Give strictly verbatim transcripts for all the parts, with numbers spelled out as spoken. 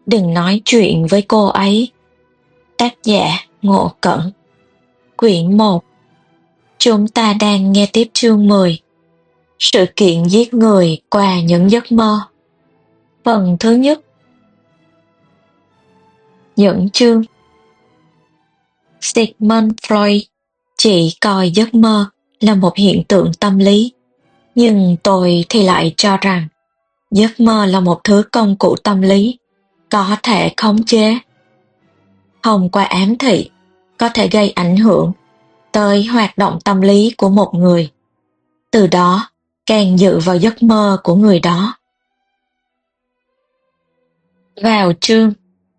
Đừng nói chuyện với cô ấy. Tác giả Ngộ Cẩn. Quyển một. Chúng ta đang nghe tiếp chương mười. Sự kiện giết người qua những giấc mơ. Phần thứ nhất. Dẫn chương. Sigmund Freud chỉ coi giấc mơ là một hiện tượng tâm lý, nhưng tôi thì lại cho rằng giấc mơ là một thứ công cụ tâm lý có thể khống chế. Thông qua ám thị có thể gây ảnh hưởng tới hoạt động tâm lý của một người, từ đó can dự vào giấc mơ của người đó. Vào chương.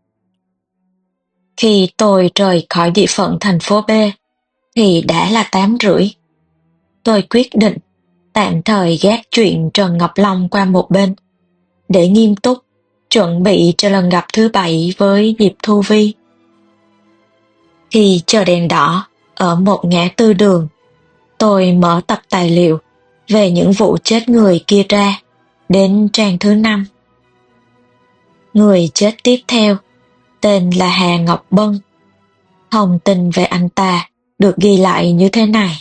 Khi tôi rời khỏi địa phận thành phố B thì đã là tám rưỡi. Tôi quyết định tạm thời gác chuyện Trần Ngọc Long qua một bên để nghiêm túc chuẩn bị cho lần gặp thứ bảy với Diệp Thu Vi. Khi chờ đèn đỏ ở một ngã tư đường, tôi mở tập tài liệu về những vụ chết người kia ra đến trang thứ năm. Người chết tiếp theo tên là Hà Ngọc Bân. Thông tin về anh ta được ghi lại như thế này.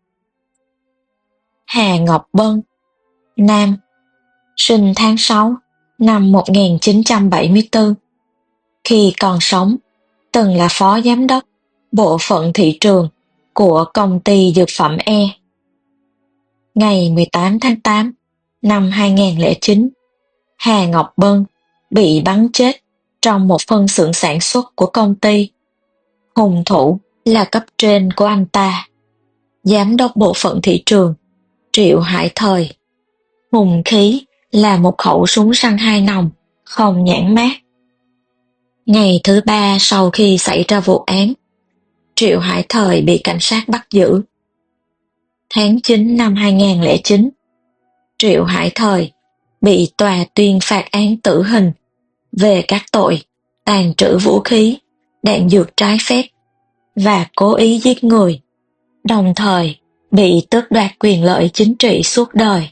Hà Ngọc Bân, nam, sinh tháng sáu năm một nghìn chín trăm bảy mươi tư. Khi còn sống, từng là phó giám đốc bộ phận thị trường của công ty dược phẩm E. Ngày mười tám tháng tám năm hai nghìn lẻ chín, Hà Ngọc Bân bị bắn chết trong một phân xưởng sản xuất của công ty. Hung thủ là cấp trên của anh ta, giám đốc bộ phận thị trường Triệu Hải Thời. Hung khí là một khẩu súng săn hai nòng không nhãn mác. Ngày thứ ba sau khi xảy ra vụ án, Triệu Hải Thời bị cảnh sát bắt giữ. Tháng chín năm hai nghìn lẻ chín, Triệu Hải Thời bị tòa tuyên phạt án tử hình về các tội tàng trữ vũ khí, đạn dược trái phép và cố ý giết người, đồng thời bị tước đoạt quyền lợi chính trị suốt đời.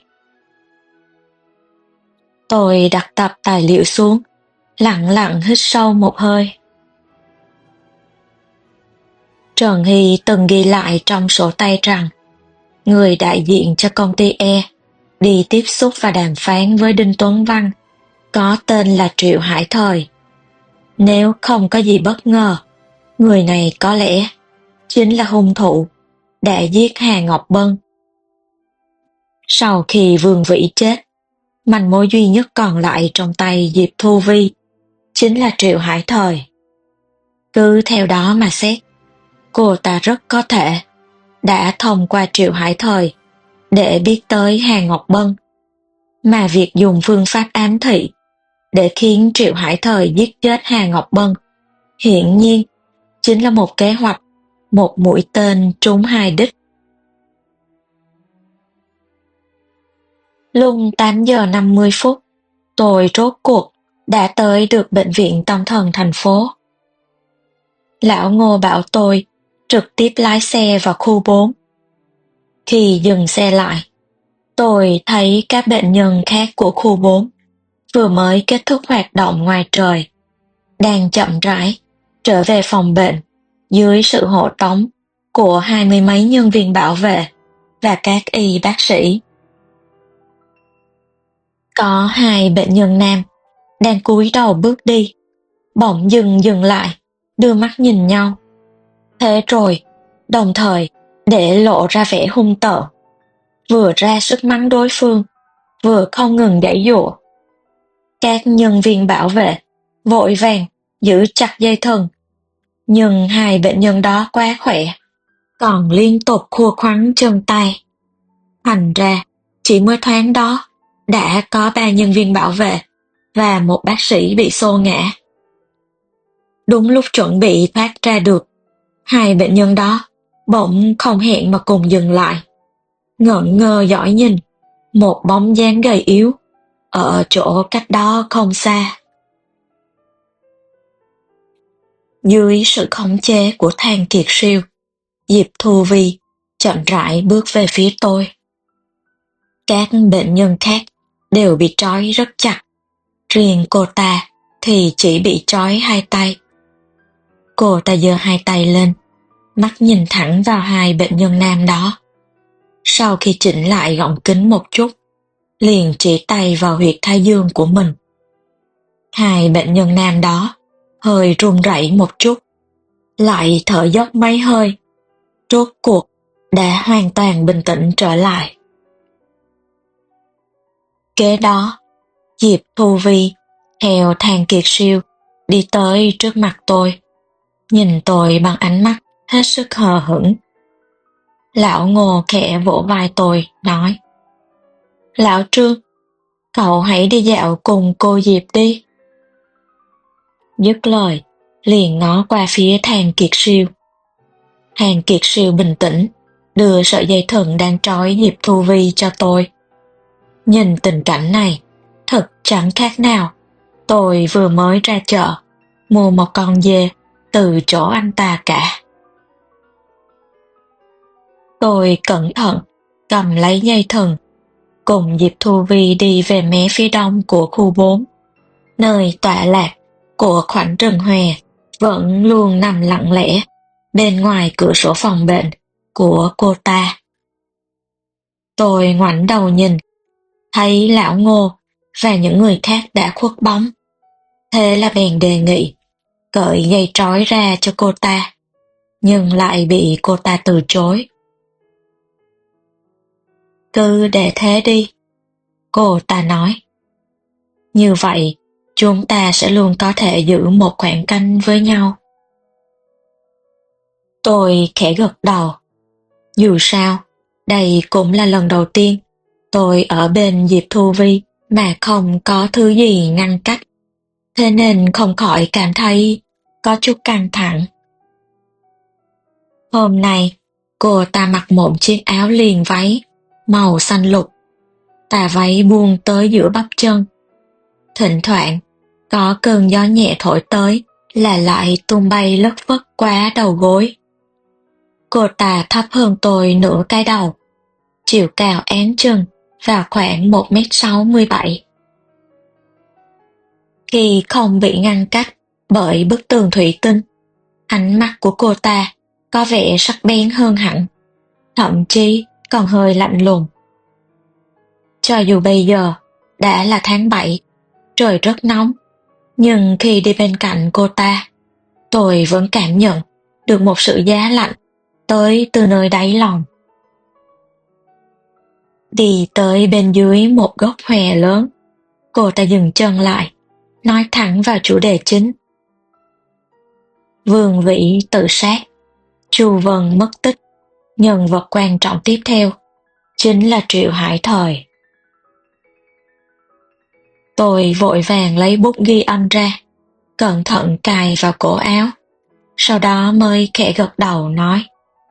Tôi đặt tập tài liệu xuống, lặng lặng hít sâu một hơi. Trần Hy từng ghi lại trong sổ tay rằng người đại diện cho công ty E đi tiếp xúc và đàm phán với Đinh Tuấn Văn có tên là Triệu Hải Thời. Nếu không có gì bất ngờ, người này có lẽ chính là hung thủ đã giết Hà Ngọc Bân. Sau khi Vương Vĩ chết, manh mối duy nhất còn lại trong tay Diệp Thu Vi chính là Triệu Hải Thời. Cứ theo đó mà xét, cô ta rất có thể đã thông qua Triệu Hải Thời để biết tới Hà Ngọc Bân, mà việc dùng phương pháp ám thị để khiến Triệu Hải Thời giết chết Hà Ngọc Bân hiển nhiên chính là một kế hoạch, một mũi tên trúng hai đích. Lúc tám giờ năm mươi phút, tôi rốt cuộc đã tới được bệnh viện tâm thần thành phố. Lão Ngô bảo tôi trực tiếp lái xe vào khu bốn. Khi dừng xe lại, tôi thấy các bệnh nhân khác của khu bốn vừa mới kết thúc hoạt động ngoài trời, đang chậm rãi trở về phòng bệnh dưới sự hộ tống của hai mươi mấy nhân viên bảo vệ và các y bác sĩ. Có hai bệnh nhân nam đang cúi đầu bước đi, bỗng dừng dừng lại, đưa mắt nhìn nhau. Thế rồi, đồng thời để lộ ra vẻ hung tợn, vừa ra sức mắng đối phương, vừa không ngừng giãy giụa. Các nhân viên bảo vệ vội vàng giữ chặt dây thừng, nhưng hai bệnh nhân đó quá khỏe, còn liên tục khua khoắn chân tay. Thành ra, chỉ mới thoáng đó đã có ba nhân viên bảo vệ và một bác sĩ bị xô ngã. Đúng lúc chuẩn bị thoát ra được, hai bệnh nhân đó bỗng không hẹn mà cùng dừng lại, ngẩn ngơ dõi nhìn một bóng dáng gầy yếu ở chỗ cách đó không xa. Dưới sự khống chế của Thang Kiệt Siêu, Diệp Thu Vi chậm rãi bước về phía tôi. Các bệnh nhân khác đều bị trói rất chặt, riêng cô ta thì chỉ bị trói hai tay. Cô ta giơ hai tay lên, mắt nhìn thẳng vào hai bệnh nhân nam đó. Sau khi chỉnh lại gọng kính một chút, liền chỉ tay vào huyệt thái dương của mình. Hai bệnh nhân nam đó hơi run rẩy một chút, lại thở dốc mấy hơi, rốt cuộc đã hoàn toàn bình tĩnh trở lại. Kế đó, Diệp Thu Vi theo Thang Kiệt Siêu đi tới trước mặt tôi, nhìn tôi bằng ánh mắt hết sức hờ hững. Lão Ngô khẽ vỗ vai tôi, nói: Lão Trương, cậu hãy đi dạo cùng cô Diệp đi. Dứt lời, liền ngó qua phía Thang Kiệt Siêu. Thang Kiệt Siêu bình tĩnh, đưa sợi dây thừng đang trói Diệp Thu Vi cho tôi. Nhìn tình cảnh này, thật chẳng khác nào tôi vừa mới ra chợ, mua một con dê từ chỗ anh ta cả. Tôi cẩn thận cầm lấy dây thừng, cùng Diệp Thu Vi đi về mé phía đông của khu bốn, nơi tọa lạc của khoảnh rừng hòe vẫn luôn nằm lặng lẽ bên ngoài cửa sổ phòng bệnh của cô ta. Tôi ngoảnh đầu nhìn, thấy lão Ngô và những người khác đã khuất bóng. Thế là bèn đề nghị cởi dây trói ra cho cô ta, nhưng lại bị cô ta từ chối. Cứ để thế đi, cô ta nói. Như vậy, chúng ta sẽ luôn có thể giữ một khoảng cách với nhau. Tôi khẽ gật đầu. Dù sao, đây cũng là lần đầu tiên tôi ở bên Diệp Thu Vi mà không có thứ gì ngăn cách, thế nên không khỏi cảm thấy có chút căng thẳng. Hôm nay, cô ta mặc một chiếc áo liền váy màu xanh lục, tà váy buông tới giữa bắp chân. Thỉnh thoảng, có cơn gió nhẹ thổi tới là lại tung bay lất phất qua đầu gối. Cô ta thấp hơn tôi nửa cái đầu, chiều cao áng chừng vào khoảng một mét sáu mươi bảy. Khi không bị ngăn cách bởi bức tường thủy tinh, ánh mắt của cô ta có vẻ sắc bén hơn hẳn, thậm chí còn hơi lạnh lùng. Cho dù bây giờ đã là tháng bảy, trời rất nóng, nhưng khi đi bên cạnh cô ta, tôi vẫn cảm nhận được một sự giá lạnh tới từ nơi đáy lòng. Đi tới bên dưới một gốc hòe lớn, cô ta dừng chân lại, nói thẳng vào chủ đề chính. Vương Vĩ tự sát, Chu Vân mất tích, nhân vật quan trọng tiếp theo chính là Triệu Hải Thời. Tôi vội vàng lấy bút ghi âm ra, cẩn thận cài vào cổ áo, sau đó mới khẽ gật đầu nói.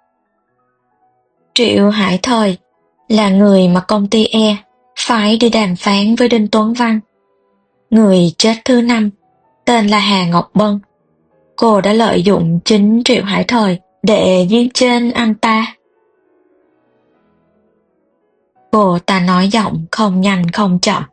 Triệu Hải Thời là người mà công ty E phải đi đàm phán với Đinh Tuấn Văn. Người chết thứ năm, tên là Hà Ngọc Bân. Cô đã lợi dụng chính Triệu Hải Thời để giết chết anh ta. Cô ta nói giọng không nhanh không chậm.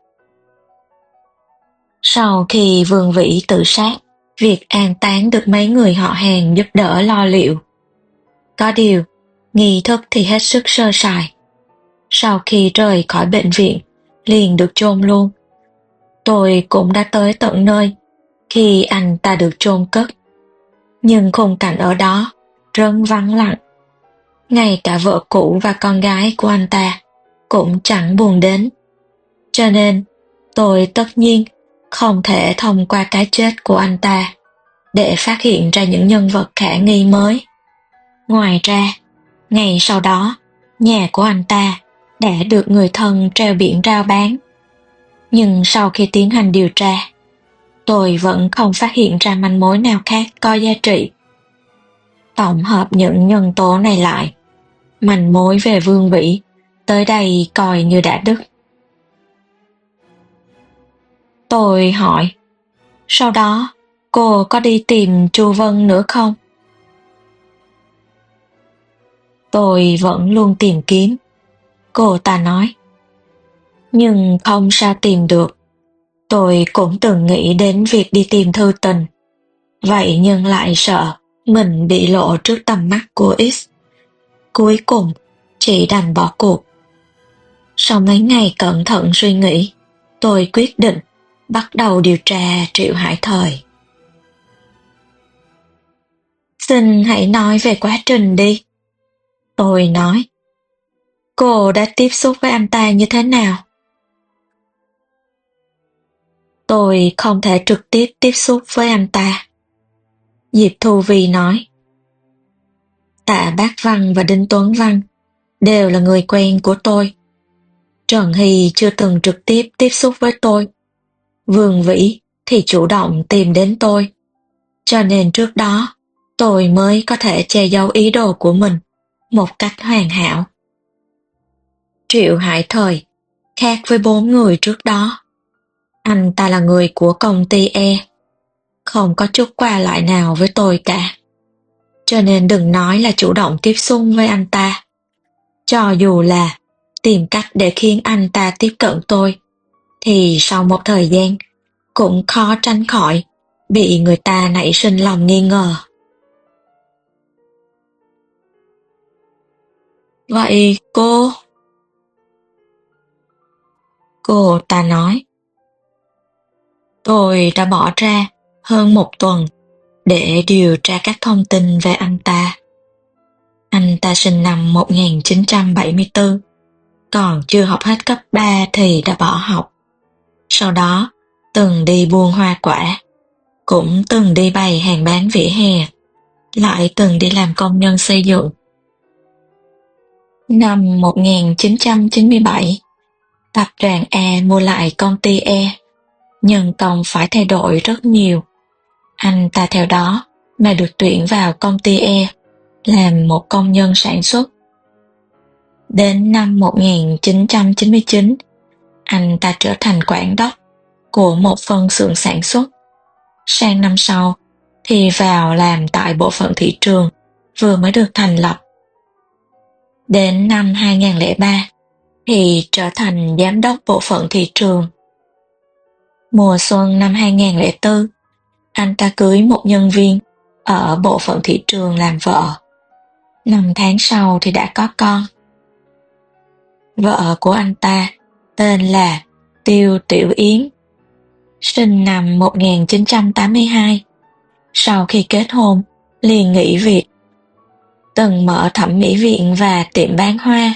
Sau khi Vương Vĩ tự sát, việc an táng được mấy người họ hàng giúp đỡ lo liệu. Có điều, nghi thức thì hết sức sơ sài. Sau khi rời khỏi bệnh viện, liền được chôn luôn. Tôi cũng đã tới tận nơi khi anh ta được chôn cất. Nhưng khung cảnh ở đó rất vắng lặng. Ngay cả vợ cũ và con gái của anh ta cũng chẳng buồn đến. Cho nên, tôi tất nhiên không thể thông qua cái chết của anh ta để phát hiện ra những nhân vật khả nghi mới. Ngoài ra, ngày sau đó, nhà của anh ta đã được người thân treo biển rao bán. Nhưng sau khi tiến hành điều tra, tôi vẫn không phát hiện ra manh mối nào khác có giá trị. Tổng hợp những nhân tố này lại, manh mối về Vương Vĩ tới đây coi như đã đứt. Tôi hỏi, sau đó cô có đi tìm Chu Vân nữa không? Tôi vẫn luôn tìm kiếm, cô ta nói. Nhưng không sao tìm được. Tôi cũng từng nghĩ đến việc đi tìm thư tình, vậy nhưng lại sợ mình bị lộ trước tầm mắt của X. Cuối cùng, chỉ đành bỏ cuộc. Sau mấy ngày cẩn thận suy nghĩ, tôi quyết định bắt đầu điều tra Triệu Hải Thời. Xin hãy nói về quá trình đi. Tôi nói. Cô đã tiếp xúc với anh ta như thế nào? Tôi không thể trực tiếp tiếp xúc với anh ta. Diệp Thu Vi nói. Tạ Bác Văn và Đinh Tuấn Văn đều là người quen của tôi. Trần Hy chưa từng trực tiếp tiếp xúc với tôi. Vương Vĩ thì chủ động tìm đến tôi. Cho nên trước đó, tôi mới có thể che giấu ý đồ của mình một cách hoàn hảo. Triệu Hải Thời khác với bốn người trước đó. Anh ta là người của công ty E, không có chút qua lại nào với tôi cả. Cho nên đừng nói là chủ động tiếp xúc với anh ta. Cho dù là tìm cách để khiến anh ta tiếp cận tôi, thì sau một thời gian cũng khó tránh khỏi bị người ta nảy sinh lòng nghi ngờ. Vậy cô... Cô ta nói. Tôi đã bỏ ra hơn một tuần để điều tra các thông tin về anh ta. Anh ta sinh năm một nghìn chín trăm bảy mươi tư, còn chưa học hết cấp ba thì đã bỏ học. Sau đó, từng đi buôn hoa quả, cũng từng đi bày hàng bán vỉa hè, lại từng đi làm công nhân xây dựng. Năm một nghìn chín trăm chín mươi bảy, tập đoàn E mua lại công ty E, nhân công phải thay đổi rất nhiều. Anh ta theo đó mà được tuyển vào công ty E, làm một công nhân sản xuất. Đến năm một nghìn chín trăm chín mươi chín, anh ta trở thành quản đốc của một phân xưởng sản xuất. Sang năm sau thì vào làm tại bộ phận thị trường vừa mới được thành lập. Đến năm hai nghìn không trăm lẻ ba thì trở thành giám đốc bộ phận thị trường. Mùa xuân năm hai nghìn không trăm lẻ bốn, anh ta cưới một nhân viên ở bộ phận thị trường làm vợ. Năm tháng sau thì đã có con. Vợ của anh ta tên là Tiêu Tiểu Yến, sinh năm một nghìn chín trăm tám mươi hai. Sau khi kết hôn, liền nghỉ việc. Từng mở thẩm mỹ viện và tiệm bán hoa.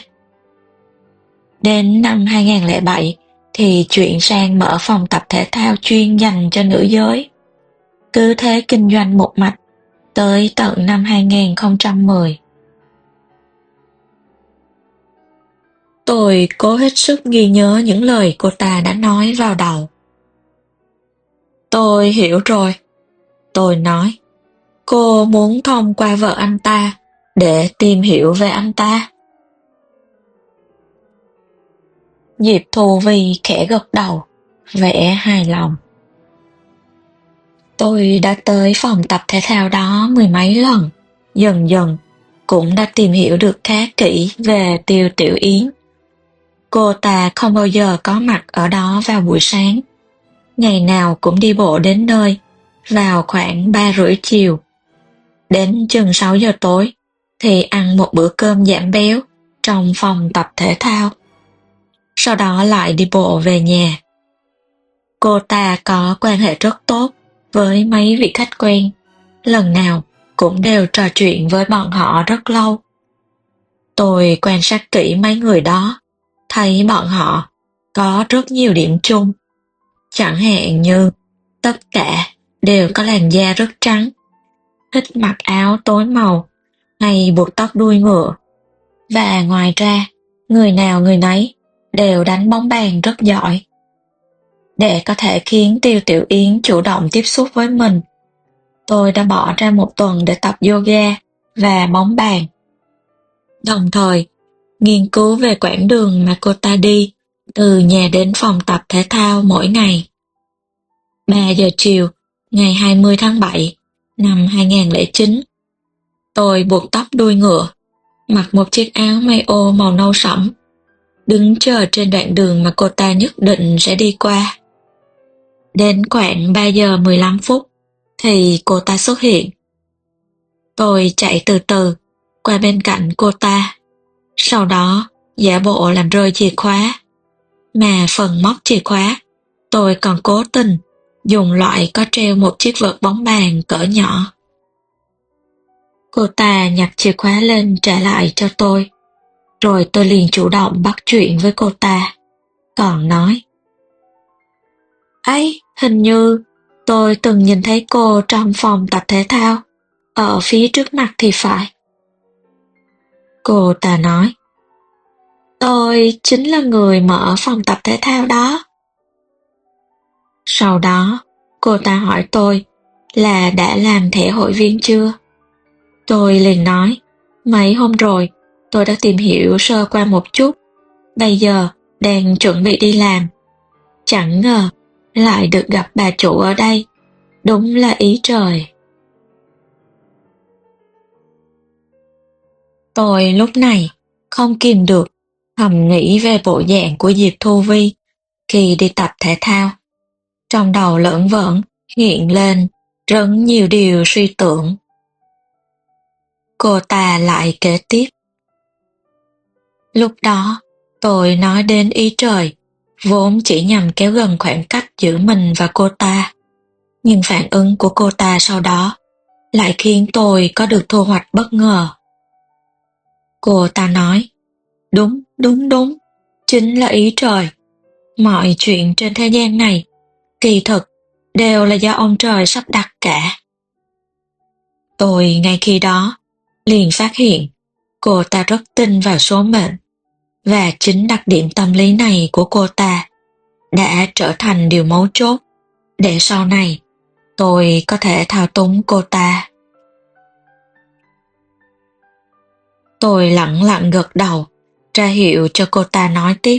Đến năm hai nghìn không trăm lẻ bảy thì chuyển sang mở phòng tập thể thao chuyên dành cho nữ giới. Cứ thế kinh doanh một mạch tới tận năm hai nghìn không trăm mười. Tôi cố hết sức ghi nhớ những lời cô ta đã nói vào đầu. Tôi hiểu rồi. Tôi nói, cô muốn thông qua vợ anh ta để tìm hiểu về anh ta. Diệp Thu Vi khẽ gật đầu, vẻ hài lòng. Tôi đã tới phòng tập thể thao đó mười mấy lần, dần dần cũng đã tìm hiểu được khá kỹ về Tiêu Tiểu Yến. Cô ta không bao giờ có mặt ở đó vào buổi sáng. Ngày nào cũng đi bộ đến nơi, vào khoảng ba rưỡi chiều. Đến chừng sáu giờ tối, thì ăn một bữa cơm giảm béo trong phòng tập thể thao. Sau đó lại đi bộ về nhà. Cô ta có quan hệ rất tốt với mấy vị khách quen. Lần nào cũng đều trò chuyện với bọn họ rất lâu. Tôi quan sát kỹ mấy người đó, thấy bọn họ có rất nhiều điểm chung. Chẳng hạn như tất cả đều có làn da rất trắng, thích mặc áo tối màu hay buộc tóc đuôi ngựa. Và ngoài ra, người nào người nấy đều đánh bóng bàn rất giỏi. Để có thể khiến Tiêu Tiểu Yến chủ động tiếp xúc với mình, tôi đã bỏ ra một tuần để tập yoga và bóng bàn. Đồng thời, nghiên cứu về quãng đường mà cô ta đi từ nhà đến phòng tập thể thao mỗi ngày. ba giờ chiều, ngày hai mươi tháng bảy, năm hai nghìn không trăm lẻ chín, tôi buộc tóc đuôi ngựa, mặc một chiếc áo may ô màu nâu sẫm, đứng chờ trên đoạn đường mà cô ta nhất định sẽ đi qua. Đến khoảng ba giờ mười lăm phút thì cô ta xuất hiện. Tôi chạy từ từ qua bên cạnh cô ta, sau đó giả bộ làm rơi chìa khóa. Mà phần móc chìa khóa, tôi còn cố tình dùng loại có treo một chiếc vợt bóng bàn cỡ nhỏ. Cô ta nhặt chìa khóa lên trả lại cho tôi, rồi tôi liền chủ động bắt chuyện với cô ta, còn nói: "Ấy, hình như tôi từng nhìn thấy cô trong phòng tập thể thao, ở phía trước mặt thì phải." Cô ta nói: "Tôi chính là người mở phòng tập thể thao đó." Sau đó, cô ta hỏi tôi là đã làm thẻ hội viên chưa. Tôi liền nói, mấy hôm rồi tôi đã tìm hiểu sơ qua một chút, bây giờ đang chuẩn bị đi làm. Chẳng ngờ lại được gặp bà chủ ở đây, đúng là ý trời. Tôi lúc này không kìm được thầm nghĩ về bộ dạng của Diệp Thu Vi khi đi tập thể thao. Trong đầu lởn vởn hiện lên rất nhiều điều suy tưởng. Cô ta lại kể tiếp: "Lúc đó, tôi nói đến ý trời, vốn chỉ nhằm kéo gần khoảng cách giữa mình và cô ta. Nhưng phản ứng của cô ta sau đó lại khiến tôi có được thu hoạch bất ngờ." Cô ta nói: "Đúng, đúng, đúng, chính là ý trời. Mọi chuyện trên thế gian này, kỳ thực, đều là do ông trời sắp đặt cả." Tôi ngay khi đó liền phát hiện cô ta rất tin vào số mệnh, và chính đặc điểm tâm lý này của cô ta đã trở thành điều mấu chốt để sau này tôi có thể thao túng cô ta. Tôi lặng lặng gật đầu, ra hiệu cho cô ta nói tiếp.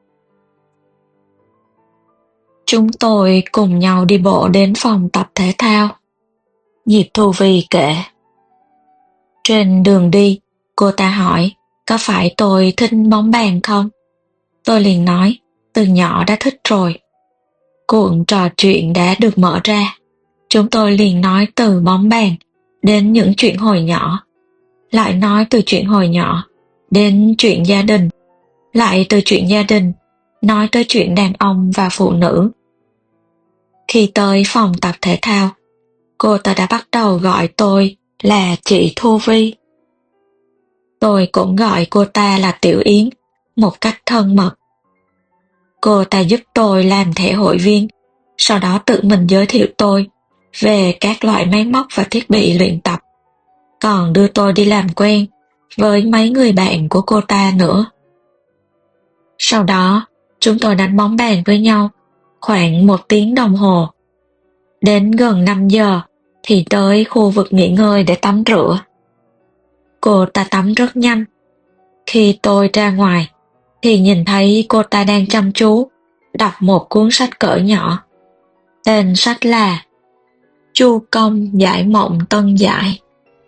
Chúng tôi cùng nhau đi bộ đến phòng tập thể thao. Diệp Thu Vi kể. Trên đường đi, cô ta hỏi có phải tôi thích bóng bàn không? Tôi liền nói từ nhỏ đã thích rồi. Cuộc trò chuyện đã được mở ra. Chúng tôi liền nói từ bóng bàn đến những chuyện hồi nhỏ, lại nói từ chuyện hồi nhỏ đến chuyện gia đình, lại từ chuyện gia đình nói tới chuyện đàn ông và phụ nữ. Khi tới phòng tập thể thao, cô ta đã bắt đầu gọi tôi là chị Thu Vi. Tôi cũng gọi cô ta là Tiểu Yến một cách thân mật. Cô ta giúp tôi làm thẻ hội viên, sau đó tự mình giới thiệu tôi về các loại máy móc và thiết bị luyện tập, còn đưa tôi đi làm quen với mấy người bạn của cô ta nữa. Sau đó, chúng tôi đánh bóng bàn với nhau khoảng một tiếng đồng hồ. Đến gần năm giờ thì tới khu vực nghỉ ngơi để tắm rửa. Cô ta tắm rất nhanh. Khi tôi ra ngoài thì nhìn thấy cô ta đang chăm chú đọc một cuốn sách cỡ nhỏ. Tên sách là Chu Công Giải Mộng Tân Giải.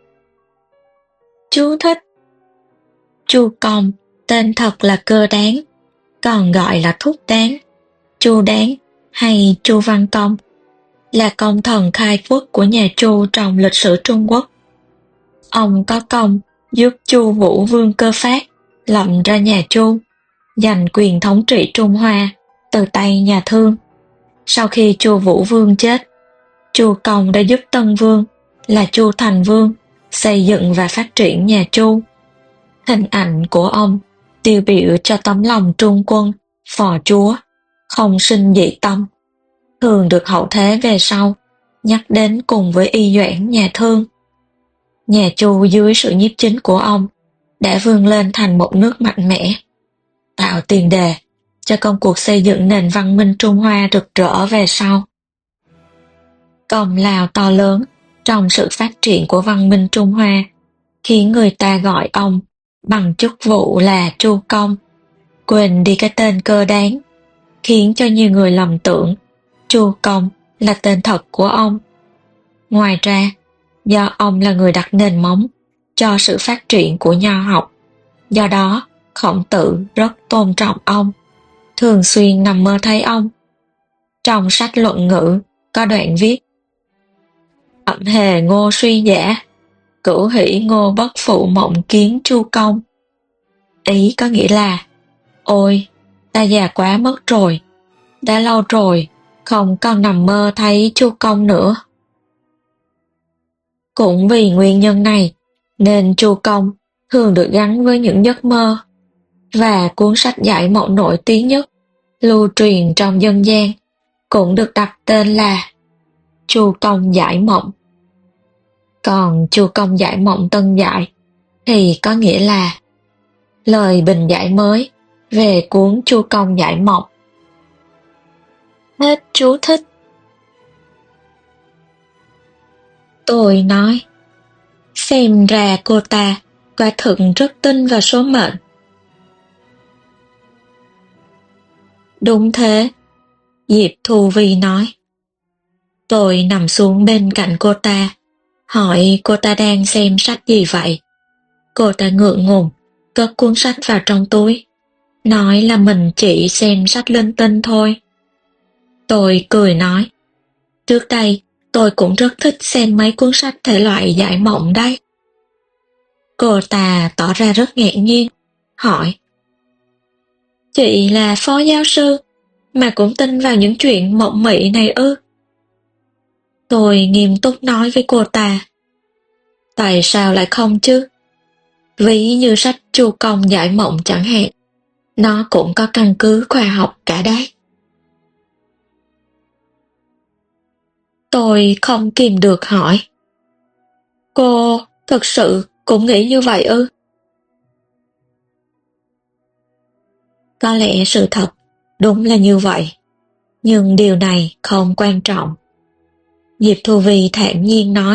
Chú thích: Chu Công tên thật là Cơ Đáng, còn gọi là Thúc Đáng, Chu Đáng hay Chu Văn Công, là công thần khai quốc của nhà Chu trong lịch sử Trung Quốc. Ông có công giúp Chu Vũ Vương Cơ Phát lập ra nhà Chu, giành quyền thống trị Trung Hoa từ tay nhà Thương. Sau khi Chu Vũ Vương chết, Chu Công đã giúp Tân Vương là Chu Thành Vương xây dựng và phát triển nhà Chu. Hình ảnh của ông tiêu biểu cho tấm lòng trung quân, phò chúa, không sinh dị tâm, thường được hậu thế về sau nhắc đến cùng với Y Doãn nhà Thương. Nhà Chu dưới sự nhiếp chính của ông đã vươn lên thành một nước mạnh mẽ, tạo tiền đề cho công cuộc xây dựng nền văn minh Trung Hoa rực rỡ về sau. Công lao to lớn trong sự phát triển của văn minh Trung Hoa khiến người ta gọi ông bằng chức vụ là Chu Công, quên đi cái tên Cơ Đáng, khiến cho nhiều người lầm tưởng Chu Công là tên thật của ông. Ngoài ra, do ông là người đặt nền móng cho sự phát triển của nho học, do đó Khổng Tử rất tôn trọng ông, thường xuyên nằm mơ thấy ông. Trong sách luận ngữ có đoạn viết: Ẩm hề ngô suy giả, cửu hỷ ngô bất phụ mộng kiến chu công. Ý có nghĩa là: ôi, ta già quá mất rồi, đã lâu rồi không còn nằm mơ thấy chu công nữa. Cũng vì nguyên nhân này nên chu công thường được gắn với những giấc mơ, và cuốn sách giải mộng nổi tiếng nhất lưu truyền trong dân gian cũng được đặt tên là Chu Công Giải Mộng. Còn Chu Công Giải Mộng Tân Giải thì có nghĩa là lời bình giải mới về cuốn Chu Công Giải Mộng. Hết chú thích. Tôi nói, xem ra cô ta quả thực rất tin vào số mệnh. Đúng thế, Diệp Thu Vi nói. Tôi nằm xuống bên cạnh cô ta, hỏi cô ta đang xem sách gì vậy. Cô ta ngượng ngùng, cất cuốn sách vào trong túi, nói là mình chỉ xem sách linh tinh thôi. Tôi cười nói, trước đây tôi cũng rất thích xem mấy cuốn sách thể loại giải mộng đấy. Cô ta tỏ ra rất ngạc nhiên, hỏi, chị là phó giáo sư mà cũng tin vào những chuyện mộng mị này ư? Tôi nghiêm túc nói với cô ta, tại sao lại không chứ? Ví như sách Chu Công Giải Mộng chẳng hạn, nó cũng có căn cứ khoa học cả đấy. Tôi không kìm được hỏi, cô thực sự cũng nghĩ như vậy ư? Có lẽ sự thật đúng là như vậy, nhưng điều này không quan trọng. Diệp Thu Vi thản nhiên nói,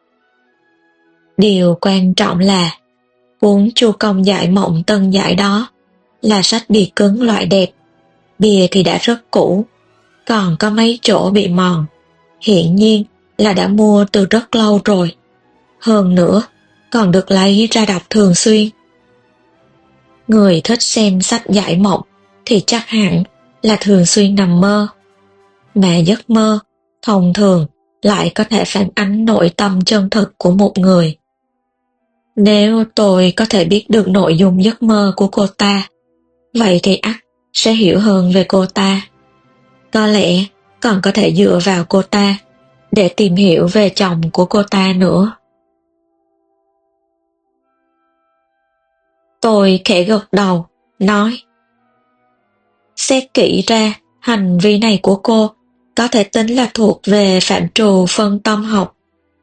điều quan trọng là cuốn Chu Công Giải Mộng Tân Giải đó là sách bìa cứng loại đẹp, bìa thì đã rất cũ, còn có mấy chỗ bị mòn, hiển nhiên là đã mua từ rất lâu rồi. Hơn nữa, còn được lấy ra đọc thường xuyên. Người thích xem sách giải mộng thì chắc hẳn là thường xuyên nằm mơ, mà giấc mơ thông thường lại có thể phản ánh nội tâm chân thực của một người. Nếu tôi có thể biết được nội dung giấc mơ của cô ta, vậy thì ắt sẽ hiểu hơn về cô ta. Có lẽ còn có thể dựa vào cô ta để tìm hiểu về chồng của cô ta nữa. Tôi khẽ gật đầu, nói, xét kỹ ra, hành vi này của cô có thể tính là thuộc về phạm trù phân tâm học.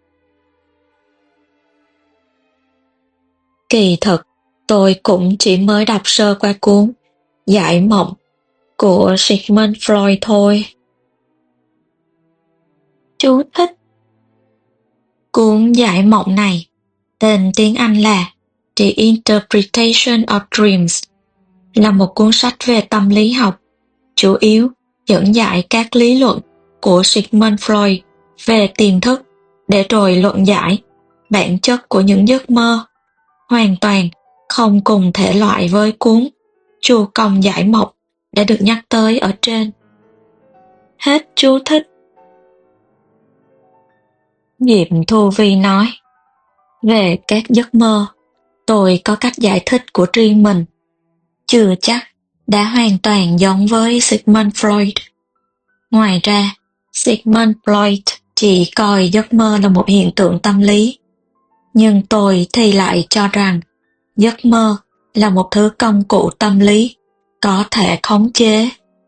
Kỳ thực, tôi cũng chỉ mới đọc sơ qua cuốn Giải Mộng của Sigmund Freud thôi. Chú thích. Cuốn Giải Mộng này, tên tiếng Anh là The Interpretation of Dreams, là một cuốn sách về tâm lý học, chủ yếu dẫn giải các lý luận của Sigmund Freud về tiềm thức để rồi luận giải bản chất của những giấc mơ, hoàn toàn không cùng thể loại với cuốn Chu Công Giải Mộng đã được nhắc tới ở trên. Hết chú thích. Diệp Thu Vi nói, về các giấc mơ, tôi có cách giải thích của riêng mình, chưa chắc đã hoàn toàn giống với Sigmund Freud. Ngoài ra, Sigmund Freud chỉ coi giấc mơ là một hiện tượng tâm lý, nhưng tôi thì lại cho rằng giấc mơ là một thứ công cụ tâm lý có thể khống chế.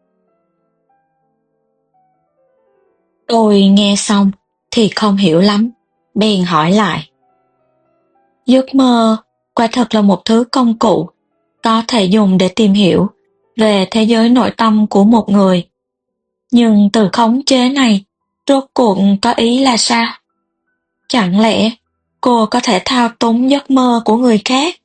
Tôi nghe xong thì không hiểu lắm, bèn hỏi lại. Giấc mơ quả thật là một thứ công cụ có thể dùng để tìm hiểu về thế giới nội tâm của một người. Nhưng từ khống chế này, rốt cuộc có ý là sao? Chẳng lẽ cô có thể thao túng giấc mơ của người khác?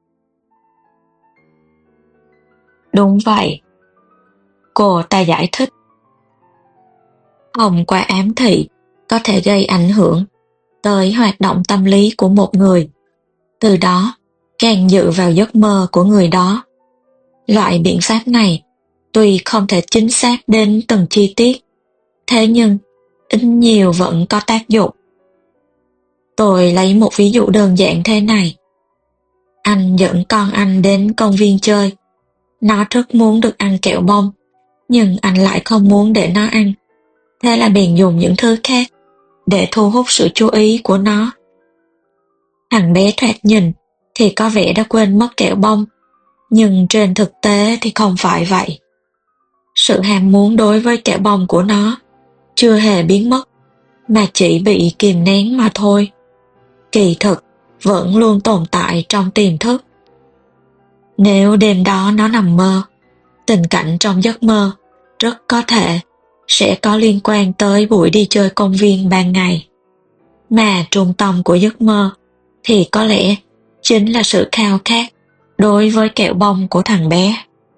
Đúng vậy. Cô ta giải thích. Thông qua ám thị có thể gây ảnh hưởng tới hoạt động tâm lý của một người, từ đó can dự vào giấc mơ của người đó. Loại biện pháp này tuy không thể chính xác đến từng chi tiết, thế nhưng ít nhiều vẫn có tác dụng. Tôi lấy một ví dụ đơn giản thế này. Anh dẫn con anh đến công viên chơi. Nó rất muốn được ăn kẹo bông, nhưng anh lại không muốn để nó ăn. Thế là bèn dùng những thứ khác để thu hút sự chú ý của nó. Thằng bé thoạt nhìn thì có vẻ đã quên mất kẹo bông, nhưng trên thực tế thì không phải vậy. Sự ham muốn đối với kẹo bông của nó chưa hề biến mất, mà chỉ bị kìm nén mà thôi. Kỳ thực vẫn luôn tồn tại trong tiềm thức. Nếu đêm đó nó nằm mơ, tình cảnh trong giấc mơ rất có thể sẽ có liên quan tới buổi đi chơi công viên ban ngày. Mà trung tâm của giấc mơ thì có lẽ chính là sự khao khát đối với kẹo bông của thằng bé.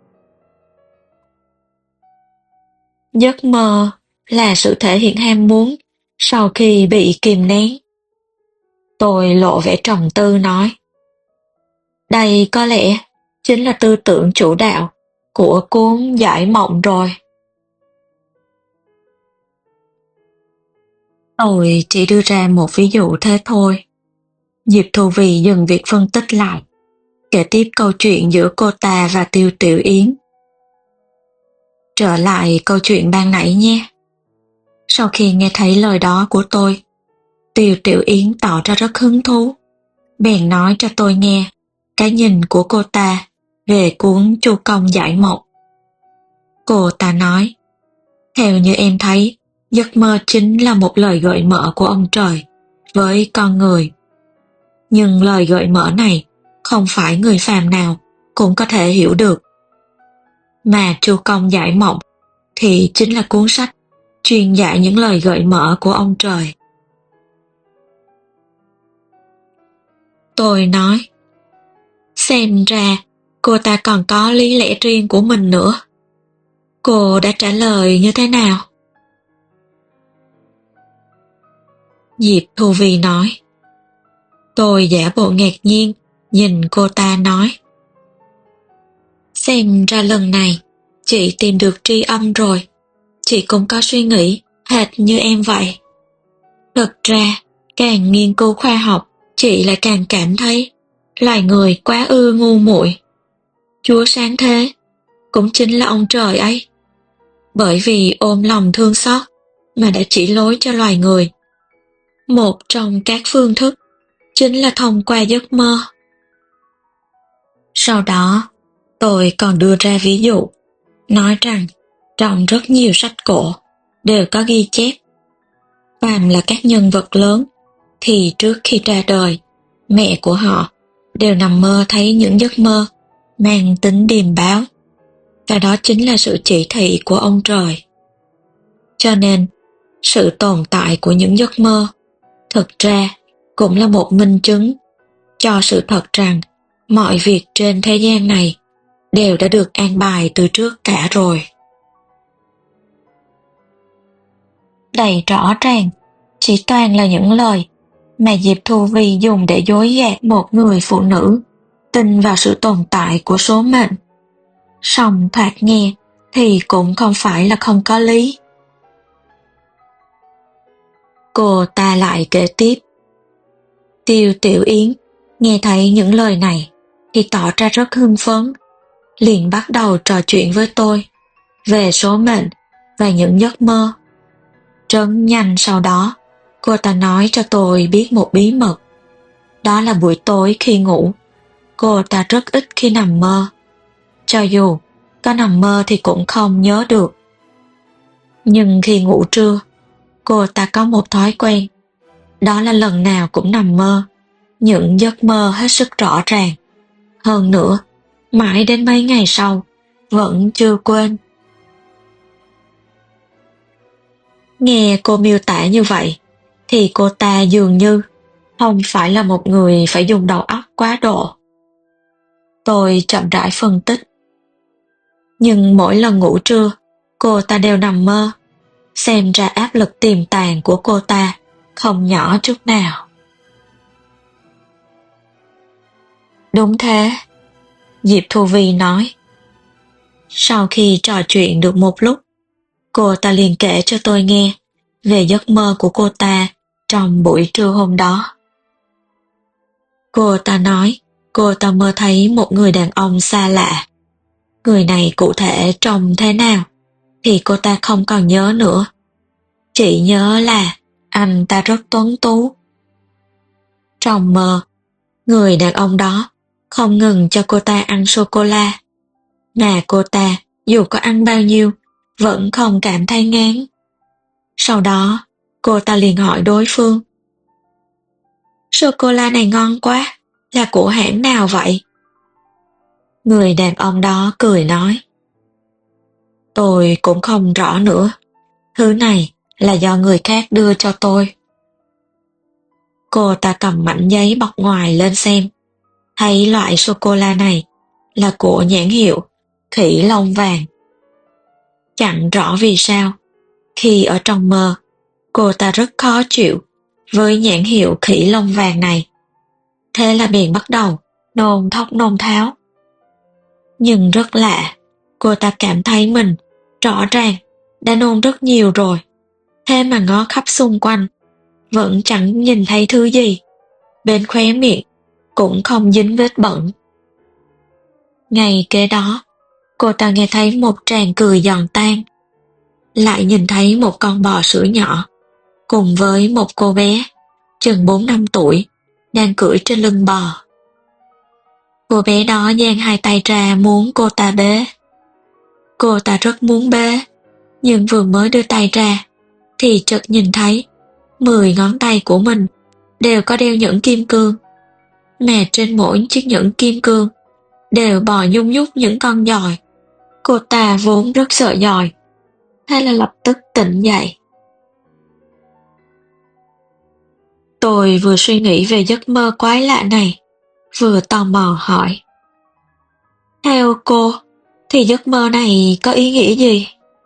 Giấc mơ là sự thể hiện ham muốn sau khi bị kìm nén. Tôi lộ vẻ trầm tư nói. Đây có lẽ chính là tư tưởng chủ đạo của cuốn Giải Mộng rồi. Tôi chỉ đưa ra một ví dụ thế thôi. Diệp Thu Vy dừng việc phân tích lại, kể tiếp câu chuyện giữa cô ta và Tiêu Tiểu Yến. Trở lại câu chuyện ban nãy nhé. Sau khi nghe thấy lời đó của tôi, Tiêu Tiểu Yến tỏ ra rất hứng thú, bèn nói cho tôi nghe cái nhìn của cô ta về cuốn Chu Công Giải Mộng. Cô ta nói, theo như em thấy, giấc mơ chính là một lời gợi mở của ông trời với con người. Nhưng lời gợi mở này không phải người phàm nào cũng có thể hiểu được. Mà Chu Công Giải Mộng thì chính là cuốn sách truyền dạy những lời gợi mở của ông trời. Tôi nói, xem ra cô ta còn có lý lẽ riêng của mình nữa. Cô đã trả lời như thế nào? Diệp Thu Vy nói. Tôi giả bộ ngạc nhiên, nhìn cô ta nói. Xem ra lần này, chị tìm được tri âm rồi. Chị cũng có suy nghĩ hệt như em vậy. Thực ra, càng nghiên cứu khoa học, chị lại càng cảm thấy loài người quá ư ngu muội. Chúa sáng thế cũng chính là ông trời ấy. Bởi vì ôm lòng thương xót mà đã chỉ lối cho loài người. Một trong các phương thức chính là thông qua giấc mơ. Sau đó, tôi còn đưa ra ví dụ, nói rằng trong rất nhiều sách cổ đều có ghi chép. Phàm là các nhân vật lớn thì trước khi ra đời, mẹ của họ đều nằm mơ thấy những giấc mơ mang tính điềm báo. Và đó chính là sự chỉ thị của ông trời. Cho nên, sự tồn tại của những giấc mơ thực ra cũng là một minh chứng cho sự thật rằng mọi việc trên thế gian này đều đã được an bài từ trước cả rồi. Đầy rõ ràng, chỉ toàn là những lời mà Diệp Thu Vy dùng để dối gạt một người phụ nữ tin vào sự tồn tại của số mệnh. Song thoạt nghe thì cũng không phải là không có lý. Cô ta lại kể tiếp. Tiêu Tiểu Yến nghe thấy những lời này thì tỏ ra rất hưng phấn, liền bắt đầu trò chuyện với tôi về số mệnh và những giấc mơ. Rất nhanh sau đó, cô ta nói cho tôi biết một bí mật. Đó là buổi tối khi ngủ, cô ta rất ít khi nằm mơ. Cho dù có nằm mơ thì cũng không nhớ được. Nhưng khi ngủ trưa, cô ta có một thói quen. Đó là lần nào cũng nằm mơ, những giấc mơ hết sức rõ ràng. Hơn nữa, mãi đến mấy ngày sau, vẫn chưa quên. Nghe cô miêu tả như vậy, thì cô ta dường như không phải là một người phải dùng đầu óc quá độ. Tôi chậm rãi phân tích. Nhưng mỗi lần ngủ trưa, cô ta đều nằm mơ. Xem ra áp lực tiềm tàng của cô ta không nhỏ chút nào. Đúng thế, Diệp Thu Vy nói. Sau khi trò chuyện được một lúc, Cô ta liền kể cho tôi nghe về giấc mơ của cô ta trong buổi trưa hôm đó. Cô ta nói cô ta mơ thấy một người đàn ông xa lạ. Người này cụ thể trông thế nào thì cô ta không còn nhớ nữa. Chỉ nhớ là anh ta rất tuấn tú. Trong mơ, người đàn ông đó không ngừng cho cô ta ăn sô-cô-la, mà cô ta dù có ăn bao nhiêu vẫn không cảm thấy ngán. Sau đó, cô ta liền hỏi đối phương: "Sô-cô-la này ngon quá, là của hãng nào vậy?" Người đàn ông đó cười nói: "Tôi cũng không rõ nữa, thứ này là do người khác đưa cho tôi." Cô ta cầm mảnh giấy bọc ngoài lên xem, thấy loại sô-cô-la này là của nhãn hiệu Khỉ Lông Vàng. Chẳng rõ vì sao, khi ở trong mơ, cô ta rất khó chịu với nhãn hiệu Khỉ Lông Vàng này. Thế là bèn bắt đầu nôn thốc nôn tháo. Nhưng rất lạ, cô ta cảm thấy mình rõ ràng đã nôn rất nhiều rồi, thế mà ngó khắp xung quanh vẫn chẳng nhìn thấy thứ gì. Bên khóe miệng cũng không dính vết bẩn. Ngày kế đó, cô ta nghe thấy một tràng cười giòn tan. Lại nhìn thấy một con bò sữa nhỏ cùng với một cô bé chừng bốn năm tuổi đang cưỡi trên lưng bò. Cô bé đó dang hai tay ra muốn cô ta bế. Cô ta rất muốn bế, nhưng vừa mới đưa tay ra thì chợt nhìn thấy mười ngón tay của mình đều có đeo nhẫn kim cương, mà trên mỗi chiếc nhẫn kim cương đều bò nhung nhúc những con giòi. Cô ta vốn rất sợ giòi, thế là lập tức tỉnh dậy. Tôi vừa suy nghĩ về giấc mơ quái lạ này, vừa tò mò hỏi: "Theo cô, thì giấc mơ này có ý nghĩa gì?"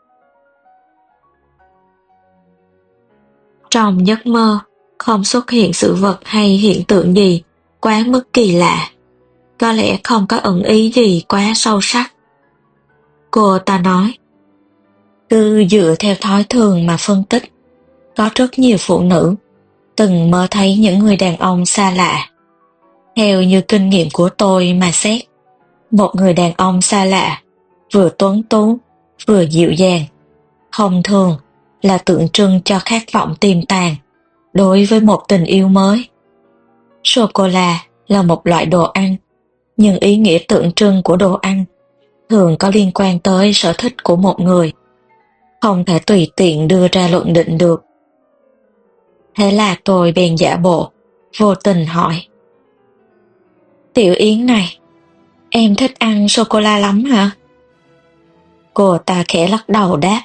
Trong giấc mơ, không xuất hiện sự vật hay hiện tượng gì quá mức kỳ lạ, có lẽ không có ẩn ý gì quá sâu sắc. Cô ta nói: "Cứ dựa theo thói thường mà phân tích, có rất nhiều phụ nữ từng mơ thấy những người đàn ông xa lạ. Theo như kinh nghiệm của tôi mà xét, một người đàn ông xa lạ, vừa tuấn tú, vừa dịu dàng, thông thường là tượng trưng cho khát vọng tiềm tàng đối với một tình yêu mới. Sô-cô-la là một loại đồ ăn, nhưng ý nghĩa tượng trưng của đồ ăn thường có liên quan tới sở thích của một người, không thể tùy tiện đưa ra luận định được." Thế là tôi bèn giả bộ, vô tình hỏi: "Tiểu Yến này, em thích ăn sô-cô-la lắm hả?" Cô ta khẽ lắc đầu đáp: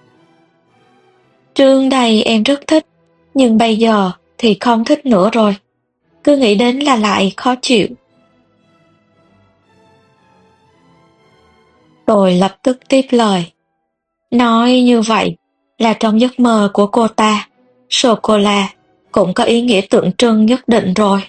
"Trước đây em rất thích, nhưng bây giờ thì không thích nữa rồi. Cứ nghĩ đến là lại khó chịu." Tôi lập tức tiếp lời: "Nói như vậy là trong giấc mơ của cô ta, sô-cô-la cũng có ý nghĩa tượng trưng nhất định rồi."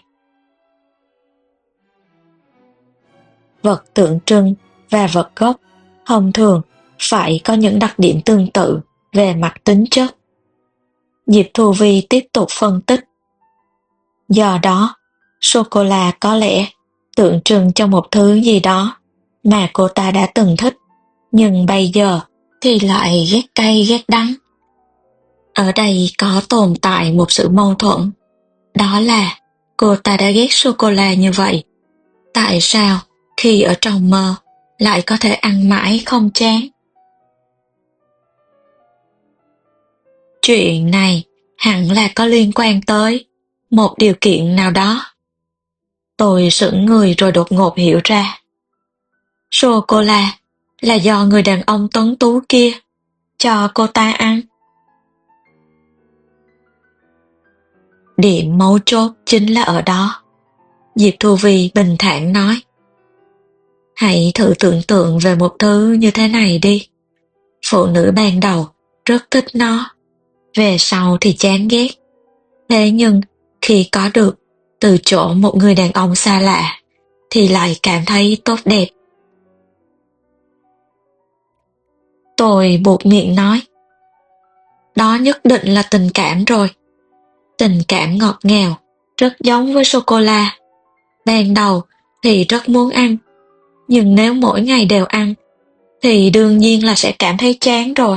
Vật tượng trưng và vật gốc thông thường phải có những đặc điểm tương tự về mặt tính chất. Diệp Thu Vi tiếp tục phân tích: "Do đó, sô-cô-la có lẽ tượng trưng cho một thứ gì đó mà cô ta đã từng thích, nhưng bây giờ thì lại ghét cay ghét đắng. Ở đây có tồn tại một sự mâu thuẫn, đó là cô ta đã ghét sô-cô-la như vậy. Tại sao khi ở trong mơ lại có thể ăn mãi không chán?" Chuyện này hẳn là có liên quan tới một điều kiện nào đó. Tôi sững người rồi đột ngột hiểu ra. Sô-cô-la là do người đàn ông tuấn tú kia cho cô ta ăn. Điểm mấu chốt chính là ở đó. Diệp Thu Vi bình thản nói: "Hãy thử tưởng tượng về một thứ như thế này đi. Phụ nữ ban đầu rất thích nó, về sau thì chán ghét. Thế nhưng khi có được từ chỗ một người đàn ông xa lạ thì lại cảm thấy tốt đẹp." Tôi buột miệng nói: đó nhất định là tình cảm rồi. Tình cảm ngọt ngào, rất giống với sô-cô-la. Ban đầu thì rất muốn ăn, nhưng nếu mỗi ngày đều ăn, thì đương nhiên là sẽ cảm thấy chán rồi.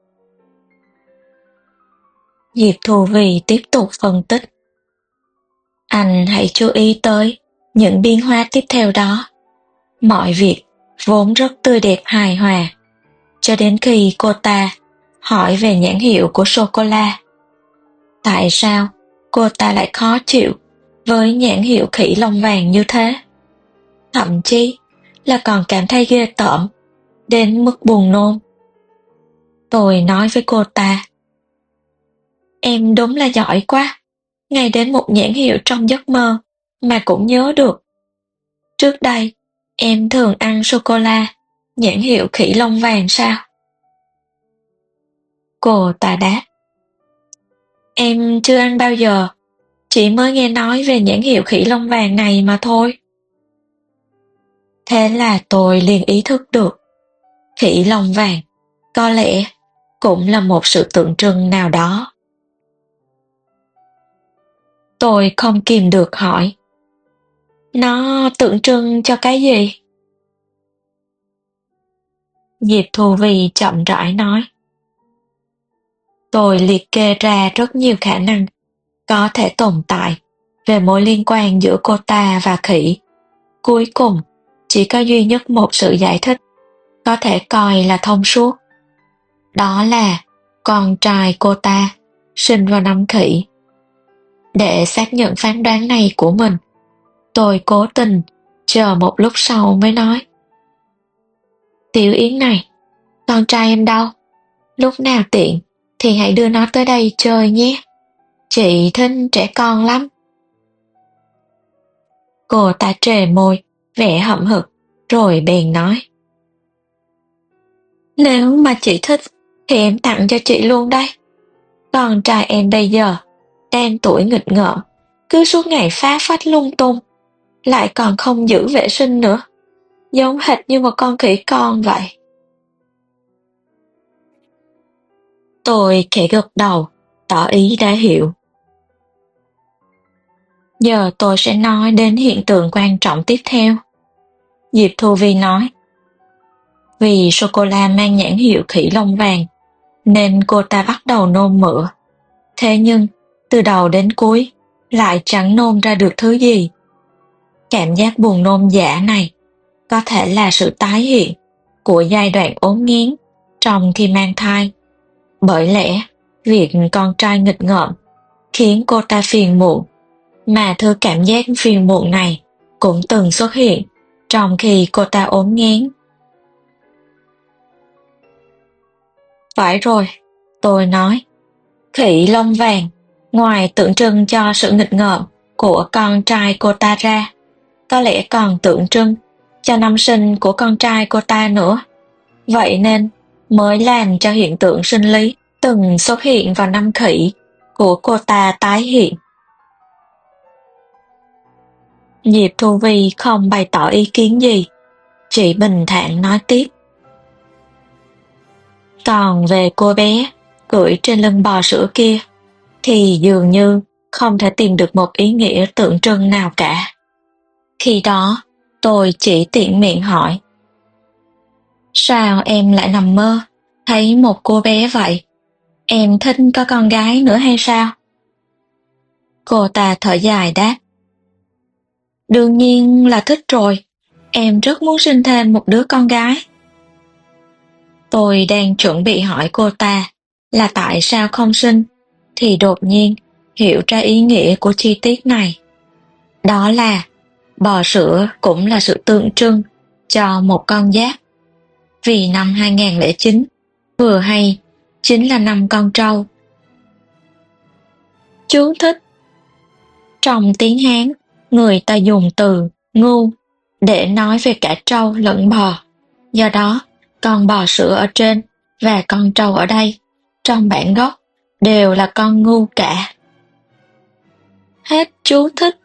Diệp Thu Vy tiếp tục phân tích. Anh hãy chú ý tới những biến hóa tiếp theo đó. Mọi việc vốn rất tươi đẹp hài hòa, cho đến khi cô ta hỏi về nhãn hiệu của sô-cô-la. Tại sao cô ta lại khó chịu với nhãn hiệu khỉ lông vàng như thế? Thậm chí là còn cảm thấy ghê tởm, đến mức buồn nôn. Tôi nói với cô ta, em đúng là giỏi quá, ngay đến một nhãn hiệu trong giấc mơ mà cũng nhớ được. Trước đây, em thường ăn sô-cô-la, nhãn hiệu khỉ lông vàng sao? Cô ta đáp, em chưa ăn bao giờ, chỉ mới nghe nói về nhãn hiệu khỉ lông vàng này mà thôi. Thế là tôi liền ý thức được, khỉ lông vàng có lẽ cũng là một sự tượng trưng nào đó. Tôi không kìm được hỏi, nó tượng trưng cho cái gì? Diệp Thu Vy chậm rãi nói, tôi liệt kê ra rất nhiều khả năng có thể tồn tại về mối liên quan giữa cô ta và khỉ. Cuối cùng, chỉ có duy nhất một sự giải thích có thể coi là thông suốt. Đó là con trai cô ta sinh vào năm khỉ. Để xác nhận phán đoán này của mình, tôi cố tình chờ một lúc sau mới nói. Tiểu Yến này, con trai em đâu? Lúc nào tiện thì hãy đưa nó tới đây chơi nhé. Chị thích trẻ con lắm. Cô ta trề môi, vẻ hậm hực, rồi bèn nói. Nếu mà chị thích thì em tặng cho chị luôn đây. Con trai em bây giờ đang tuổi nghịch ngợm, cứ suốt ngày phá phách lung tung, lại còn không giữ vệ sinh nữa, giống hệt như một con khỉ con vậy. Tôi khẽ gật đầu, tỏ ý đã hiểu. Giờ tôi sẽ nói đến hiện tượng quan trọng tiếp theo. Diệp Thu Vy nói. Vì sô-cô-la mang nhãn hiệu khỉ lông vàng, nên cô ta bắt đầu nôn mửa. Thế nhưng, từ đầu đến cuối, lại chẳng nôn ra được thứ gì. Cảm giác buồn nôn giả này có thể là sự tái hiện của giai đoạn ốm nghén trong khi mang thai. Bởi lẽ, việc con trai nghịch ngợm khiến cô ta phiền muộn, mà thứ cảm giác phiền muộn này cũng từng xuất hiện trong khi cô ta ốm nghén. Phải rồi, tôi nói, khỉ lông vàng, ngoài tượng trưng cho sự nghịch ngợm của con trai cô ta ra, có lẽ còn tượng trưng cho năm sinh của con trai cô ta nữa. Vậy nên mới làm cho hiện tượng sinh lý từng xuất hiện vào năm khỉ của cô ta tái hiện. Diệp Thu Vy không bày tỏ ý kiến gì, chỉ bình thản nói tiếp. Còn về cô bé cưỡi trên lưng bò sữa kia, thì dường như không thể tìm được một ý nghĩa tượng trưng nào cả. Khi đó, tôi chỉ tiện miệng hỏi. Sao em lại nằm mơ, thấy một cô bé vậy? Em thích có con gái nữa hay sao? Cô ta thở dài đáp. Đương nhiên là thích rồi, em rất muốn sinh thêm một đứa con gái. Tôi đang chuẩn bị hỏi cô ta là tại sao không sinh, thì đột nhiên hiểu ra ý nghĩa của chi tiết này. Đó là bò sữa cũng là sự tượng trưng cho một con giáp. Vì năm hai không không chín vừa hay chính là năm con trâu. Chú thích. Trong tiếng Hán, người ta dùng từ ngu để nói về cả trâu lẫn bò. Do đó, con bò sữa ở trên và con trâu ở đây, trong bản gốc, đều là con ngu cả. Hết chú thích.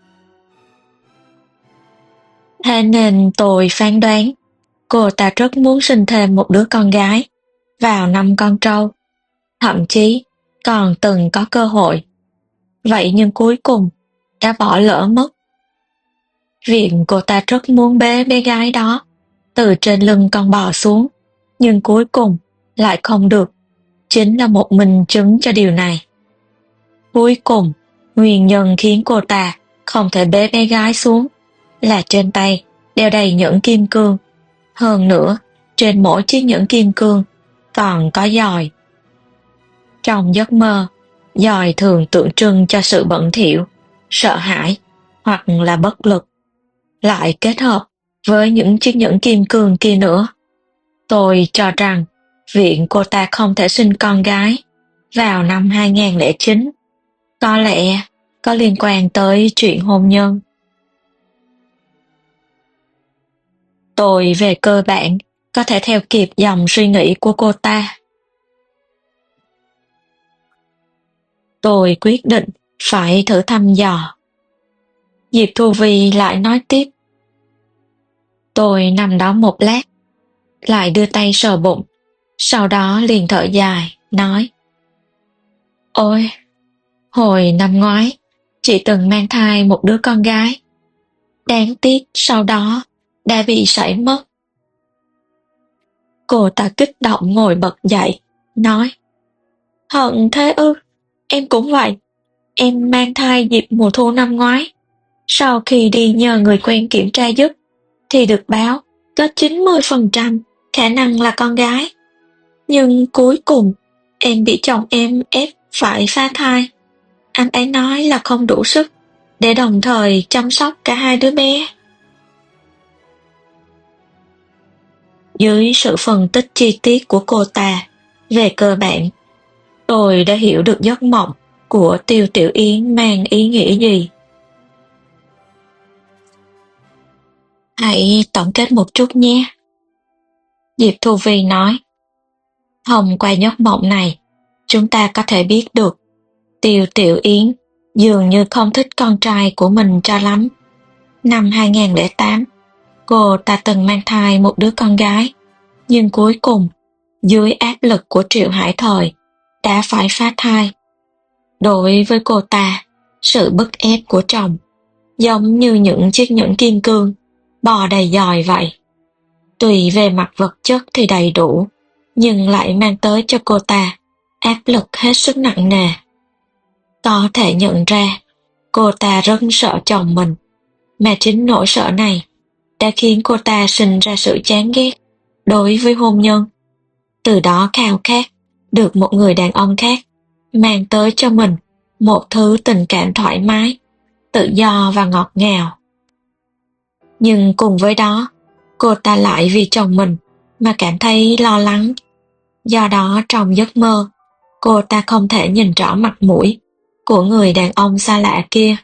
Thế nên tôi phán đoán, cô ta rất muốn sinh thêm một đứa con gái vào năm con trâu. Thậm chí còn từng có cơ hội. Vậy nhưng cuối cùng đã bỏ lỡ mất. Viện cô ta rất muốn bế bé gái đó từ trên lưng con bò xuống, nhưng cuối cùng lại không được. Chính là một minh chứng cho điều này. Cuối cùng, nguyên nhân khiến cô ta không thể bế bé gái xuống là trên tay đeo đầy nhẫn kim cương. Hơn nữa, trên mỗi chiếc nhẫn kim cương còn có giòi. Trong giấc mơ, giòi thường tượng trưng cho sự bẩn thỉu, sợ hãi hoặc là bất lực, lại kết hợp với những chiếc nhẫn kim cương kia nữa. Tôi cho rằng viện cô ta không thể sinh con gái vào năm hai không không chín. Có lẽ có liên quan tới chuyện hôn nhân. Tôi về cơ bản có thể theo kịp dòng suy nghĩ của cô ta. Tôi quyết định phải thử thăm dò. Diệp Thu Vi lại nói tiếp. Tôi nằm đó một lát, lại đưa tay sờ bụng, sau đó liền thở dài, nói: Ôi, hồi năm ngoái, chị từng mang thai một đứa con gái. Đáng tiếc sau đó đã bị sảy mất. Cô ta kích động ngồi bật dậy, nói: Hận thế ư? Em cũng vậy. Em mang thai dịp mùa thu năm ngoái. Sau khi đi nhờ người quen kiểm tra giúp, thì được báo có chín mươi phần trăm khả năng là con gái. Nhưng cuối cùng, em bị chồng em ép phải phá thai. Anh ấy nói là không đủ sức để đồng thời chăm sóc cả hai đứa bé. Dưới sự phân tích chi tiết của cô ta, về cơ bản, tôi đã hiểu được giấc mộng của Tiêu Tiểu Yến mang ý nghĩa gì. Hãy tổng kết một chút nhé. Diệp Thu Vi nói. Thông qua giấc mộng này, chúng ta có thể biết được Tiêu Tiểu Yến dường như không thích con trai của mình cho lắm. Năm hai không không tám, cô ta từng mang thai một đứa con gái, nhưng cuối cùng, dưới áp lực của Triệu Hải Thời, đã phải phá thai. Đối với cô ta, sự bức ép của chồng giống như những chiếc nhẫn kim cương bò đầy giòi vậy. Tùy về mặt vật chất thì đầy đủ, nhưng lại mang tới cho cô ta áp lực hết sức nặng nề. Có thể nhận ra, cô ta rất sợ chồng mình, mà chính nỗi sợ này đã khiến cô ta sinh ra sự chán ghét đối với hôn nhân. Từ đó khao khát được một người đàn ông khác mang tới cho mình một thứ tình cảm thoải mái, tự do và ngọt ngào. Nhưng cùng với đó, cô ta lại vì chồng mình mà cảm thấy lo lắng. Do đó trong giấc mơ, cô ta không thể nhìn rõ mặt mũi của người đàn ông xa lạ kia.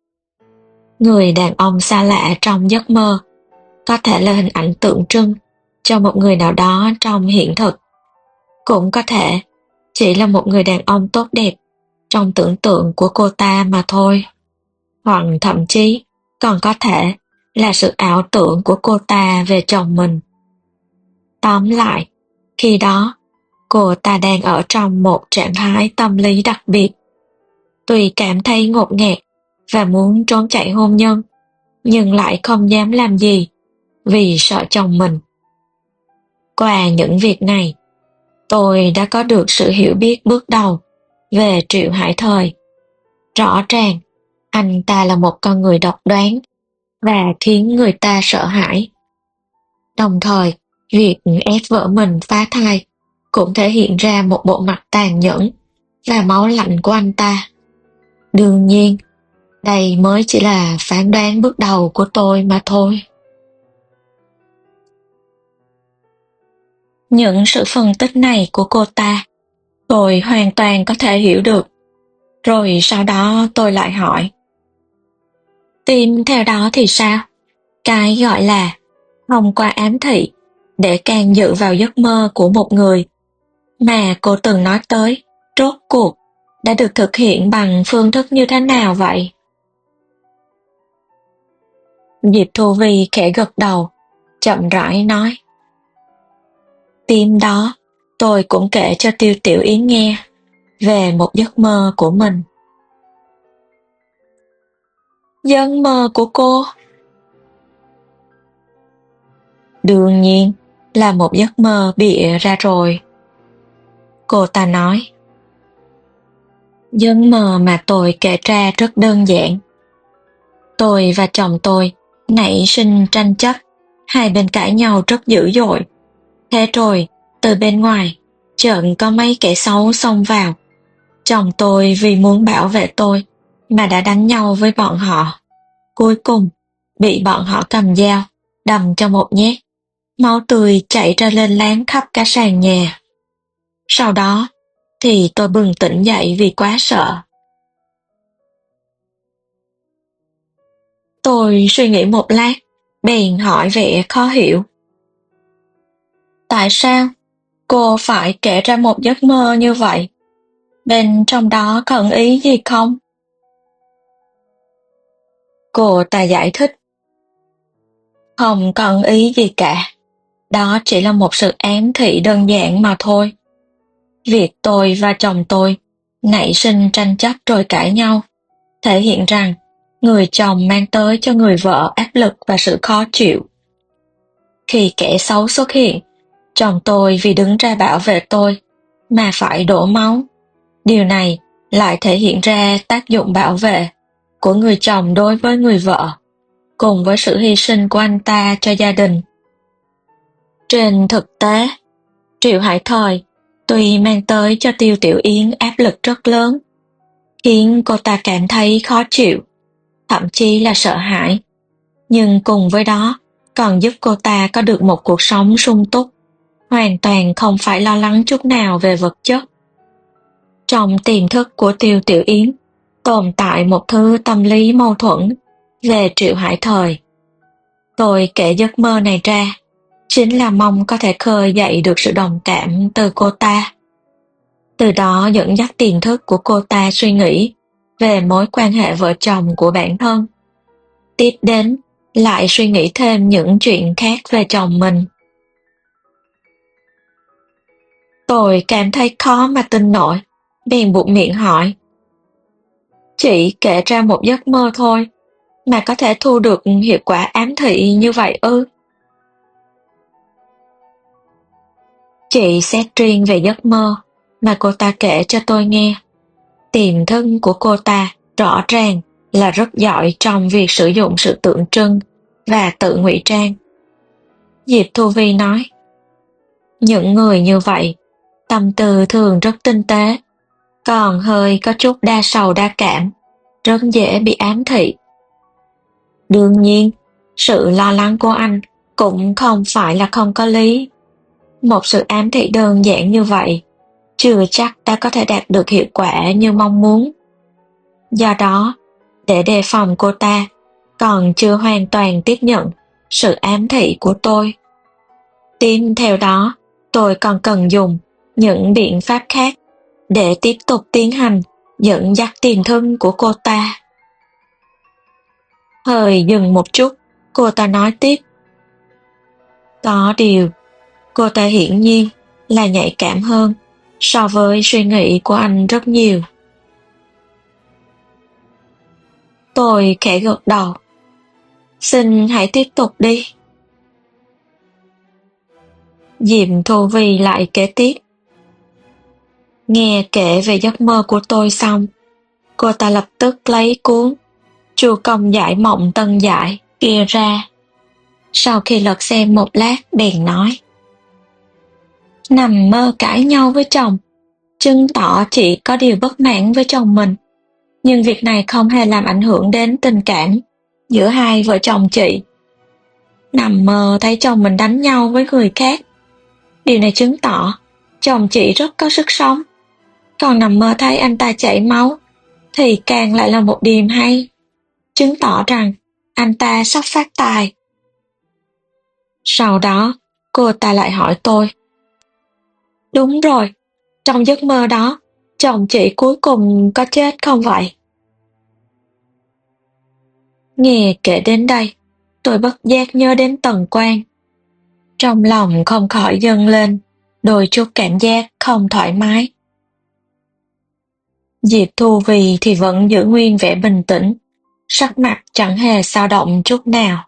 Người đàn ông xa lạ trong giấc mơ có thể là hình ảnh tượng trưng cho một người nào đó trong hiện thực. Cũng có thể chỉ là một người đàn ông tốt đẹp trong tưởng tượng của cô ta mà thôi. Hoặc thậm chí còn có thể là sự ảo tưởng của cô ta về chồng mình. Tóm lại, khi đó, cô ta đang ở trong một trạng thái tâm lý đặc biệt. Tuy cảm thấy ngột ngạt và muốn trốn chạy hôn nhân, nhưng lại không dám làm gì vì sợ chồng mình. Qua những việc này, tôi đã có được sự hiểu biết bước đầu về Triệu Hải Thời. Rõ ràng, anh ta là một con người độc đoán và khiến người ta sợ hãi. Đồng thời, việc ép vợ mình phá thai cũng thể hiện ra một bộ mặt tàn nhẫn và máu lạnh của anh ta. Đương nhiên, đây mới chỉ là phán đoán bước đầu của tôi mà thôi. Những sự phân tích này của cô ta, tôi hoàn toàn có thể hiểu được. Rồi sau đó tôi lại hỏi. Tim theo đó thì sao? Cái gọi là thông qua ám thị để can dự vào giấc mơ của một người mà cô từng nói tới, rốt cuộc đã được thực hiện bằng phương thức như thế nào vậy? Diệp Thu Vi khẽ gật đầu, chậm rãi nói. Tim đó, tôi cũng kể cho Tiêu Tiểu Yến nghe. về một giấc mơ của mình. Giấc mơ của cô? Đương nhiên là một giấc mơ bịa ra rồi. Cô ta nói. Giấc mơ mà tôi kể ra rất đơn giản. Tôi và chồng tôi nảy sinh tranh chấp, hai bên cãi nhau rất dữ dội. Thế rồi, từ bên ngoài, chợt có mấy kẻ xấu xông vào. Chồng tôi vì muốn bảo vệ tôi mà đã đánh nhau với bọn họ. Cuối cùng, bị bọn họ cầm dao, đâm cho một nhát. Máu tươi chảy ra lên láng khắp cả sàn nhà. Sau đó, thì tôi bừng tỉnh dậy vì quá sợ. Tôi suy nghĩ một lát, bèn hỏi vẻ khó hiểu. Tại sao cô phải kể ra một giấc mơ như vậy? Bên trong đó có ẩn ý gì không? Cô ta giải thích. Không có ẩn ý gì cả. Đó chỉ là một sự ám thị đơn giản mà thôi. Việc tôi và chồng tôi nảy sinh tranh chấp rồi cãi nhau, thể hiện rằng người chồng mang tới cho người vợ áp lực và sự khó chịu. Khi kẻ xấu xuất hiện, chồng tôi vì đứng ra bảo vệ tôi mà phải đổ máu. Điều này lại thể hiện ra tác dụng bảo vệ của người chồng đối với người vợ, cùng với sự hy sinh của anh ta cho gia đình. Trên thực tế, Triệu Hải Thời tuy mang tới cho Tiêu Tiểu Yến áp lực rất lớn, khiến cô ta cảm thấy khó chịu, thậm chí là sợ hãi, nhưng cùng với đó còn giúp cô ta có được một cuộc sống sung túc, hoàn toàn không phải lo lắng chút nào về vật chất. Trong tiềm thức của Tiêu Tiểu Yến tồn tại một thứ tâm lý mâu thuẫn về Triệu Hải Thời. Tôi kể giấc mơ này ra chính là mong có thể khơi dậy được sự đồng cảm từ cô ta. Từ đó dẫn dắt tiềm thức của cô ta suy nghĩ về mối quan hệ vợ chồng của bản thân. Tiếp đến lại suy nghĩ thêm những chuyện khác về chồng mình. Tôi cảm thấy khó mà tin nổi, bèn buột miệng hỏi. Chỉ kể ra một giấc mơ thôi, mà có thể thu được hiệu quả ám thị như vậy ư? Chị xét riêng về giấc mơ mà cô ta kể cho tôi nghe. Tiềm thức của cô ta rõ ràng là rất giỏi trong việc sử dụng sự tượng trưng và tự ngụy trang. Diệp Thu Vi nói, những người như vậy, tâm tư thường rất tinh tế, còn hơi có chút đa sầu đa cảm, rất dễ bị ám thị. Đương nhiên, sự lo lắng của anh cũng không phải là không có lý. Một sự ám thị đơn giản như vậy chưa chắc đã có thể đạt được hiệu quả như mong muốn. Do đó, để đề phòng cô ta còn chưa hoàn toàn tiếp nhận sự ám thị của tôi. Tiếp theo đó, tôi còn cần dùng những biện pháp khác để tiếp tục tiến hành dẫn dắt tiềm thức của cô ta. Hơi dừng một chút, cô ta nói tiếp. Có điều, cô ta hiển nhiên là nhạy cảm hơn so với suy nghĩ của anh rất nhiều. Tôi khẽ gật đầu. Xin hãy tiếp tục đi. Diệp Thu Vi lại kể tiếp. Nghe kể về giấc mơ của tôi xong, cô ta lập tức lấy cuốn Chu Công Giải Mộng Tân Giải kia ra. Sau khi lật xem một lát bèn nói. Nằm mơ cãi nhau với chồng, chứng tỏ chị có điều bất mãn với chồng mình. Nhưng việc này không hề làm ảnh hưởng đến tình cảm giữa hai vợ chồng chị. Nằm mơ thấy chồng mình đánh nhau với người khác. Điều này chứng tỏ chồng chị rất có sức sống. Còn nằm mơ thấy anh ta chảy máu thì càng lại là một điểm hay, chứng tỏ rằng anh ta sắp phát tài. Sau đó, cô ta lại hỏi tôi. Đúng rồi, trong giấc mơ đó, chồng chị cuối cùng có chết không vậy? Nghe kể đến đây, tôi bất giác nhớ đến Tần Quang. Trong lòng không khỏi dâng lên đôi chút cảm giác không thoải mái. Diệp Thu Vy thì vẫn giữ nguyên vẻ bình tĩnh, sắc mặt chẳng hề dao động chút nào.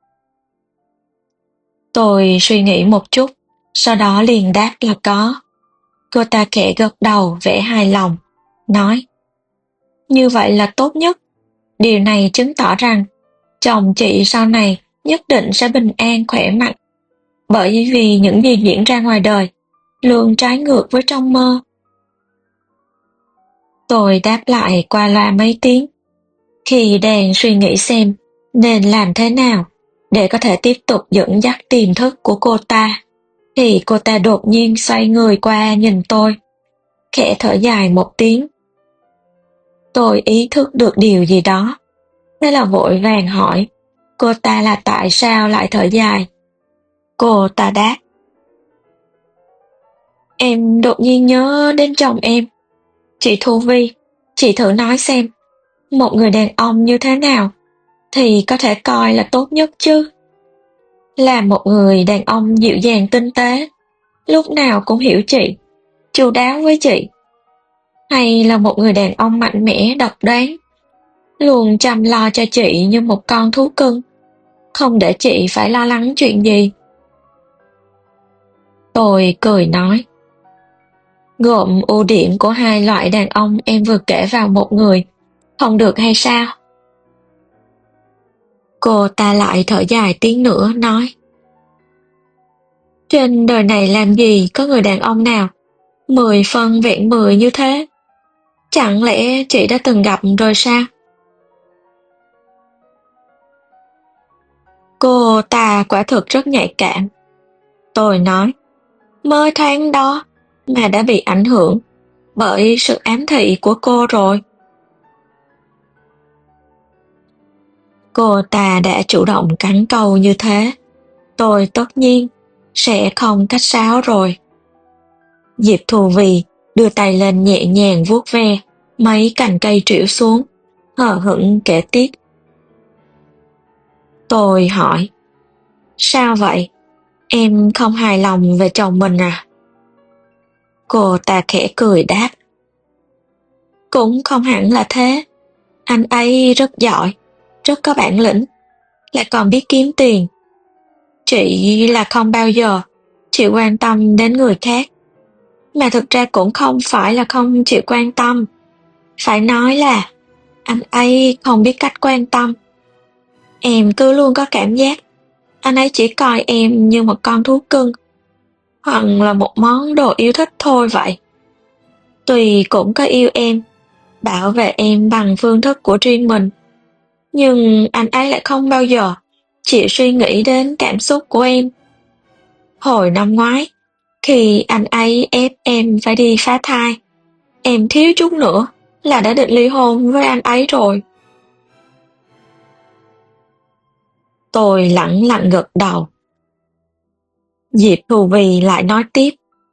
Tôi suy nghĩ một chút, sau đó liền đáp là có. Cô ta khẽ gật đầu vẻ hài lòng, nói: Như vậy là tốt nhất. Điều này chứng tỏ rằng chồng chị sau này nhất định sẽ bình an khỏe mạnh, bởi vì những gì diễn ra ngoài đời luôn trái ngược với trong mơ. Tôi đáp lại qua loa mấy tiếng. Khi đang suy nghĩ xem nên làm thế nào để có thể tiếp tục dẫn dắt tiềm thức của cô ta, thì cô ta đột nhiên xoay người qua nhìn tôi, khẽ thở dài một tiếng. Tôi ý thức được điều gì đó, thế là vội vàng hỏi cô ta là tại sao lại thở dài. Cô ta đáp: Em đột nhiên nhớ đến chồng em. Chị Thu Vy, chị thử nói xem, một người đàn ông như thế nào thì có thể coi là tốt nhất chứ? Là một người đàn ông dịu dàng tinh tế, lúc nào cũng hiểu chị, chu đáo với chị, hay là một người đàn ông mạnh mẽ độc đoán, luôn chăm lo cho chị như một con thú cưng, không để chị phải lo lắng chuyện gì? Tôi cười nói: Gộm ưu điểm của hai loại đàn ông em vừa kể vào một người, không được hay sao? Cô ta lại thở dài tiếng nữa nói: Trên đời này làm gì có người đàn ông nào mười phân vẹn mười như thế? Chẳng lẽ chị đã từng gặp rồi sao? Cô ta quả thực rất nhạy cảm. Tôi nói: Mới thoáng đó mà đã bị ảnh hưởng bởi sự ám thị của cô rồi. Cô ta đã chủ động cắn câu như thế, tôi tất nhiên sẽ không cách sáo rồi. Diệp Thù Vy đưa tay lên nhẹ nhàng vuốt ve mấy cành cây trĩu xuống, hờ hững kể tiếp. Tôi hỏi: Sao vậy? Em không hài lòng về chồng mình à? Cô ta khẽ cười đáp: Cũng không hẳn là thế. Anh ấy rất giỏi, rất có bản lĩnh, lại còn biết kiếm tiền. Chị là không bao giờ chịu quan tâm đến người khác. Mà thực ra cũng không phải là không chịu quan tâm. Phải nói là anh ấy không biết cách quan tâm. Em cứ luôn có cảm giác anh ấy chỉ coi em như một con thú cưng, hoặc là một món đồ yêu thích thôi vậy. Tuy cũng có yêu em, bảo vệ em bằng phương thức của riêng mình, nhưng anh ấy lại không bao giờ chịu suy nghĩ đến cảm xúc của em. Hồi năm ngoái, khi anh ấy ép em phải đi phá thai, em thiếu chút nữa là đã định ly hôn với anh ấy rồi. Tôi lẳng lặng gật đầu. Diệp Thù Vy lại nói tiếp.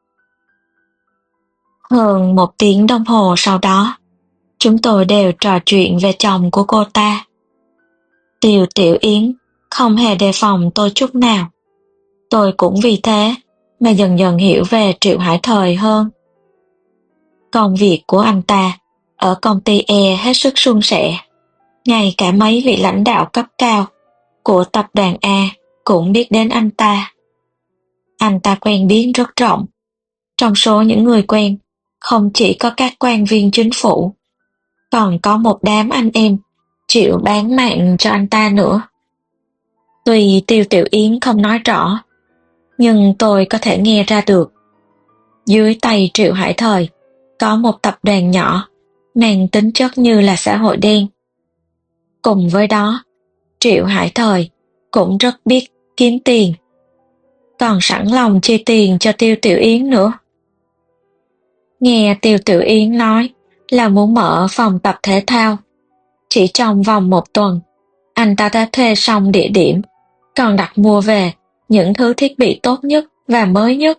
Hơn một tiếng đồng hồ sau đó, chúng tôi đều trò chuyện về chồng của cô ta. Tiêu Tiểu Yến không hề đề phòng tôi chút nào. Tôi cũng vì thế mà dần dần hiểu về Triệu Hải Thời hơn. Công việc của anh ta ở công ty E hết sức suôn sẻ. Ngay cả mấy vị lãnh đạo cấp cao của tập đoàn A cũng biết đến anh ta. Anh ta quen biết rất rộng. Trong số những người quen, không chỉ có các quan viên chính phủ, còn có một đám anh em chịu bán mạng cho anh ta nữa. Tuy Tiêu Tiểu Yến không nói rõ, nhưng tôi có thể nghe ra được. Dưới tay Triệu Hải Thời có một tập đoàn nhỏ mang tính chất như là xã hội đen. Cùng với đó, Triệu Hải Thời cũng rất biết kiếm tiền, còn sẵn lòng chia tiền cho Tiêu Tiểu Yến nữa. Nghe Tiêu Tiểu Yến nói là muốn mở phòng tập thể thao. Chỉ trong vòng một tuần, anh ta đã thuê xong địa điểm, còn đặt mua về những thứ thiết bị tốt nhất và mới nhất.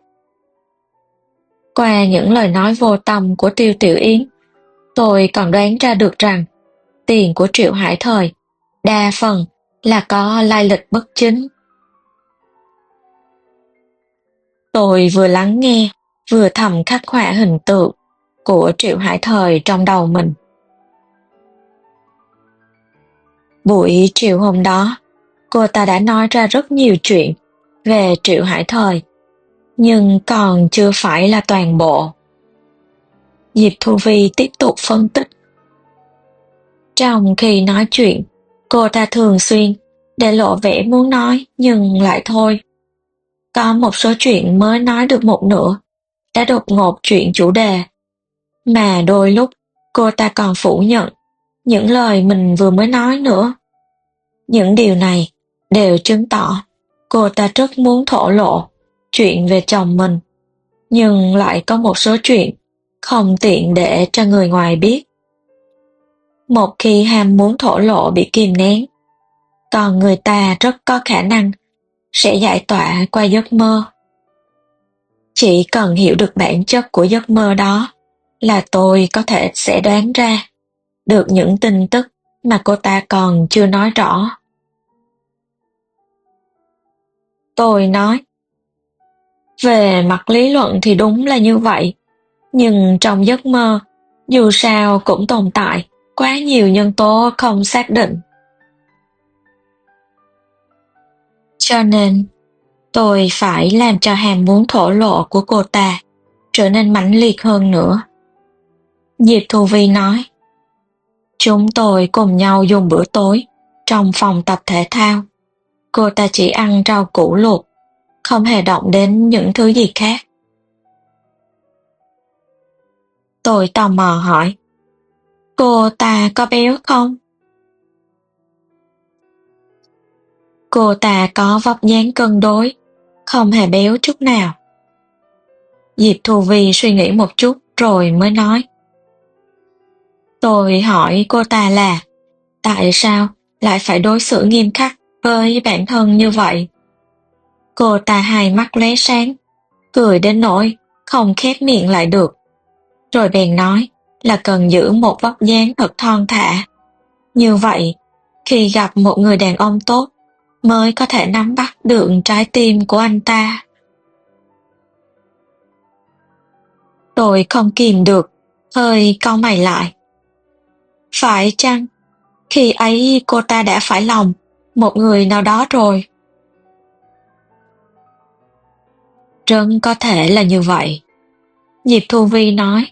Qua những lời nói vô tâm của Tiêu Tiểu Yến, tôi còn đoán ra được rằng tiền của Triệu Hải Thời đa phần là có lai lịch bất chính. Tôi vừa lắng nghe, vừa thầm khắc họa hình tượng. của Triệu Hải Thời trong đầu mình. Buổi chiều hôm đó, cô ta đã nói ra rất nhiều chuyện về Triệu Hải Thời, nhưng còn chưa phải là toàn bộ. Diệp Thu Vi tiếp tục phân tích. Trong khi nói chuyện, cô ta thường xuyên để lộ vẻ muốn nói nhưng lại thôi. Có một số chuyện mới nói được một nửa, đã đột ngột chuyển chủ đề. Mà đôi lúc cô ta còn phủ nhận những lời mình vừa mới nói nữa. Những điều này đều chứng tỏ cô ta rất muốn thổ lộ chuyện về chồng mình, nhưng lại có một số chuyện không tiện để cho người ngoài biết. Một khi ham muốn thổ lộ bị kìm nén, còn người ta rất có khả năng sẽ giải tỏa qua giấc mơ. Chỉ cần hiểu được bản chất của giấc mơ đó là tôi có thể sẽ đoán ra được những tin tức mà cô ta còn chưa nói rõ. Tôi nói, về mặt lý luận thì đúng là như vậy, nhưng trong giấc mơ, dù sao cũng tồn tại quá nhiều nhân tố không xác định. Cho nên, tôi phải làm cho ham muốn thổ lộ của cô ta trở nên mãnh liệt hơn nữa. Diệp Thu Vi nói, chúng tôi cùng nhau dùng bữa tối trong phòng tập thể thao. Cô ta chỉ ăn rau củ luộc, không hề động đến những thứ gì khác. Tôi tò mò hỏi, cô ta có béo không? Cô ta có vóc dáng cân đối, không hề béo chút nào. Diệp Thu Vi suy nghĩ một chút rồi mới nói. Tôi hỏi cô ta là, tại sao lại phải đối xử nghiêm khắc với bản thân như vậy? Cô ta hai mắt lóe sáng, cười đến nỗi không khép miệng lại được. Rồi bèn nói là cần giữ một vóc dáng thật thon thả. Như vậy, khi gặp một người đàn ông tốt, mới có thể nắm bắt được trái tim của anh ta. Tôi không kìm được, hơi cau mày lại. Phải chăng, khi ấy cô ta đã phải lòng một người nào đó rồi? Rất có thể là như vậy. Diệp Thu Vi nói.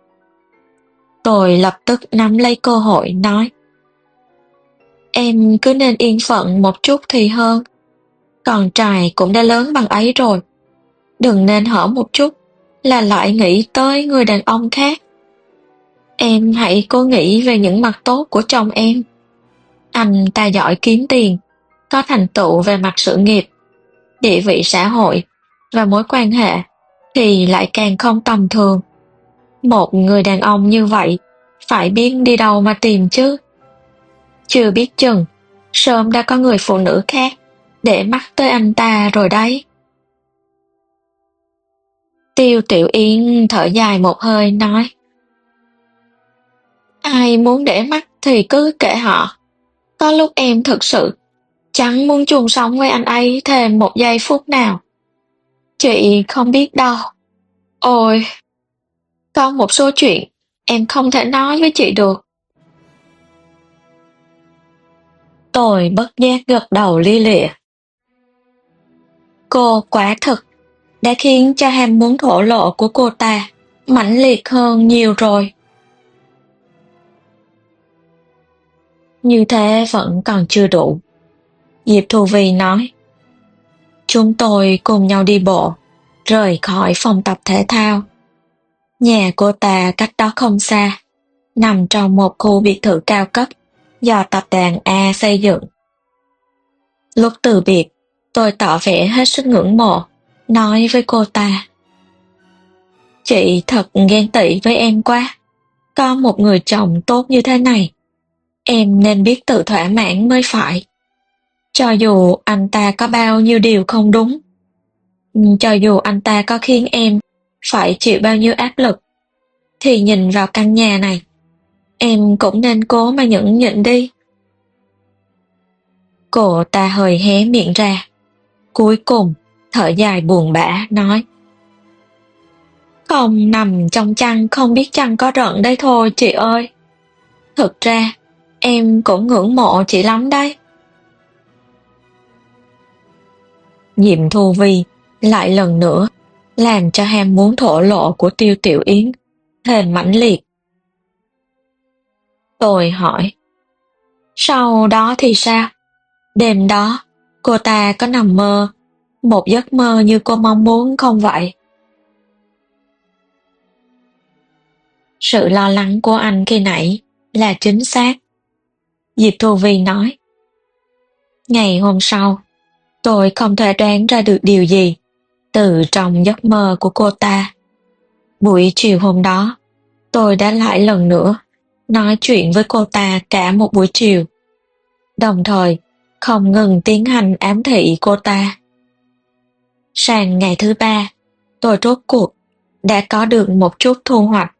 Tôi lập tức nắm lấy cơ hội nói. Em cứ nên yên phận một chút thì hơn. Con trai cũng đã lớn bằng ấy rồi. Đừng nên hở một chút là lại nghĩ tới người đàn ông khác. Em hãy cố nghĩ về những mặt tốt của chồng em. Anh ta giỏi kiếm tiền, có thành tựu về mặt sự nghiệp, địa vị xã hội và mối quan hệ thì lại càng không tầm thường. Một người đàn ông như vậy phải biết đi đâu mà tìm chứ. Chưa biết chừng, sớm đã có người phụ nữ khác để mắt tới anh ta rồi đấy. Tiêu Tiểu Yến thở dài một hơi nói. Ai muốn để mắt thì cứ kệ họ. Có lúc em thực sự chẳng muốn chung sống với anh ấy thêm một giây phút nào. Chị không biết đâu. Ôi, có một số chuyện em không thể nói với chị được. Tôi bất giác gật đầu lia lịa. Cô quả thực đã khiến cho ham muốn thổ lộ của cô ta mãnh liệt hơn nhiều rồi. Như thế vẫn còn chưa đủ. Diệp Thu Vi nói. Chúng tôi cùng nhau đi bộ, rời khỏi phòng tập thể thao. Nhà cô ta cách đó không xa, nằm trong một khu biệt thự cao cấp do tập đoàn A xây dựng. Lúc từ biệt, tôi tỏ vẻ hết sức ngưỡng mộ, nói với cô ta. Chị thật ghen tị với em quá, có một người chồng tốt như thế này. Em nên biết tự thỏa mãn mới phải. Cho dù anh ta có bao nhiêu điều không đúng, cho dù anh ta có khiến em phải chịu bao nhiêu áp lực, thì nhìn vào căn nhà này, em cũng nên cố mà nhẫn nhịn đi. Cô ta hơi hé miệng ra, cuối cùng thở dài buồn bã nói. Không nằm trong chăn không biết chăn có rận đây thôi chị ơi. Thực ra, em cũng ngưỡng mộ chị lắm đấy. Diệm Thu Vi lại lần nữa làm cho ham muốn thổ lộ của Tiêu Tiểu Yến thêm mãnh liệt. Tôi hỏi, sau đó thì sao? Đêm đó, cô ta có nằm mơ, một giấc mơ như cô mong muốn không vậy? Sự lo lắng của anh khi nãy là chính xác. Diệp Thu Vi nói. Ngày hôm sau, tôi không thể đoán ra được điều gì từ trong giấc mơ của cô ta. Buổi chiều hôm đó, tôi đã lại lần nữa nói chuyện với cô ta cả một buổi chiều, đồng thời không ngừng tiến hành ám thị cô ta. Sang ngày thứ ba, tôi rốt cuộc đã có được một chút thu hoạch.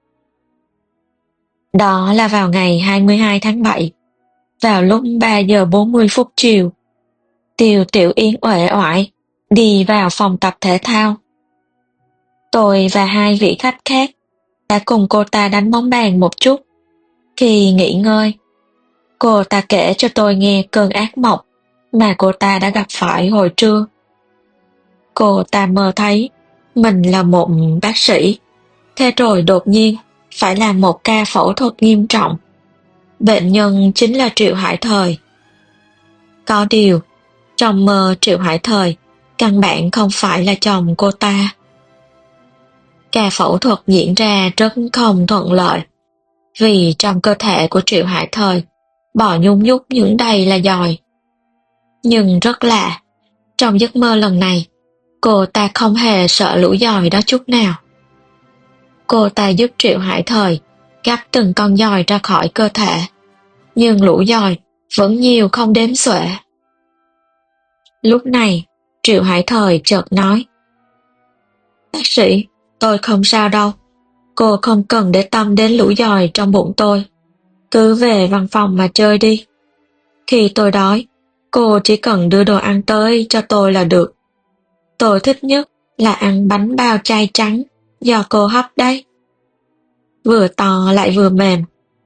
Đó là vào ngày hai mươi hai tháng bảy, vào lúc ba giờ bốn mươi phút chiều. Tiêu Tiểu Yến uể oải đi vào phòng tập thể thao. Tôi và hai vị khách khác đã cùng cô ta đánh bóng bàn một chút. Khi nghỉ ngơi, cô ta kể cho tôi nghe cơn ác mộng mà cô ta đã gặp phải hồi trưa. Cô ta mơ thấy mình là một bác sĩ, thế rồi đột nhiên phải làm một ca phẫu thuật nghiêm trọng. Bệnh nhân chính là Triệu Hải Thời. Có điều, trong mơ Triệu Hải Thời căn bản không phải là chồng cô ta. Ca phẫu thuật diễn ra rất không thuận lợi, vì trong cơ thể của Triệu Hải Thời bò nhung nhúc những đầy là giòi. Nhưng rất lạ, trong giấc mơ lần này, cô ta không hề sợ lũ giòi đó chút nào. Cô ta giúp Triệu Hải Thời gắp từng con giòi ra khỏi cơ thể, nhưng lũ giòi vẫn nhiều không đếm xuể. Lúc này, Triệu Hải Thời chợt nói, bác sĩ, tôi không sao đâu, cô không cần để tâm đến lũ giòi trong bụng tôi, cứ về văn phòng mà chơi đi. Khi tôi đói, cô chỉ cần đưa đồ ăn tới cho tôi là được. Tôi thích nhất là ăn bánh bao chay trắng do cô hấp đấy. Vừa to lại vừa mềm.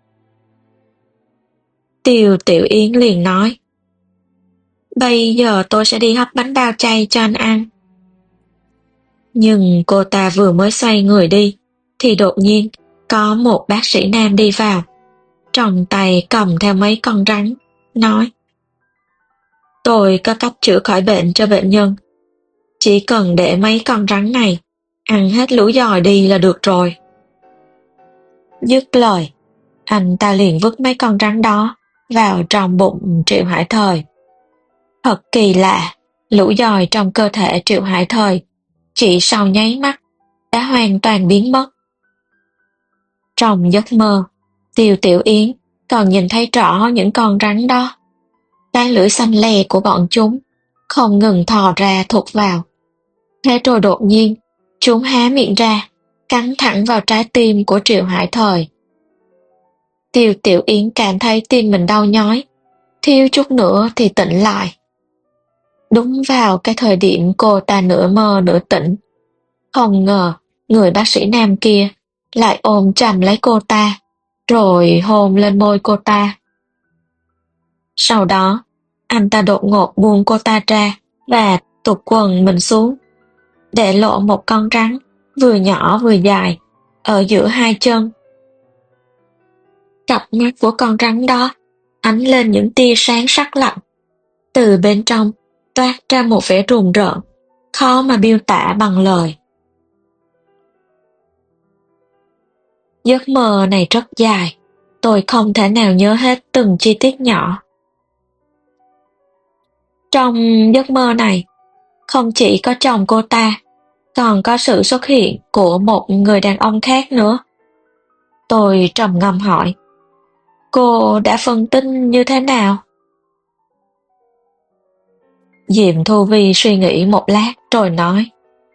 Tiêu Tiểu Yến liền nói, bây giờ tôi sẽ đi hấp bánh bao chay cho anh ăn. Nhưng cô ta vừa mới xoay người đi, thì đột nhiên có một bác sĩ nam đi vào, trong tay cầm theo mấy con rắn, nói, tôi có cách chữa khỏi bệnh cho bệnh nhân. Chỉ cần để mấy con rắn này ăn hết lũ giòi đi là được rồi. Dứt lời, anh ta liền vứt mấy con rắn đó vào trong bụng Triệu Hải Thời. Thật kỳ lạ, lũ giòi trong cơ thể Triệu Hải Thời chỉ sau nháy mắt đã hoàn toàn biến mất. Trong giấc mơ, Tiêu Tiểu Yến còn nhìn thấy rõ những con rắn đó. Cái lưỡi xanh lè của bọn chúng không ngừng thò ra thụt vào. Thế rồi đột nhiên, chúng há miệng ra, cắn thẳng vào trái tim của Triệu Hải Thời. Tiêu Tiểu Yến cảm thấy tim mình đau nhói, thiếu chút nữa thì tỉnh lại. Đúng vào cái thời điểm cô ta nửa mơ nửa tỉnh, không ngờ người bác sĩ nam kia lại ôm chầm lấy cô ta, rồi hôn lên môi cô ta. Sau đó, anh ta đột ngột buông cô ta ra và tụt quần mình xuống, để lộ một con rắn vừa nhỏ vừa dài ở giữa hai chân. Cặp mắt của con rắn đó ánh lên những tia sáng sắc lạnh, từ bên trong toát ra một vẻ rùng rợn khó mà miêu tả bằng lời. Giấc mơ này rất dài, tôi không thể nào nhớ hết từng chi tiết nhỏ. Trong giấc mơ này, không chỉ có chồng cô ta, còn có sự xuất hiện của một người đàn ông khác nữa. Tôi trầm ngâm hỏi, cô đã phân tích như thế nào? Diệm Thu Vi suy nghĩ một lát rồi nói,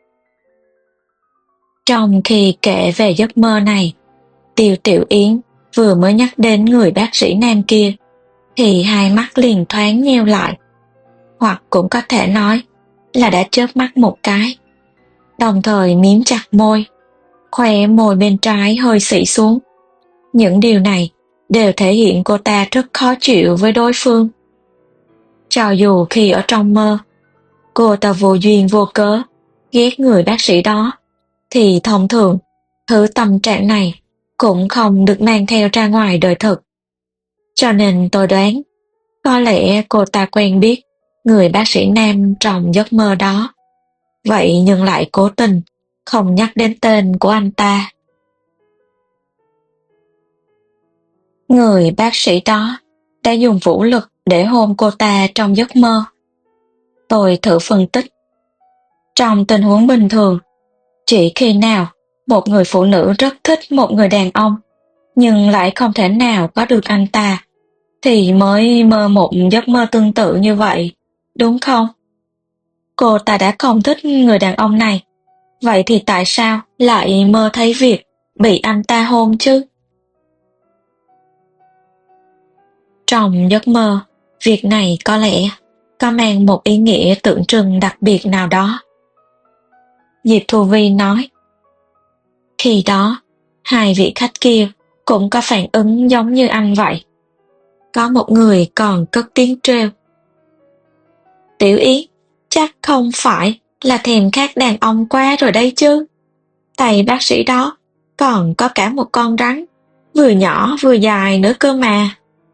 trong khi kể về giấc mơ này, Tiêu Tiểu Yến vừa mới nhắc đến người bác sĩ nam kia, thì hai mắt liền thoáng nheo lại, hoặc cũng có thể nói là đã chớp mắt một cái, đồng thời mím chặt môi, Khóe môi bên trái hơi xị xuống. Những điều này đều thể hiện cô ta rất khó chịu với đối phương. Cho dù khi ở trong mơ, cô ta vô duyên vô cớ ghét người bác sĩ đó, thì thông thường thứ tâm trạng này cũng không được mang theo ra ngoài đời thực. Cho nên tôi đoán, có lẽ cô ta quen biết người bác sĩ nam trong giấc mơ đó, vậy nhưng lại cố tình không nhắc đến tên của anh ta. Người bác sĩ đó đã dùng vũ lực để hôn cô ta trong giấc mơ. Tôi thử phân tích. Trong tình huống bình thường, chỉ khi nào một người phụ nữ rất thích một người đàn ông, nhưng lại không thể nào có được anh ta, thì mới mơ một giấc mơ tương tự như vậy, đúng không? Cô ta đã không thích người đàn ông này, vậy thì tại sao lại mơ thấy việc bị anh ta hôn chứ? Trong giấc mơ, việc này có lẽ có mang một ý nghĩa tượng trưng đặc biệt nào đó. Diệp Thu Vi nói. Khi đó, hai vị khách kia cũng có phản ứng giống như anh vậy. Có một người còn cất tiếng trêu. Tiểu Yến, chắc không phải là thèm khát đàn ông quá rồi đây chứ. Thầy bác sĩ đó còn có cả một con rắn, vừa nhỏ vừa dài nữa cơ mà.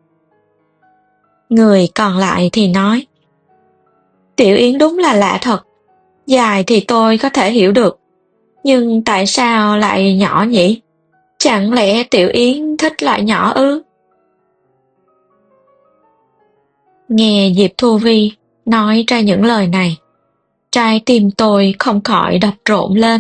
Người còn lại thì nói. Tiểu Yến đúng là lạ thật. Dài thì tôi có thể hiểu được, nhưng tại sao lại nhỏ nhỉ? Chẳng lẽ Tiểu Yến thích loại nhỏ ư? Nghe Diệp Thu Vi nói ra những lời này, trái tim tôi không khỏi đập rộn lên.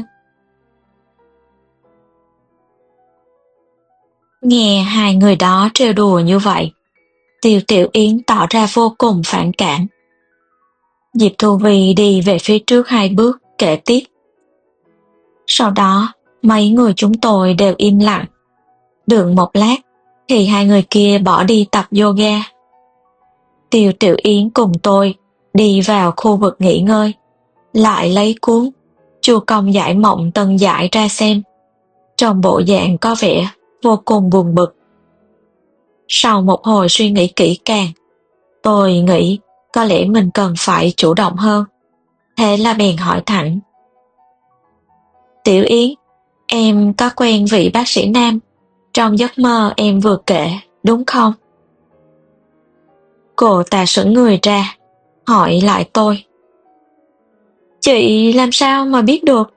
Nghe hai người đó trêu đùa như vậy, Tiêu Tiểu Yến tỏ ra vô cùng phản cảm. Diệp Thu Vi đi về phía trước hai bước, kể tiếp. Sau đó, mấy người chúng tôi đều im lặng. Được một lát, thì hai người kia bỏ đi tập yoga. Tiêu Tiểu Yến cùng tôi đi vào khu vực nghỉ ngơi, lại lấy cuốn Chu Công giải mộng tân giải ra xem. Trong bộ dạng có vẻ vô cùng buồn bực. Sau một hồi suy nghĩ kỹ càng, tôi nghĩ có lẽ mình cần phải chủ động hơn. Thế là bèn hỏi thẳng. Tiểu Yến, em có quen vị bác sĩ nam trong giấc mơ em vừa kể, đúng không? Cô ta sững người ra, hỏi lại tôi. Chị làm sao mà biết được?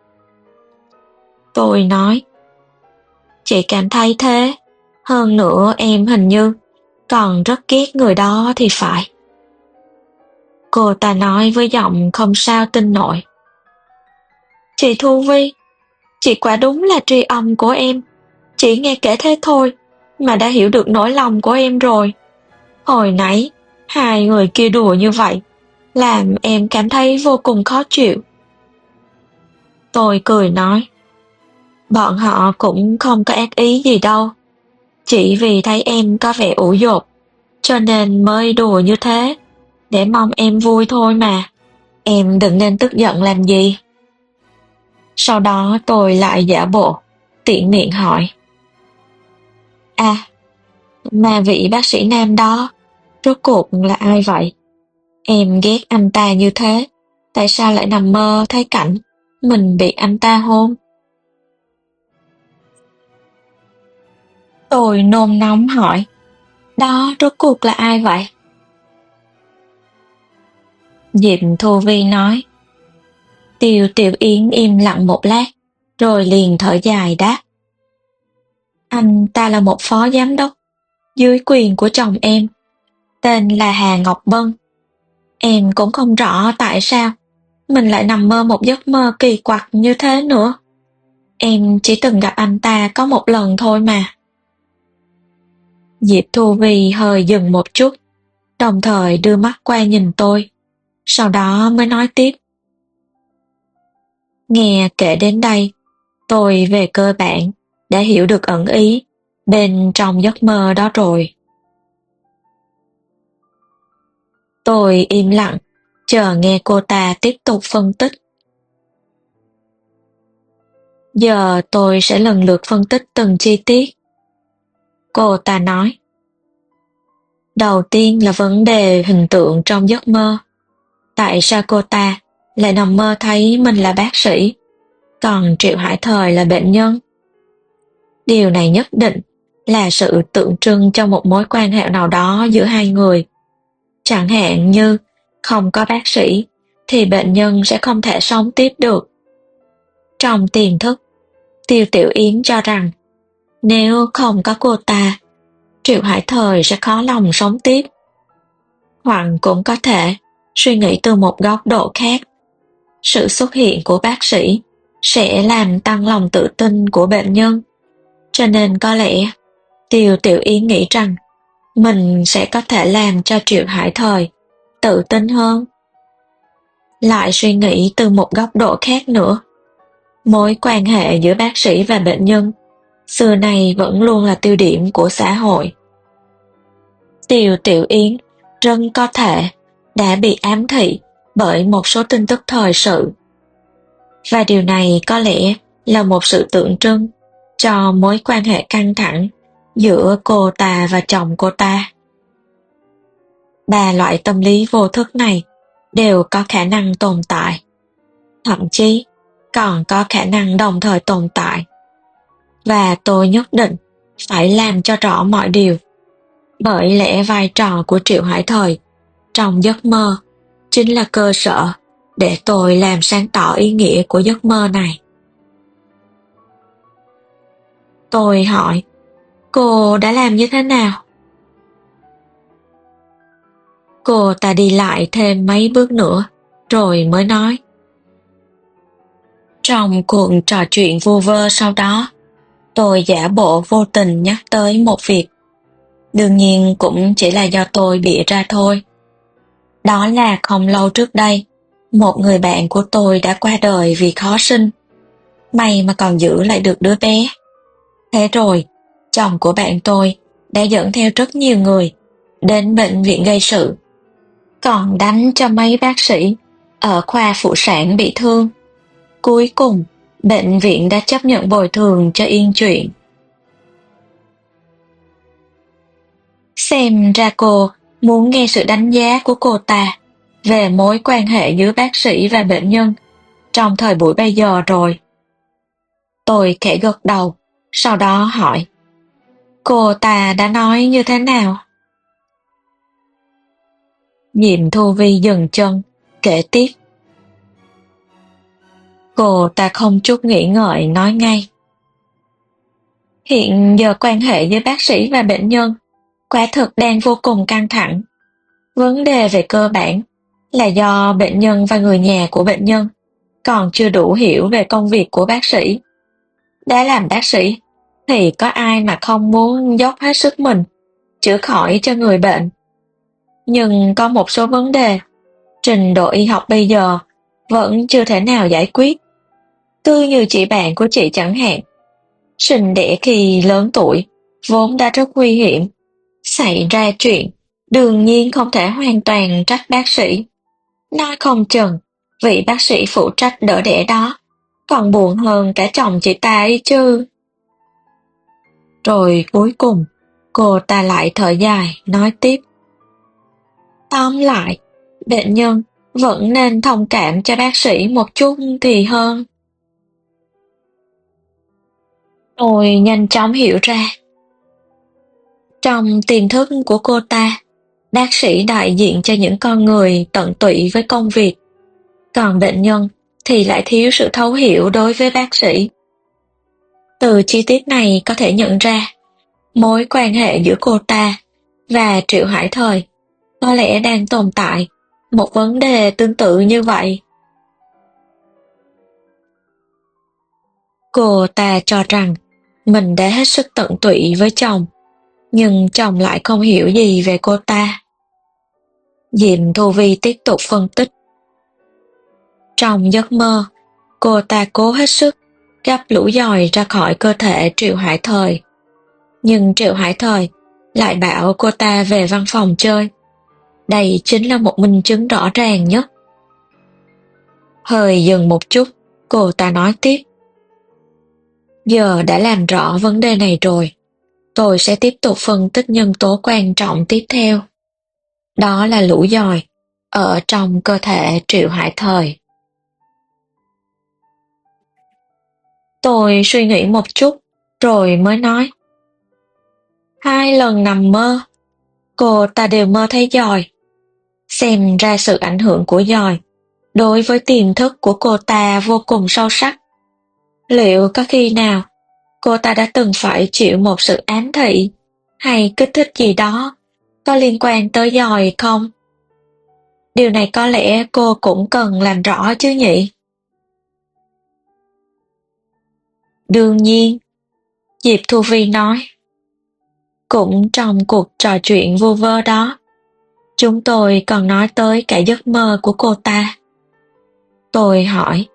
Tôi nói. Chị cảm thấy thế, hơn nữa em hình như còn rất ghét người đó thì phải. Cô ta nói với giọng không sao tin nổi. Chị Thu Vi, chị quả đúng là tri âm của em. Chỉ nghe kể thế thôi mà đã hiểu được nỗi lòng của em rồi. Hồi nãy, hai người kia đùa như vậy, làm em cảm thấy vô cùng khó chịu. Tôi cười nói. Bọn họ cũng không có ác ý gì đâu. Chỉ vì thấy em có vẻ ủ dột, cho nên mới đùa như thế, để mong em vui thôi mà. Em đừng nên tức giận làm gì. Sau đó tôi lại giả bộ, tiện miệng hỏi. À, mà vị bác sĩ nam đó, rốt cuộc là ai vậy? Em ghét anh ta như thế, tại sao lại nằm mơ thấy cảnh mình bị anh ta hôn? Tôi nôn nóng hỏi. Đó rốt cuộc là ai vậy? Diệp Thu Vi nói. Tiêu Tiểu Yến im lặng một lát, rồi liền thở dài đáp. Anh ta là một phó giám đốc, dưới quyền của chồng em, tên là Hà Ngọc Bân. Em cũng không rõ tại sao mình lại nằm mơ một giấc mơ kỳ quặc như thế nữa. Em chỉ từng gặp anh ta có một lần thôi mà. Diệp Thu Vi hơi dừng một chút, đồng thời đưa mắt qua nhìn tôi, sau đó mới nói tiếp. Nghe kể đến đây, tôi về cơ bản đã hiểu được ẩn ý bên trong giấc mơ đó rồi. Tôi im lặng, chờ nghe cô ta tiếp tục phân tích. Giờ tôi sẽ lần lượt phân tích từng chi tiết. Cô ta nói. Đầu tiên là vấn đề hình tượng trong giấc mơ. Tại sao cô ta lại nằm mơ thấy mình là bác sĩ, còn Triệu Hải Thời là bệnh nhân? Điều này nhất định là sự tượng trưng cho một mối quan hệ nào đó giữa hai người. Chẳng hạn như không có bác sĩ thì bệnh nhân sẽ không thể sống tiếp được. Trong tiềm thức, Tiêu Tiểu Yến cho rằng nếu không có cô ta, Triệu Hải Thời sẽ khó lòng sống tiếp. Hoặc cũng có thể suy nghĩ từ một góc độ khác. Sự xuất hiện của bác sĩ sẽ làm tăng lòng tự tin của bệnh nhân. Cho nên có lẽ Tiêu Tiểu Yến nghĩ rằng mình sẽ có thể làm cho Triệu Hải Thời tự tin hơn. Lại suy nghĩ từ một góc độ khác nữa. Mối quan hệ giữa bác sĩ và bệnh nhân xưa nay vẫn luôn là tiêu điểm của xã hội. Tiêu Tiểu Yến rất có thể đã bị ám thị bởi một số tin tức thời sự. Và điều này có lẽ là một sự tượng trưng cho mối quan hệ căng thẳng giữa cô ta và chồng cô ta. Ba loại tâm lý vô thức này đều có khả năng tồn tại, thậm chí còn có khả năng đồng thời tồn tại. Và tôi nhất định phải làm cho rõ mọi điều, bởi lẽ vai trò của Triệu Hải Thời trong giấc mơ chính là cơ sở để tôi làm sáng tỏ ý nghĩa của giấc mơ này. Tôi hỏi, cô đã làm như thế nào? Cô ta đi lại thêm mấy bước nữa, rồi mới nói. Trong cuộc trò chuyện vu vơ sau đó, tôi giả bộ vô tình nhắc tới một việc. Đương nhiên cũng chỉ là do tôi bịa ra thôi. Đó là không lâu trước đây, một người bạn của tôi đã qua đời vì khó sinh. May mà còn giữ lại được đứa bé. Thế rồi, chồng của bạn tôi đã dẫn theo rất nhiều người đến bệnh viện gây sự, còn đánh cho mấy bác sĩ ở khoa phụ sản bị thương. Cuối cùng, bệnh viện đã chấp nhận bồi thường cho yên chuyện. Xem ra cô muốn nghe sự đánh giá của cô ta về mối quan hệ giữa bác sĩ và bệnh nhân trong thời buổi bây giờ rồi. Tôi khẽ gật đầu, sau đó hỏi, cô ta đã nói như thế nào? Diệm Thu Vi dừng chân, kể tiếp. Cô ta không chút nghĩ ngợi nói ngay. Hiện giờ quan hệ giữa bác sĩ và bệnh nhân quả thực đang vô cùng căng thẳng. Vấn đề về cơ bản là do bệnh nhân và người nhà của bệnh nhân còn chưa đủ hiểu về công việc của bác sĩ. Đã làm bác sĩ thì có ai mà không muốn dốc hết sức mình chữa khỏi cho người bệnh. Nhưng có một số vấn đề trình độ y học bây giờ vẫn chưa thể nào giải quyết. Cứ như chị bạn của chị chẳng hạn, sinh đẻ khi lớn tuổi vốn đã rất nguy hiểm. Xảy ra chuyện, đương nhiên không thể hoàn toàn trách bác sĩ. Nói không chừng, vị bác sĩ phụ trách đỡ đẻ đó còn buồn hơn cả chồng chị ta ấy chứ. Rồi cuối cùng, cô ta lại thở dài, nói tiếp. Tóm lại, bệnh nhân vẫn nên thông cảm cho bác sĩ một chút thì hơn. Tôi nhanh chóng hiểu ra. Trong tiềm thức của cô ta, bác sĩ đại diện cho những con người tận tụy với công việc, còn bệnh nhân thì lại thiếu sự thấu hiểu đối với bác sĩ. Từ chi tiết này có thể nhận ra, mối quan hệ giữa cô ta và Triệu Hải Thời có lẽ đang tồn tại một vấn đề tương tự như vậy. Cô ta cho rằng mình đã hết sức tận tụy với chồng, nhưng chồng lại không hiểu gì về cô ta. Diệm Thu Vi tiếp tục phân tích. Trong giấc mơ, cô ta cố hết sức gắp lũ dòi ra khỏi cơ thể Triệu Hải Thời. Nhưng Triệu Hải Thời lại bảo cô ta về văn phòng chơi. Đây chính là một minh chứng rõ ràng nhất. Hơi dừng một chút, cô ta nói tiếp. Giờ đã làm rõ vấn đề này rồi, tôi sẽ tiếp tục phân tích nhân tố quan trọng tiếp theo. Đó là lũ giòi ở trong cơ thể Triệu Hải Thời. Tôi suy nghĩ một chút, rồi mới nói. Hai lần nằm mơ, cô ta đều mơ thấy giòi. Xem ra sự ảnh hưởng của giòi đối với tiềm thức của cô ta vô cùng sâu sắc. Liệu có khi nào cô ta đã từng phải chịu một sự ám thị hay kích thích gì đó có liên quan tới giòi không? Điều này có lẽ cô cũng cần làm rõ chứ nhỉ? Đương nhiên, Diệp Thu Vi nói. Cũng trong cuộc trò chuyện vu vơ đó, chúng tôi còn nói tới cả giấc mơ của cô ta. Tôi hỏi,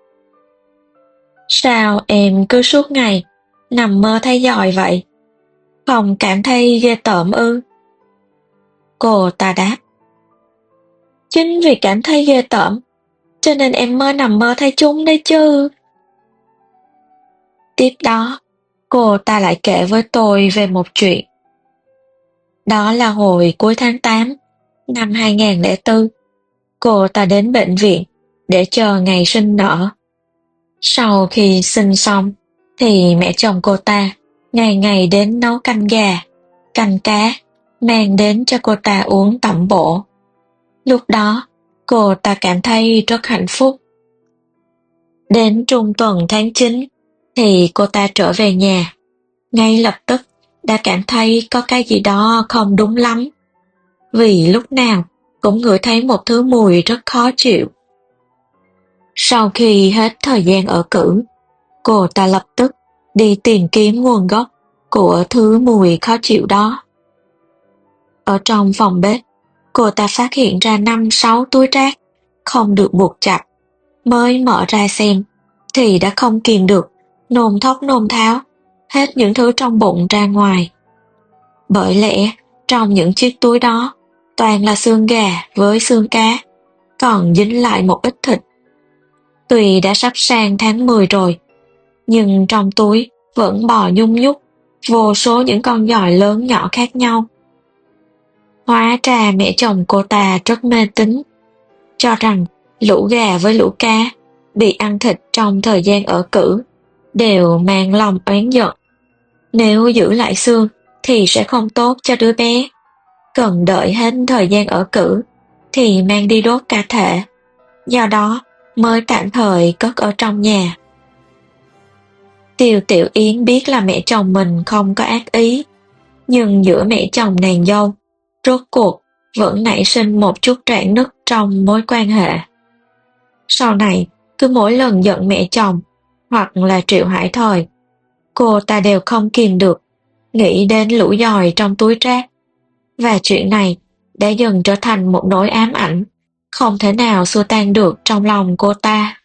sao em cứ suốt ngày nằm mơ thấy giòi vậy? Không cảm thấy ghê tởm ư? Cô ta đáp, chính vì cảm thấy ghê tởm, cho nên em mơ nằm mơ thấy chúng đấy chứ. Tiếp đó, cô ta lại kể với tôi về một chuyện. Đó là hồi cuối tháng tám năm hai không không bốn, cô ta đến bệnh viện để chờ ngày sinh nở. Sau khi sinh xong, thì mẹ chồng cô ta ngày ngày đến nấu canh gà, canh cá, mang đến cho cô ta uống tẩm bổ. Lúc đó, cô ta cảm thấy rất hạnh phúc. Đến trung tuần tháng chín, thì cô ta trở về nhà. Ngay lập tức đã cảm thấy có cái gì đó không đúng lắm. Vì lúc nào cũng ngửi thấy một thứ mùi rất khó chịu. Sau khi hết thời gian ở cữ, cô ta lập tức đi tìm kiếm nguồn gốc của thứ mùi khó chịu đó. Ở trong phòng bếp, cô ta phát hiện ra năm sáu túi rác không được buộc chặt. Mới mở ra xem, thì đã không kìm được, nôn thốc nôn tháo, hết những thứ trong bụng ra ngoài. Bởi lẽ, trong những chiếc túi đó, toàn là xương gà với xương cá, còn dính lại một ít thịt. Tuy đã sắp sang tháng mười rồi, nhưng trong túi vẫn bò nhung nhúc vô số những con giòi lớn nhỏ khác nhau. Hóa ra mẹ chồng cô ta rất mê tín, cho rằng lũ gà với lũ cá bị ăn thịt trong thời gian ở cữ đều mang lòng oán giận. Nếu giữ lại xương thì sẽ không tốt cho đứa bé. Cần đợi hết thời gian ở cữ thì mang đi đốt cả thể. Do đó mới tạm thời cất ở trong nhà. Tiêu Tiểu Yến biết là mẹ chồng mình không có ác ý, nhưng giữa mẹ chồng nàng dâu rốt cuộc vẫn nảy sinh một chút rạn nứt trong mối quan hệ. Sau này, cứ mỗi lần giận mẹ chồng hoặc là Triệu Hải Thời, cô ta đều không kìm được nghĩ đến lũ giòi trong túi rác, và chuyện này đã dần trở thành một nỗi ám ảnh không thể nào xua tan được trong lòng cô ta.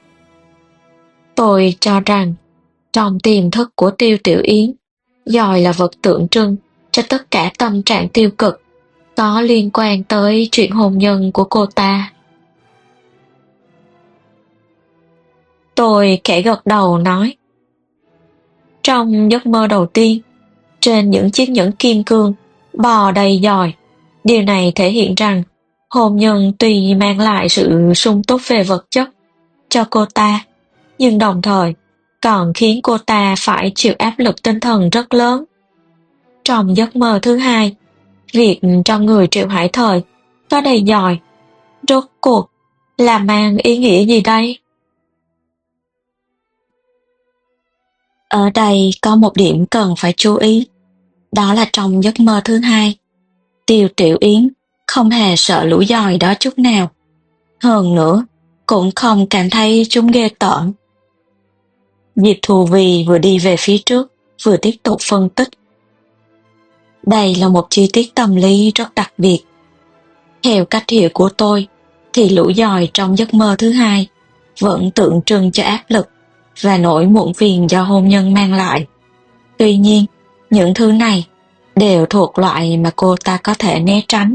Tôi cho rằng trong tiềm thức của Tiêu Tiểu Yến, giòi là vật tượng trưng cho tất cả tâm trạng tiêu cực có liên quan tới chuyện hôn nhân của cô ta. Tôi khẽ gật đầu nói, trong giấc mơ đầu tiên, trên những chiếc nhẫn kim cương bò đầy giòi, điều này thể hiện rằng hôn nhân tuy mang lại sự sung túc về vật chất cho cô ta, nhưng đồng thời còn khiến cô ta phải chịu áp lực tinh thần rất lớn. Trong giấc mơ thứ hai, việc trong người Triệu Hải Thời có đầy giòi, rốt cuộc là mang ý nghĩa gì đây? Ở đây có một điểm cần phải chú ý, đó là trong giấc mơ thứ hai, Tiêu Tiểu Yến không hề sợ lũ giòi đó chút nào. Hơn nữa, cũng không cảm thấy chúng ghê tởm. Diệp Thù Vì vừa đi về phía trước, vừa tiếp tục phân tích. Đây là một chi tiết tâm lý rất đặc biệt. Theo cách hiểu của tôi, thì lũ giòi trong giấc mơ thứ hai vẫn tượng trưng cho áp lực và nỗi muộn phiền do hôn nhân mang lại. Tuy nhiên, những thứ này đều thuộc loại mà cô ta có thể né tránh.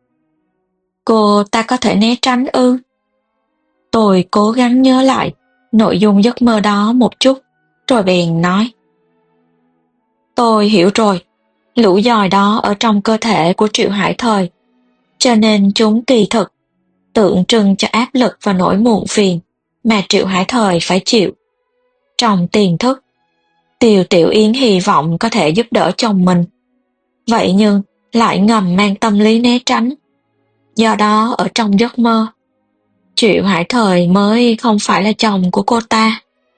Cô ta có thể né tránh ư? Tôi cố gắng nhớ lại nội dung giấc mơ đó một chút, rồi bèn nói. Tôi hiểu rồi, lũ giòi đó ở trong cơ thể của Triệu Hải Thời, cho nên chúng kỳ thực tượng trưng cho áp lực và nỗi muộn phiền mà Triệu Hải Thời phải chịu. Trong tiềm thức, Tiêu Tiểu Yến hy vọng có thể giúp đỡ chồng mình, vậy nhưng lại ngầm mang tâm lý né tránh. Do đó ở trong giấc mơ, Triệu Hải Thời mới không phải là chồng của cô ta.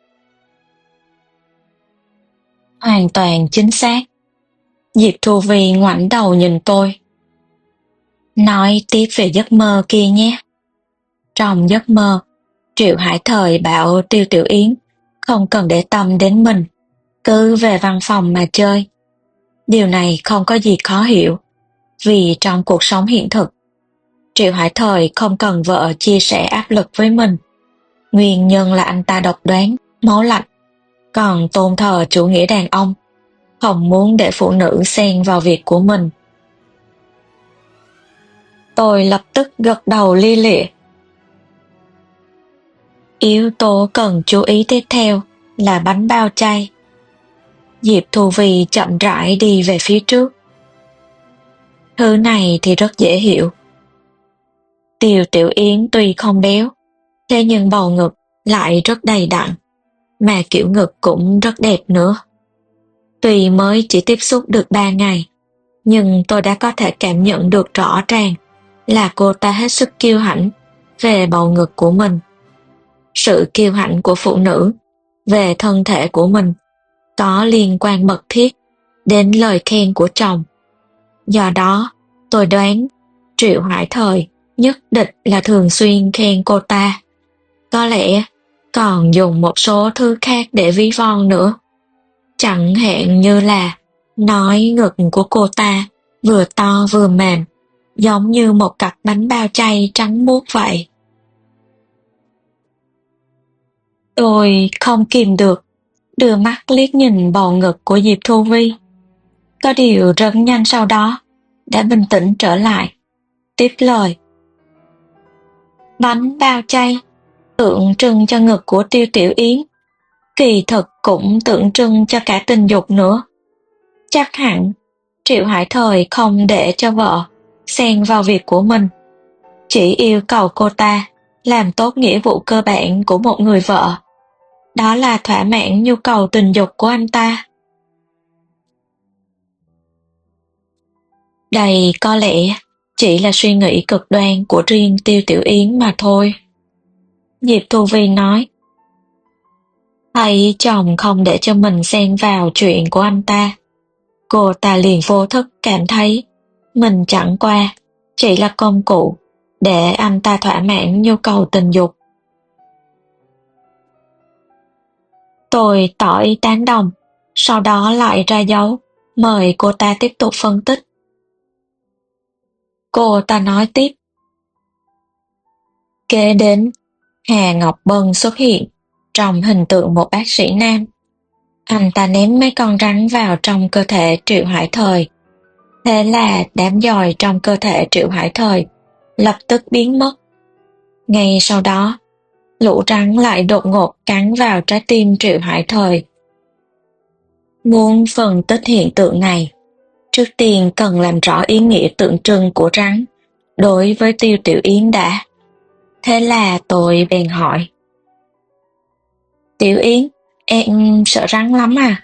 Hoàn toàn chính xác. Diệp Thu Vi ngoảnh đầu nhìn tôi. Nói tiếp về giấc mơ kia nhé. Trong giấc mơ, Triệu Hải Thời bảo Tiêu Tiểu Yến không cần để tâm đến mình, cứ về văn phòng mà chơi. Điều này không có gì khó hiểu, vì trong cuộc sống hiện thực, Triệu Hải Thời không cần vợ chia sẻ áp lực với mình. Nguyên nhân là anh ta độc đoán, máu lạnh, còn tôn thờ chủ nghĩa đàn ông, không muốn để phụ nữ xen vào việc của mình. Tôi lập tức gật đầu lia lịa. Yếu tố cần chú ý tiếp theo là bánh bao chay. Diệp Thu Vi chậm rãi đi về phía trước. Thứ này thì rất dễ hiểu. Tiêu Tiểu Yến tuy không béo, thế nhưng bầu ngực lại rất đầy đặn, mà kiểu ngực cũng rất đẹp nữa. Tuy mới chỉ tiếp xúc được ba ngày, nhưng tôi đã có thể cảm nhận được rõ ràng là cô ta hết sức kiêu hãnh về bầu ngực của mình. Sự kiêu hãnh của phụ nữ về thân thể của mình có liên quan mật thiết đến lời khen của chồng. Do đó, tôi đoán Triệu Hải Thời nhất định là thường xuyên khen cô ta. Có lẽ còn dùng một số thứ khác để ví von nữa. Chẳng hạn như là nói ngực của cô ta vừa to vừa mềm, giống như một cặp bánh bao chay trắng muốt vậy. Tôi không kìm được, đưa mắt liếc nhìn bầu ngực của Diệp Thu Vi. Có điều rất nhanh sau đó, đã bình tĩnh trở lại, tiếp lời. Bánh bao chay, tượng trưng cho ngực của Tiêu Tiểu Yến, kỳ thực cũng tượng trưng cho cả tình dục nữa. Chắc hẳn, Triệu Hải Thời không để cho vợ xen vào việc của mình, chỉ yêu cầu cô ta làm tốt nghĩa vụ cơ bản của một người vợ. Đó là thỏa mãn nhu cầu tình dục của anh ta. Đây có lẽ chỉ là suy nghĩ cực đoan của riêng Tiêu Tiểu Yến mà thôi. Diệp Thu Vi nói. Thấy chồng không để cho mình xen vào chuyện của anh ta, cô ta liền vô thức cảm thấy mình chẳng qua chỉ là công cụ để anh ta thỏa mãn nhu cầu tình dục. Tôi tỏ ý tán đồng, sau đó lại ra dấu, mời cô ta tiếp tục phân tích. Cô ta nói tiếp. Kế đến, Hà Ngọc Bân xuất hiện trong hình tượng một bác sĩ nam. Anh ta ném mấy con rắn vào trong cơ thể Triệu Hải Thời. Thế là đám giòi trong cơ thể Triệu Hải Thời lập tức biến mất. Ngay sau đó, lũ rắn lại đột ngột cắn vào trái tim Triệu Hải Thời. Muốn phân tích hiện tượng này, trước tiên cần làm rõ ý nghĩa tượng trưng của rắn đối với Tiêu Tiểu Yến đã. Thế là tôi bèn hỏi. Tiểu Yến, em sợ rắn lắm à?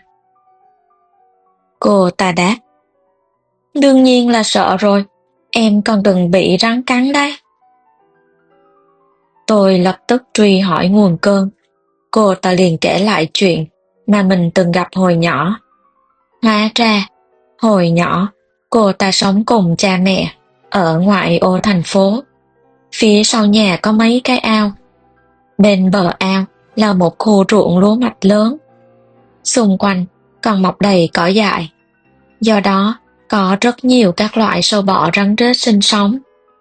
Cô ta đáp. Đương nhiên là sợ rồi, em còn đừng bị rắn cắn đấy. Tôi lập tức truy hỏi nguồn cơn. Cô ta liền kể lại chuyện mà mình từng gặp hồi nhỏ. Hóa ra, hồi nhỏ, cô ta sống cùng cha mẹ ở ngoại ô thành phố. Phía sau nhà có mấy cái ao. Bên bờ ao là một khu ruộng lúa mạch lớn. Xung quanh còn mọc đầy cỏ dại. Do đó, có rất nhiều các loại sâu bọ rắn rết sinh sống.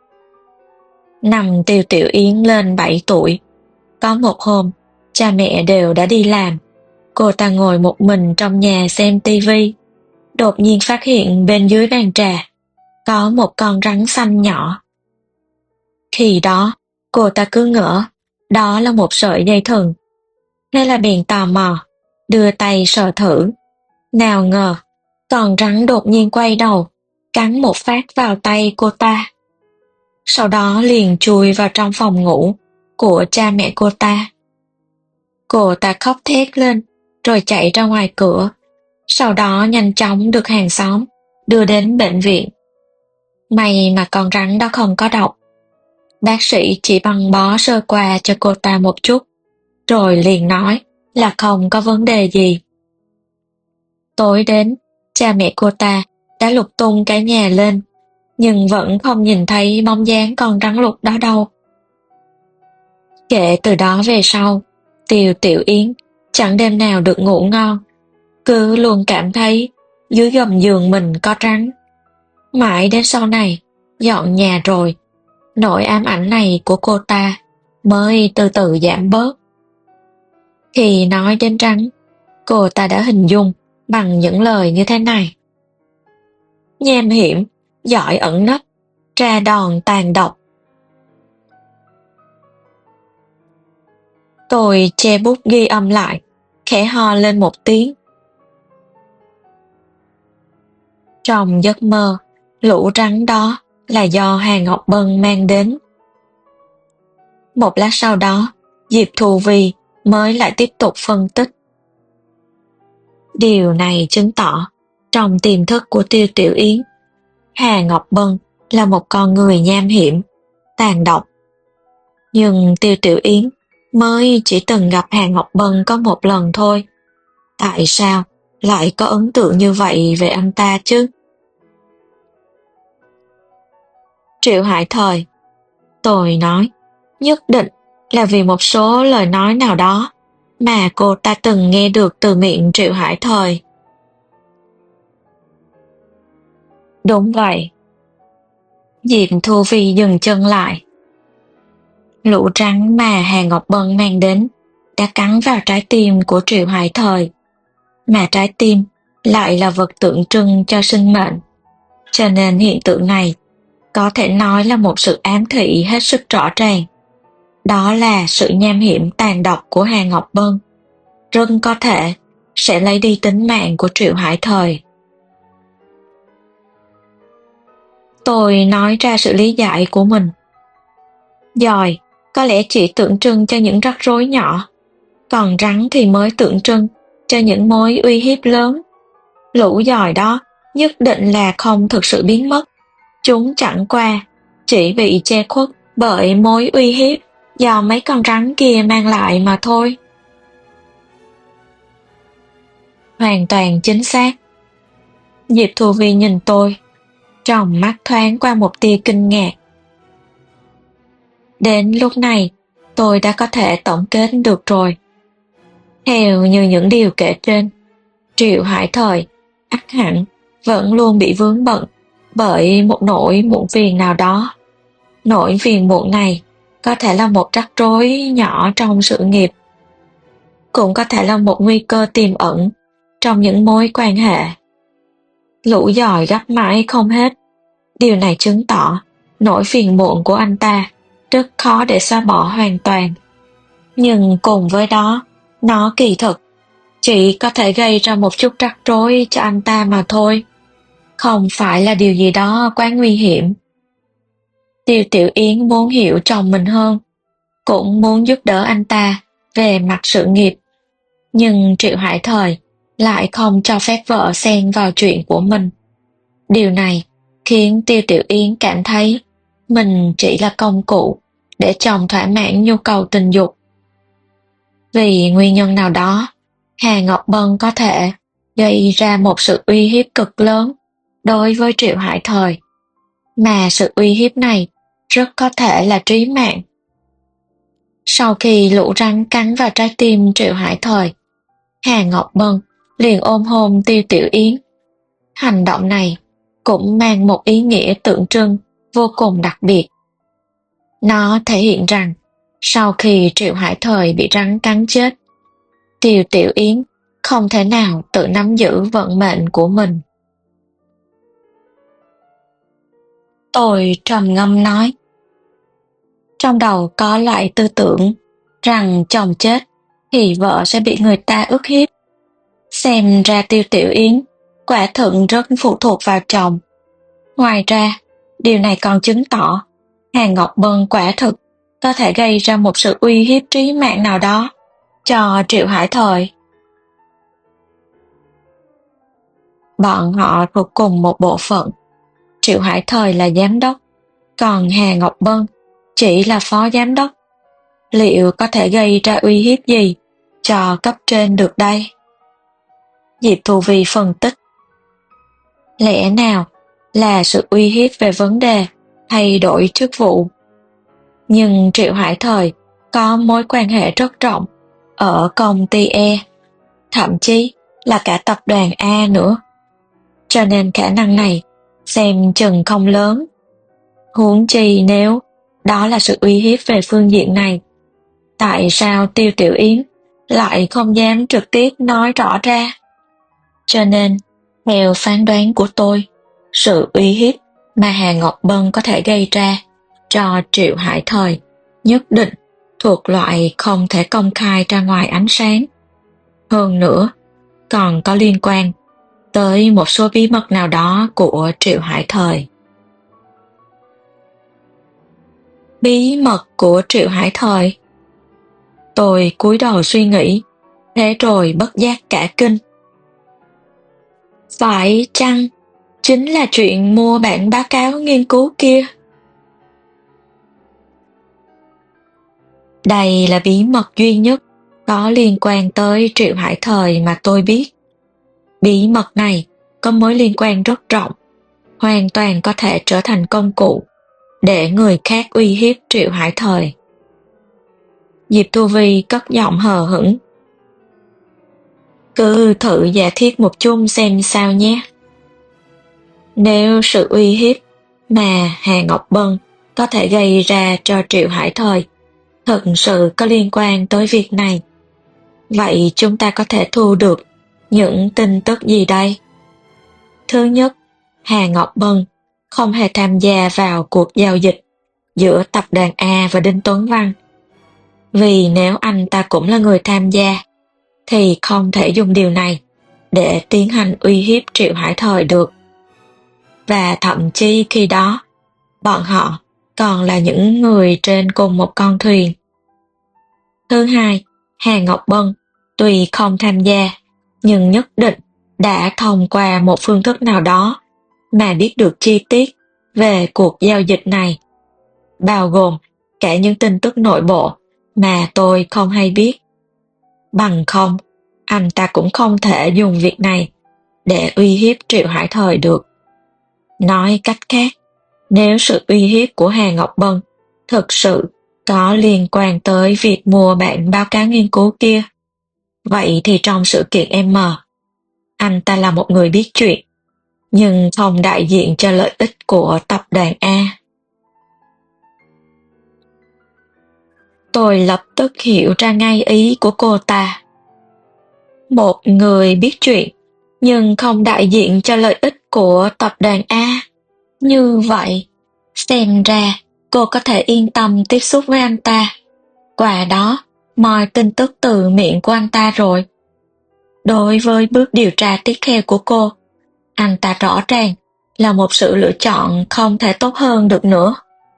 Năm Tiêu Tiểu Yến lên bảy tuổi, có một hôm, cha mẹ đều đã đi làm. Cô ta ngồi một mình trong nhà xem tivi, đột nhiên phát hiện bên dưới bàn trà có một con rắn xanh nhỏ. Khi đó, cô ta cứ ngỡ đó là một sợi dây thừng, Thế là bèn tò mò, đưa tay sờ thử. Nào ngờ, con rắn đột nhiên quay đầu, cắn một phát vào tay cô ta. Sau đó liền chui vào trong phòng ngủ của cha mẹ cô ta. Cô ta khóc thét lên, rồi chạy ra ngoài cửa. Sau đó nhanh chóng được hàng xóm đưa đến bệnh viện. May mà con rắn đó không có độc. Bác sĩ chỉ băng bó sơ qua cho cô ta một chút, rồi liền nói là không có vấn đề gì. Tối đến, cha mẹ cô ta đã lục tung cả nhà lên, nhưng vẫn không nhìn thấy bóng dáng con rắn lục đó đâu. Kể từ đó về sau, Tiêu Tiểu Yến chẳng đêm nào được ngủ ngon, cứ luôn cảm thấy dưới gầm giường mình có rắn. Mãi đến sau này, dọn nhà rồi, nỗi ám ảnh này của cô ta mới từ từ giảm bớt. Khi nói đến rắn, cô ta đã hình dung bằng những lời như thế này: nham hiểm, giỏi ẩn nấp, ra đòn tàn độc. Tôi che bút ghi âm lại, khẽ ho lên một tiếng. Trong giấc mơ, lũ rắn đó là do Hà Ngọc Bân mang đến. Một lát sau đó, Diệp Thù Vy mới lại tiếp tục phân tích. Điều này chứng tỏ, trong tiềm thức của Tiêu Tiểu Yến, Hà Ngọc Bân là một con người nham hiểm, tàn độc. Nhưng Tiêu Tiểu Yến mới chỉ từng gặp Hà Ngọc Bân có một lần thôi. Tại sao lại có ấn tượng như vậy về anh ta chứ? Triệu Hải Thời, tôi nói, nhất định là vì một số lời nói nào đó mà cô ta từng nghe được từ miệng Triệu Hải Thời. Đúng vậy. Diệp Thu Vy dừng chân lại. Lũ rắn mà Hà Ngọc Bân mang đến đã cắn vào trái tim của Triệu Hải Thời, mà trái tim lại là vật tượng trưng cho sinh mệnh. Cho nên hiện tượng này có thể nói là một sự ám thị hết sức rõ ràng. Đó là sự nham hiểm tàn độc của Hà Ngọc Bân, rất có thể sẽ lấy đi tính mạng của Triệu Hải Thời. Tôi nói ra sự lý giải của mình. Giòi có lẽ chỉ tượng trưng cho những rắc rối nhỏ, còn rắn thì mới tượng trưng cho những mối uy hiếp lớn. Lũ giòi đó nhất định là không thực sự biến mất. Chúng chẳng qua chỉ bị che khuất bởi mối uy hiếp do mấy con rắn kia mang lại mà thôi. Hoàn toàn chính xác. Diệp Thu Vy nhìn tôi, trong mắt thoáng qua một tia kinh ngạc. Đến lúc này, tôi đã có thể tổng kết được rồi. Theo như những điều kể trên, Triệu Hải Thời ắt hẳn vẫn luôn bị vướng bận bởi một nỗi muộn phiền nào đó. Nỗi phiền muộn này có thể là một rắc rối nhỏ trong sự nghiệp, cũng có thể là một nguy cơ tiềm ẩn trong những mối quan hệ. Lũ giòi gấp mãi không hết. Điều này chứng tỏ nỗi phiền muộn của anh ta rất khó để xóa bỏ hoàn toàn. Nhưng cùng với đó, nó kỳ thực chỉ có thể gây ra một chút rắc rối cho anh ta mà thôi. Không phải là điều gì đó quá nguy hiểm. Tiêu Tiểu Yến muốn hiểu chồng mình hơn, cũng muốn giúp đỡ anh ta về mặt sự nghiệp. Nhưng Triệu Hải Thời lại không cho phép vợ xen vào chuyện của mình. Điều này khiến Tiêu Tiểu Yến cảm thấy mình chỉ là công cụ để chồng thỏa mãn nhu cầu tình dục. Vì nguyên nhân nào đó, Hà Ngọc Bân có thể gây ra một sự uy hiếp cực lớn đối với Triệu Hải Thời, mà sự uy hiếp này rất có thể là trí mạng. Sau khi lũ rắn cắn vào trái tim Triệu Hải Thời, Hà Ngọc Bân liền ôm hôn Tiêu Tiểu Yến. Hành động này cũng mang một ý nghĩa tượng trưng vô cùng đặc biệt. Nó thể hiện rằng sau khi Triệu Hải Thời bị rắn cắn chết, Tiêu Tiểu Yến không thể nào tự nắm giữ vận mệnh của mình. Tôi trầm ngâm nói. Trong đầu có loại tư tưởng rằng chồng chết thì vợ sẽ bị người ta ức hiếp. Xem ra Tiêu Tiểu Yến quả thực rất phụ thuộc vào chồng. Ngoài ra, điều này còn chứng tỏ Hà Ngọc Bân quả thực có thể gây ra một sự uy hiếp trí mạng nào đó cho Triệu Hải Thời. Bọn họ thuộc cùng một bộ phận. Triệu Hải Thời là giám đốc, còn Hà Ngọc Bân chỉ là phó giám đốc. Liệu có thể gây ra uy hiếp gì cho cấp trên được đây? Diệp Thu Vi phân tích. Lẽ nào là sự uy hiếp về vấn đề thay đổi chức vụ? Nhưng Triệu Hải Thời có mối quan hệ rất rộng ở công ty E, thậm chí là cả tập đoàn A nữa. Cho nên khả năng này xem chừng không lớn. Huống chi nếu đó là sự uy hiếp về phương diện này, tại sao Tiêu Tiểu Yến lại không dám trực tiếp nói rõ ra? Cho nên, theo phán đoán của tôi, sự uy hiếp mà Hà Ngọc Bân có thể gây ra cho Triệu Hải Thời nhất định thuộc loại không thể công khai ra ngoài ánh sáng. Hơn nữa, còn có liên quan tới một số bí mật nào đó của Triệu Hải Thời. Bí mật của Triệu Hải Thời? Tôi cúi đầu suy nghĩ, thế rồi bất giác cả kinh. Phải chăng chính là chuyện mua bản báo cáo nghiên cứu kia? Đây là bí mật duy nhất có liên quan tới Triệu Hải Thời mà tôi biết. Bí mật này có mối liên quan rất rộng, hoàn toàn có thể trở thành công cụ để người khác uy hiếp Triệu Hải Thời. Diệp Thu Vi cất giọng hờ hững. Cứ thử giả thiết một chút xem sao nhé. Nếu sự uy hiếp mà Hà Ngọc Bân có thể gây ra cho Triệu Hải Thời thực sự có liên quan tới việc này, vậy chúng ta có thể thu được những tin tức gì đây? Thứ nhất, Hà Ngọc Bân không hề tham gia vào cuộc giao dịch giữa tập đoàn A và Đinh Tuấn Văn. Vì nếu anh ta cũng là người tham gia, thì không thể dùng điều này để tiến hành uy hiếp Triệu Hải Thời được. Và thậm chí khi đó, bọn họ còn là những người trên cùng một con thuyền. Thứ hai, Hà Ngọc Bân tuy không tham gia, nhưng nhất định đã thông qua một phương thức nào đó mà biết được chi tiết về cuộc giao dịch này, bao gồm cả những tin tức nội bộ mà tôi không hay biết. Bằng không, anh ta cũng không thể dùng việc này để uy hiếp Triệu Hải Thời được. Nói cách khác, nếu sự uy hiếp của Hà Ngọc Bân thực sự có liên quan tới việc mua bản báo cáo nghiên cứu kia, vậy thì trong sự kiện M, anh ta là một người biết chuyện, nhưng không đại diện cho lợi ích của tập đoàn A. Tôi lập tức hiểu ra ngay ý của cô ta. Một người biết chuyện, nhưng không đại diện cho lợi ích của tập đoàn A. Như vậy, xem ra cô có thể yên tâm tiếp xúc với anh ta. Qua đó, moi tin tức từ miệng của anh ta rồi. Đối với bước điều tra tiếp theo của cô, anh ta rõ ràng là một sự lựa chọn không thể tốt hơn được nữa.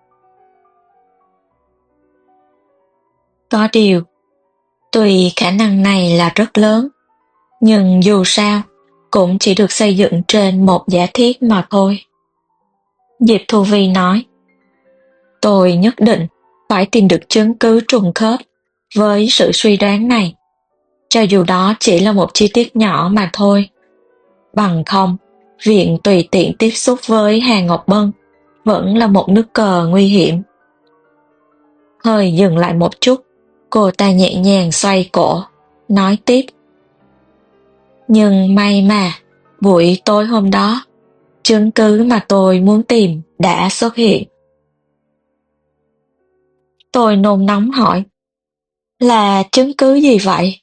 Có điều, tuy khả năng này là rất lớn, nhưng dù sao cũng chỉ được xây dựng trên một giả thiết mà thôi. Diệp Thu Vi nói, tôi nhất định phải tìm được chứng cứ trùng khớp với sự suy đoán này, cho dù đó chỉ là một chi tiết nhỏ mà thôi. Bằng không, việc tùy tiện tiếp xúc với Hà Ngọc Bân vẫn là một nước cờ nguy hiểm. Hơi dừng lại một chút, cô ta nhẹ nhàng xoay cổ, nói tiếp. Nhưng may mà, buổi tối hôm đó, chứng cứ mà tôi muốn tìm đã xuất hiện. Tôi nôn nóng hỏi, là chứng cứ gì vậy?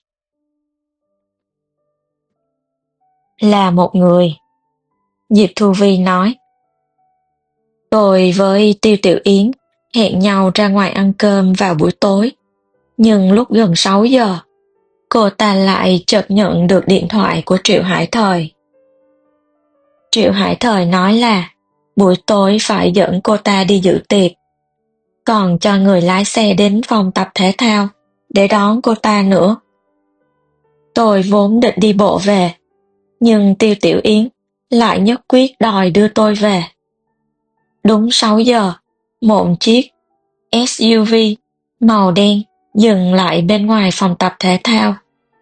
Là một người. Diệp Thu Vi nói. Tôi với Tiêu Tiểu Yến hẹn nhau ra ngoài ăn cơm vào buổi tối, nhưng lúc gần sáu giờ, cô ta lại chợt nhận được điện thoại của Triệu Hải Thời. Triệu Hải Thời nói là buổi tối phải dẫn cô ta đi dự tiệc, còn cho người lái xe đến phòng tập thể thao để đón cô ta nữa. Tôi vốn định đi bộ về, nhưng Tiêu Tiểu Yến lại nhất quyết đòi đưa tôi về. Đúng sáu giờ, một chiếc ét u vê màu đen dừng lại bên ngoài phòng tập thể thao.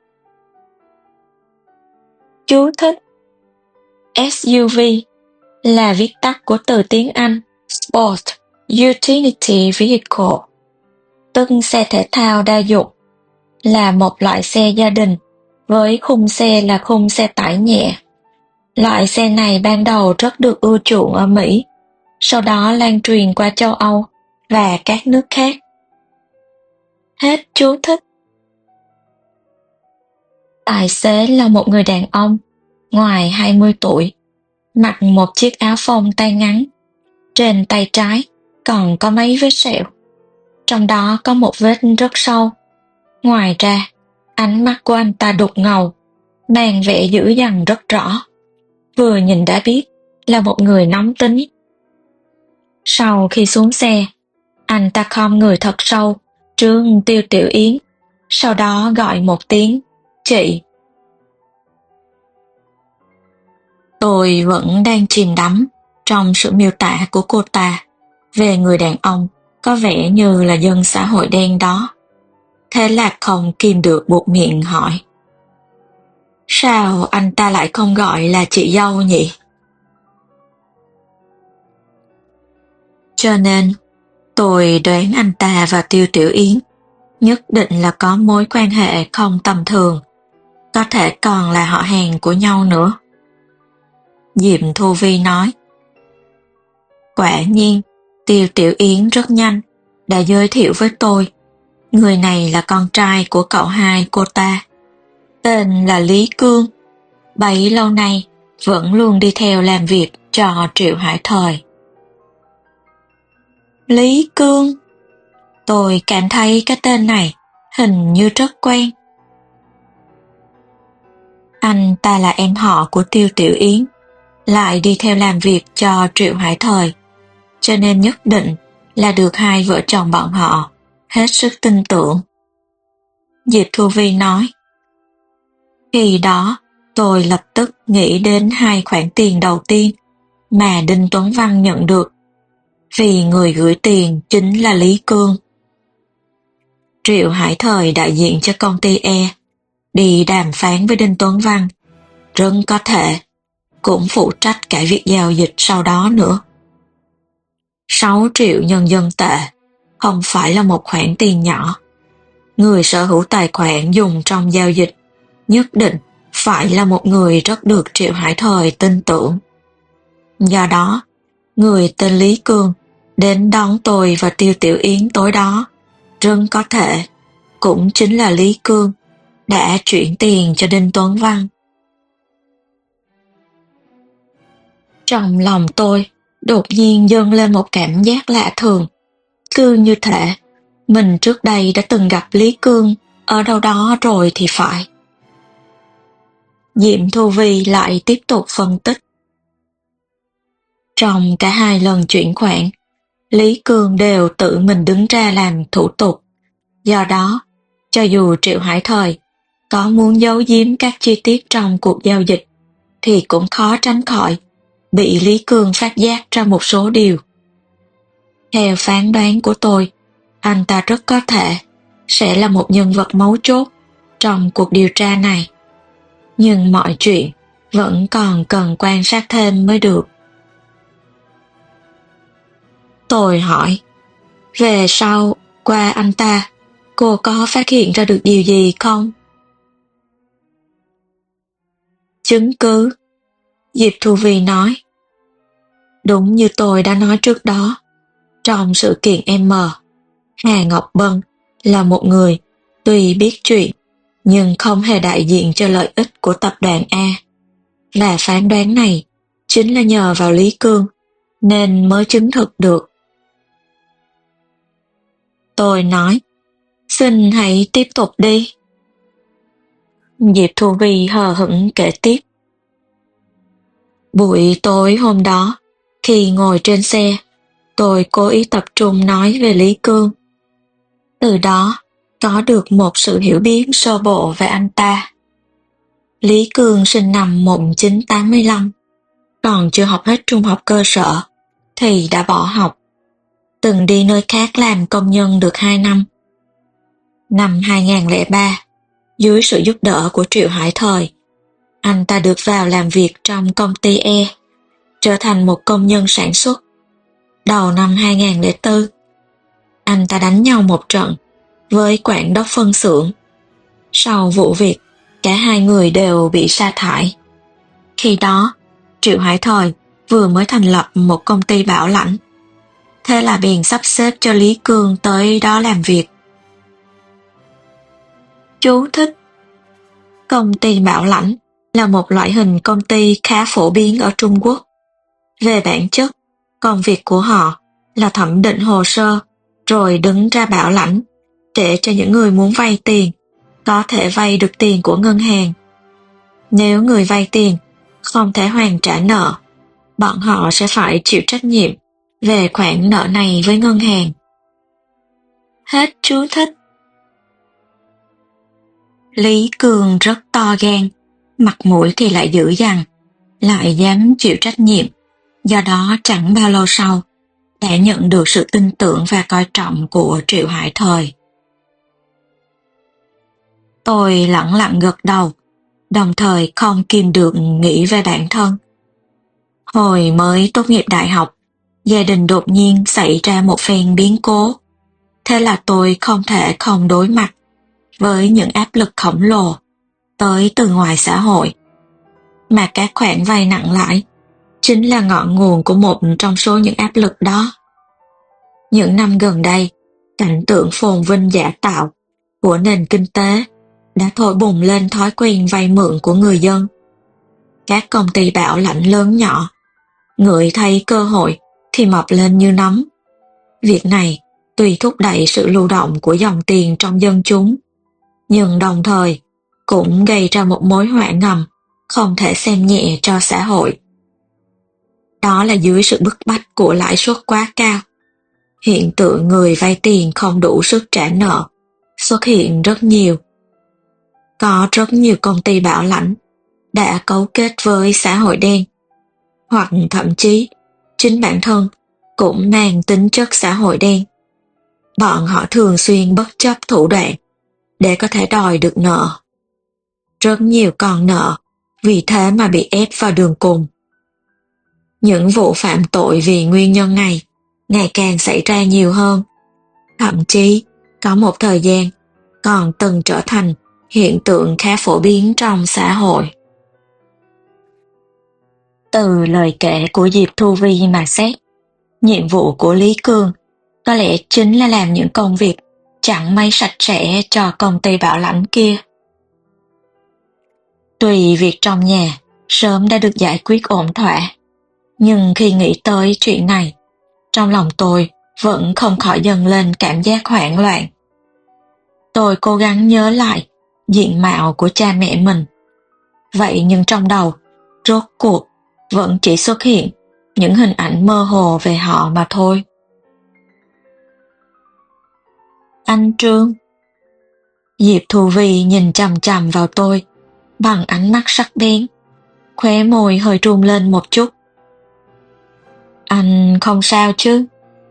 Chú thích: ét u vê là viết tắt của từ tiếng Anh Sport Utility Vehicle, tức xe thể thao đa dụng, là một loại xe gia đình với khung xe là khung xe tải nhẹ. Loại xe này ban đầu rất được ưa chuộng ở Mỹ, sau đó lan truyền qua châu Âu và các nước khác. Hết chú thích. Tài xế là một người đàn ông, ngoài hai mươi tuổi, mặc một chiếc áo phông tay ngắn. Trên tay trái còn có mấy vết sẹo, trong đó có một vết rất sâu. Ngoài ra, ánh mắt của anh ta đục ngầu, mang vẻ dữ dằn rất rõ. Vừa nhìn đã biết là một người nóng tính. Sau khi xuống xe, anh ta khom người thật sâu trước Tiêu Tiểu Yến, sau đó gọi một tiếng chị. Tôi vẫn đang chìm đắm trong sự miêu tả của cô ta về người đàn ông có vẻ như là dân xã hội đen đó. Thế là không kìm được buột miệng hỏi: sao anh ta lại không gọi là chị dâu nhỉ? Cho nên, tôi đoán anh ta và Tiêu Tiểu Yến nhất định là có mối quan hệ không tầm thường, có thể còn là họ hàng của nhau nữa. Diệp Thu Vi nói. Quả nhiên, Tiêu Tiểu Yến rất nhanh đã giới thiệu với tôi. Người này là con trai của cậu hai cô ta, tên là Lý Cương, bấy lâu nay vẫn luôn đi theo làm việc cho Triệu Hải Thời. Lý Cương? Tôi cảm thấy cái tên này hình như rất quen. Anh ta là em họ của Tiêu Tiểu Yến, lại đi theo làm việc cho Triệu Hải Thời, cho nên nhất định là được hai vợ chồng bọn họ hết sức tin tưởng. Diệp Thu Vi nói. Khi đó, tôi lập tức nghĩ đến hai khoản tiền đầu tiên mà Đinh Tuấn Văn nhận được, vì người gửi tiền chính là Lý Cương. Triệu Hải Thời đại diện cho công ty E, đi đàm phán với Đinh Tuấn Văn, rất có thể cũng phụ trách cả việc giao dịch sau đó nữa. sáu triệu nhân dân tệ không phải là một khoản tiền nhỏ. Người sở hữu tài khoản dùng trong giao dịch nhất định phải là một người rất được Triệu Hải Thời tin tưởng. Do đó, người tên Lý Cương đến đón tôi và Tiêu Tiểu Yến tối đó, rất có thể cũng chính là Lý Cương đã chuyển tiền cho Đinh Tuấn Văn. Trong lòng tôi đột nhiên dâng lên một cảm giác lạ thường, cứ như thể mình trước đây đã từng gặp Lý Cương ở đâu đó rồi thì phải. Diệp Thu Vi lại tiếp tục phân tích. Trong cả hai lần chuyển khoản, Lý Cương đều tự mình đứng ra làm thủ tục. Do đó, cho dù Triệu Hải Thời có muốn giấu giếm các chi tiết trong cuộc giao dịch, thì cũng khó tránh khỏi bị Lý Cương phát giác ra một số điều. Theo phán đoán của tôi, anh ta rất có thể sẽ là một nhân vật mấu chốt trong cuộc điều tra này. Nhưng mọi chuyện vẫn còn cần quan sát thêm mới được. Tôi hỏi, về sau qua anh ta, cô có phát hiện ra được điều gì không? Chứng cứ, Diệp Thu Vi nói. Đúng như tôi đã nói trước đó, trong sự kiện M, Hà Ngọc Bân là một người tuy biết chuyện nhưng không hề đại diện cho lợi ích của tập đoàn A. Và phán đoán này chính là nhờ vào Lý Cương nên mới chứng thực được. Tôi nói, xin hãy tiếp tục đi. Diệp Thu Vi hờ hững kể tiếp. Buổi tối hôm đó, khi ngồi trên xe, tôi cố ý tập trung nói về Lý Cương. Từ đó, có được một sự hiểu biết sơ bộ về anh ta. Lý Cương sinh năm một nghìn chín trăm tám mươi lăm, còn chưa học hết trung học cơ sở, thì đã bỏ học. Từng đi nơi khác làm công nhân được hai năm. Năm hai nghìn không trăm lẻ ba, dưới sự giúp đỡ của Triệu Hải Thời, anh ta được vào làm việc trong công ty E, trở thành một công nhân sản xuất. Đầu năm hai nghìn không trăm lẻ bốn, anh ta đánh nhau một trận với quản đốc phân xưởng. Sau vụ việc, cả hai người đều bị sa thải. Khi đó, Triệu Hải Thời vừa mới thành lập một công ty bảo lãnh. Thế là bèn sắp xếp cho Lý Cương tới đó làm việc. Chú thích: công ty bảo lãnh là một loại hình công ty khá phổ biến ở Trung Quốc. Về bản chất, công việc của họ là thẩm định hồ sơ rồi đứng ra bảo lãnh để cho những người muốn vay tiền có thể vay được tiền của ngân hàng. Nếu người vay tiền không thể hoàn trả nợ, bọn họ sẽ phải chịu trách nhiệm về khoản nợ này với ngân hàng. Hết chú thích. Lý Cương rất to gan, mặt mũi thì lại dữ dằn, lại dám chịu trách nhiệm. Do đó chẳng bao lâu sau, đã nhận được sự tin tưởng và coi trọng của Triệu Hải Thời. Tôi lẳng lặng gật đầu, đồng thời không kìm được nghĩ về bản thân. Hồi mới tốt nghiệp đại học, gia đình đột nhiên xảy ra một phen biến cố. Thế là tôi không thể không đối mặt với những áp lực khổng lồ tới từ ngoài xã hội. Mà các khoản vay nặng lãi chính là ngọn nguồn của một trong số những áp lực đó. Những năm gần đây, cảnh tượng phồn vinh giả tạo của nền kinh tế đã thổi bùng lên thói quen vay mượn của người dân. Các công ty bảo lãnh lớn nhỏ, ngửi thấy cơ hội thì mọc lên như nấm. Việc này tuy thúc đẩy sự lưu động của dòng tiền trong dân chúng, nhưng đồng thời cũng gây ra một mối họa ngầm không thể xem nhẹ cho xã hội. Đó là dưới sự bức bách của lãi suất quá cao, hiện tượng người vay tiền không đủ sức trả nợ xuất hiện rất nhiều. Có rất nhiều công ty bảo lãnh đã cấu kết với xã hội đen, hoặc thậm chí chính bản thân cũng mang tính chất xã hội đen. Bọn họ thường xuyên bất chấp thủ đoạn để có thể đòi được nợ. Rất nhiều con nợ vì thế mà bị ép vào đường cùng. Những vụ phạm tội vì nguyên nhân này ngày càng xảy ra nhiều hơn. Thậm chí có một thời gian còn từng trở thành hiện tượng khá phổ biến trong xã hội. Từ lời kể của Diệp Thu Vi mà xét, nhiệm vụ của Lý Cương có lẽ chính là làm những công việc chẳng mấy sạch sẽ cho công ty bảo lãnh kia. Tuy việc trong nhà sớm đã được giải quyết ổn thỏa, nhưng khi nghĩ tới chuyện này, trong lòng tôi vẫn không khỏi dâng lên cảm giác hoảng loạn. Tôi cố gắng nhớ lại diện mạo của cha mẹ mình. Vậy nhưng trong đầu, rốt cuộc vẫn chỉ xuất hiện những hình ảnh mơ hồ về họ mà thôi. Anh Trương. Diệp Thu Vi nhìn chằm chằm vào tôi bằng ánh mắt sắc bén, khóe môi hơi run lên một chút. Anh không sao chứ?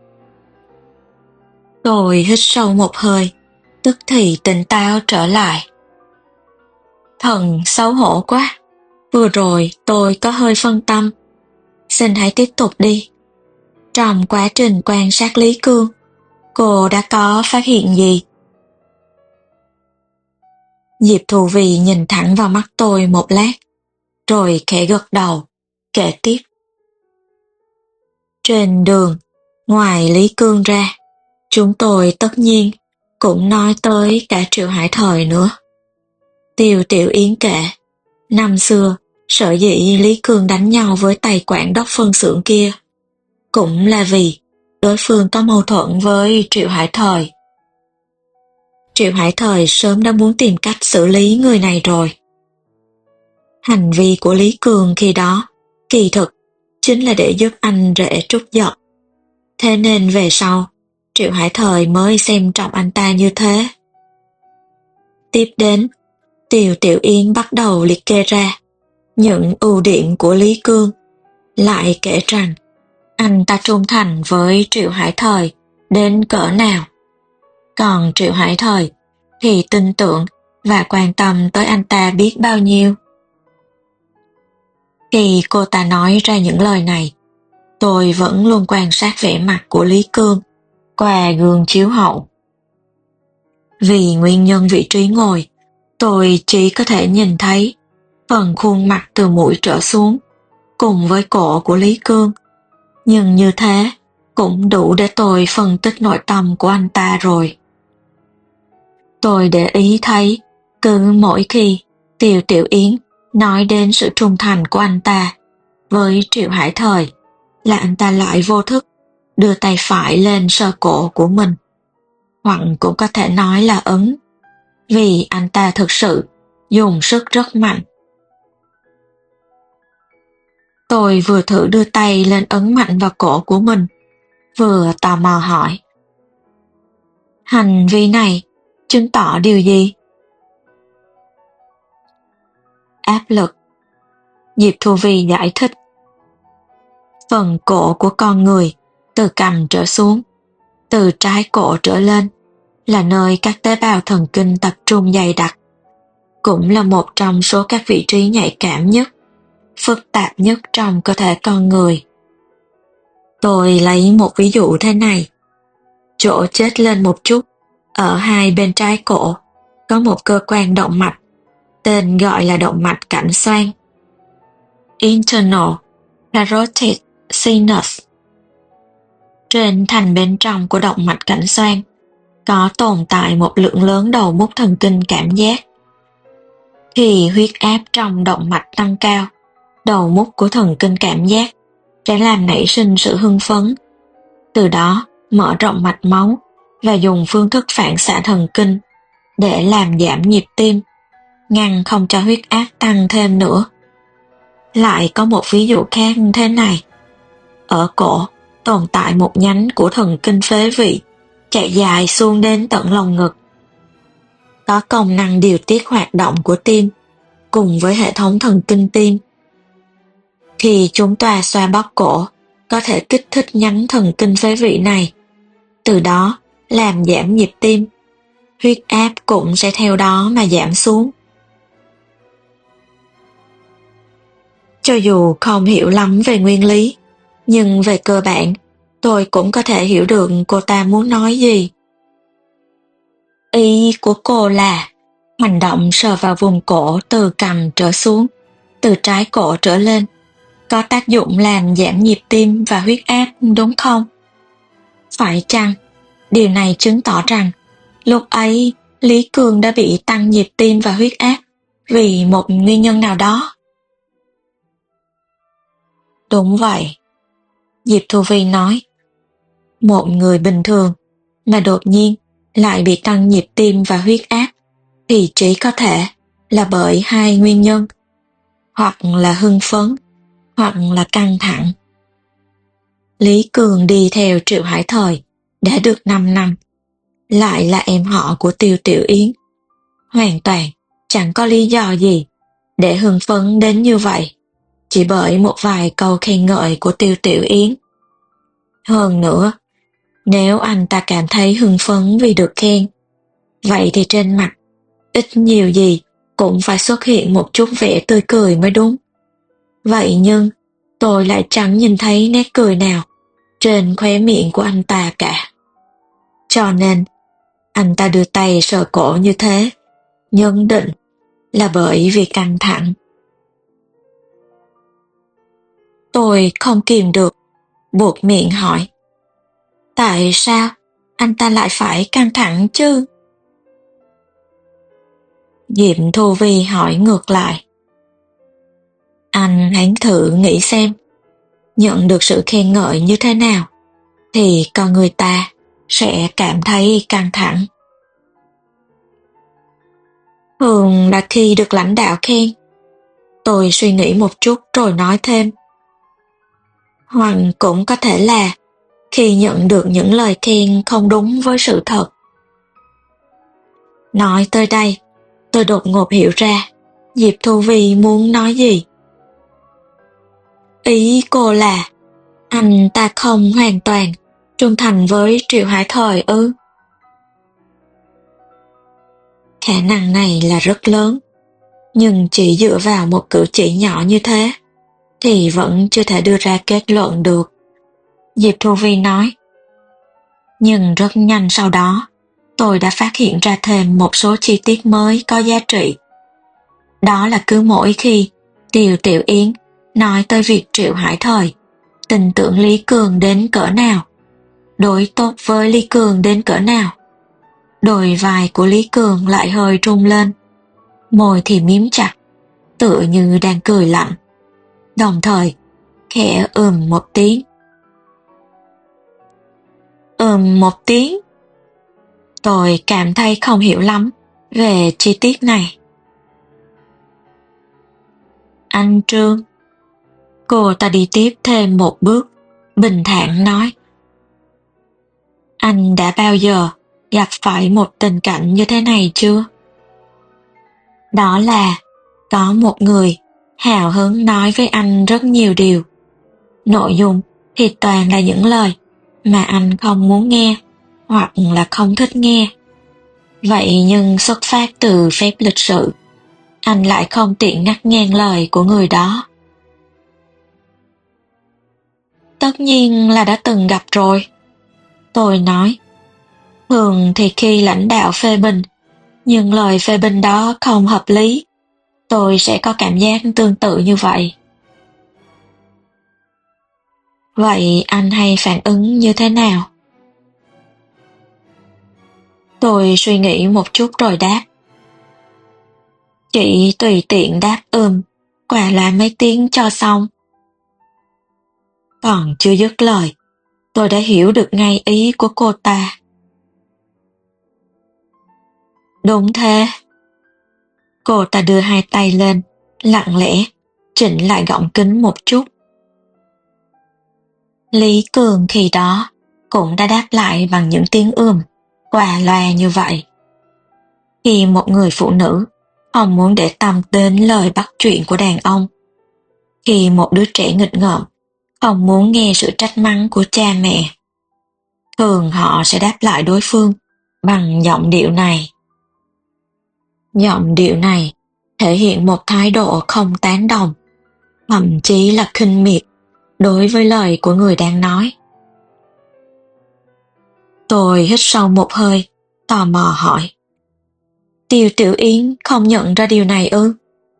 Tôi hít sâu một hơi, tức thì tỉnh táo trở lại. Thần xấu hổ quá, vừa rồi tôi có hơi phân tâm. Xin hãy tiếp tục đi. Trong quá trình quan sát Lý Cương, cô đã có phát hiện gì? Diệp Thu Vi nhìn thẳng vào mắt tôi một lát, rồi khẽ gật đầu, kể tiếp. Trên đường, ngoài Lý Cương ra, chúng tôi tất nhiên cũng nói tới cả Triệu Hải Thời nữa. Tiêu Tiểu Yến kể, năm xưa, sở dĩ Lý Cương đánh nhau với tài quản đốc phân xưởng kia, cũng là vì đối phương có mâu thuẫn với Triệu Hải Thời. Triệu Hải Thời sớm đã muốn tìm cách xử lý người này rồi. Hành vi của Lý Cường khi đó, kỳ thực, chính là để giúp anh rể trút giận. Thế nên về sau, Triệu Hải Thời mới xem trọng anh ta như thế. Tiếp đến, Tiều Tiểu Yến bắt đầu liệt kê ra những ưu điểm của Lý Cương, lại kể rằng anh ta trung thành với Triệu Hải Thời đến cỡ nào. Còn Triệu Hải Thời thì tin tưởng và quan tâm tới anh ta biết bao nhiêu. Khi cô ta nói ra những lời này, tôi vẫn luôn quan sát vẻ mặt của Lý Cương qua gương chiếu hậu. Vì nguyên nhân vị trí ngồi, tôi chỉ có thể nhìn thấy phần khuôn mặt từ mũi trở xuống, cùng với cổ của Lý Cương. Nhưng như thế cũng đủ để tôi phân tích nội tâm của anh ta rồi. Tôi để ý thấy, cứ mỗi khi Tiều Tiểu Yến nói đến sự trung thành của anh ta với Triệu Hải Thời, là anh ta lại vô thức đưa tay phải lên sờ cổ của mình. Hoặc cũng có thể nói là ấn, vì anh ta thực sự dùng sức rất mạnh. Tôi vừa thử đưa tay lên ấn mạnh vào cổ của mình, vừa tò mò hỏi: hành vi này chứng tỏ điều gì? Áp lực. Diệp Thu Vi giải thích. Phần cổ của con người, từ cằm trở xuống, từ trái cổ trở lên, là nơi các tế bào thần kinh tập trung dày đặc. Cũng là một trong số các vị trí nhạy cảm nhất, phức tạp nhất trong cơ thể con người. Tôi lấy một ví dụ thế này. Chỗ chết lên một chút, ở hai bên trái cổ, có một cơ quan động mạch, tên gọi là động mạch cảnh xoang. Internal Carotid Sinus. Trên thành bên trong của động mạch cảnh xoang có tồn tại một lượng lớn đầu mút thần kinh cảm giác. Khi huyết áp trong động mạch tăng cao, đầu mút của thần kinh cảm giác sẽ làm nảy sinh sự hưng phấn, từ đó mở rộng mạch máu và dùng phương thức phản xạ thần kinh để làm giảm nhịp tim, ngăn không cho huyết áp tăng thêm nữa. Lại có một ví dụ khác thế này. Ở cổ tồn tại một nhánh của thần kinh phế vị chạy dài xuống đến tận lồng ngực. Có công năng điều tiết hoạt động của tim cùng với hệ thống thần kinh tim. Khi chúng ta xoa bóp cổ, có thể kích thích nhánh thần kinh phế vị này, từ đó làm giảm nhịp tim. Huyết áp cũng sẽ theo đó mà giảm xuống. Cho dù không hiểu lắm về nguyên lý, nhưng về cơ bản, tôi cũng có thể hiểu được cô ta muốn nói gì. Ý của cô là hành động sờ vào vùng cổ từ cằm trở xuống, từ trái cổ trở lên, có tác dụng làm giảm nhịp tim và huyết áp, đúng không? Phải chăng điều này chứng tỏ rằng lúc ấy Lý Cường đã bị tăng nhịp tim và huyết áp vì một nguyên nhân nào đó? Đúng vậy, Diệp Thu Vi nói. Một người bình thường mà đột nhiên lại bị tăng nhịp tim và huyết áp thì chỉ có thể là bởi hai nguyên nhân, hoặc là hưng phấn, hoặc là căng thẳng. Lý Cường đi theo Triệu Hải Thời đã được năm năm, lại là em họ của Tiêu Tiểu Yến. Hoàn toàn chẳng có lý do gì để hưng phấn đến như vậy, chỉ bởi một vài câu khen ngợi của Tiêu Tiểu Yến. Hơn nữa, nếu anh ta cảm thấy hưng phấn vì được khen, vậy thì trên mặt ít nhiều gì cũng phải xuất hiện một chút vẻ tươi cười mới đúng. Vậy nhưng tôi lại chẳng nhìn thấy nét cười nào trên khóe miệng của anh ta cả. Cho nên anh ta đưa tay sờ cổ như thế, nhận định là bởi vì căng thẳng. Tôi không kìm được, buột miệng hỏi: tại sao anh ta lại phải căng thẳng chứ? Diệp Thu Vi hỏi ngược lại: anh hãy thử nghĩ xem, nhận được sự khen ngợi như thế nào thì con người ta sẽ cảm thấy căng thẳng. Thường là khi được lãnh đạo khen. Tôi suy nghĩ một chút rồi nói thêm. Hoặc cũng có thể là khi nhận được những lời khen không đúng với sự thật. Nói tới đây, tôi đột ngột hiểu ra Diệp Thu Vi muốn nói gì. Ý cô là anh ta không hoàn toàn trung thành với Triệu Hải Thời ư? Khả năng này là rất lớn, nhưng chỉ dựa vào một cử chỉ nhỏ như thế thì vẫn chưa thể đưa ra kết luận được. Diệp Thu Vi nói. Nhưng rất nhanh sau đó, tôi đã phát hiện ra thêm một số chi tiết mới có giá trị. Đó là cứ mỗi khi Tiêu Tiểu Yến nói tới việc Triệu Hải Thời tin tưởng Lý Cường đến cỡ nào, đối tốt với Lý Cường đến cỡ nào, đôi vai của Lý Cường lại hơi rung lên, môi thì miếm chặt, tựa như đang cười lạnh, đồng thời khẽ ừm một tiếng. Ừm một tiếng. Tôi cảm thấy không hiểu lắm về chi tiết này. Anh Trương. Cô ta đi tiếp thêm một bước, bình thản nói. Anh đã bao giờ gặp phải một tình cảnh như thế này chưa? Đó là có một người hào hứng nói với anh rất nhiều điều. Nội dung thì toàn là những lời mà anh không muốn nghe hoặc là không thích nghe. Vậy nhưng xuất phát từ phép lịch sự, anh lại không tiện ngắt ngang lời của người đó. Tất nhiên là đã từng gặp rồi. Tôi nói. Thường thì khi lãnh đạo phê bình, nhưng lời phê bình đó không hợp lý, tôi sẽ có cảm giác tương tự như vậy. Vậy anh hay phản ứng như thế nào? Tôi suy nghĩ một chút rồi đáp. Chỉ tùy tiện đáp ừm, quả là mấy tiếng cho xong. Còn chưa dứt lời, tôi đã hiểu được ngay ý của cô ta. Đúng thế. Cô ta đưa hai tay lên, lặng lẽ, chỉnh lại gọng kính một chút. Lý Cường khi đó cũng đã đáp lại bằng những tiếng ừm, qua loa như vậy. Khi một người phụ nữ không muốn để tâm đến lời bắt chuyện của đàn ông, khi một đứa trẻ nghịch ngợm không muốn nghe sự trách mắng của cha mẹ, thường họ sẽ đáp lại đối phương bằng giọng điệu này. Giọng điệu này thể hiện một thái độ không tán đồng, thậm chí là khinh miệt đối với lời của người đang nói. Tôi hít sâu một hơi, tò mò hỏi. Tiêu Tiểu Yến không nhận ra điều này ư?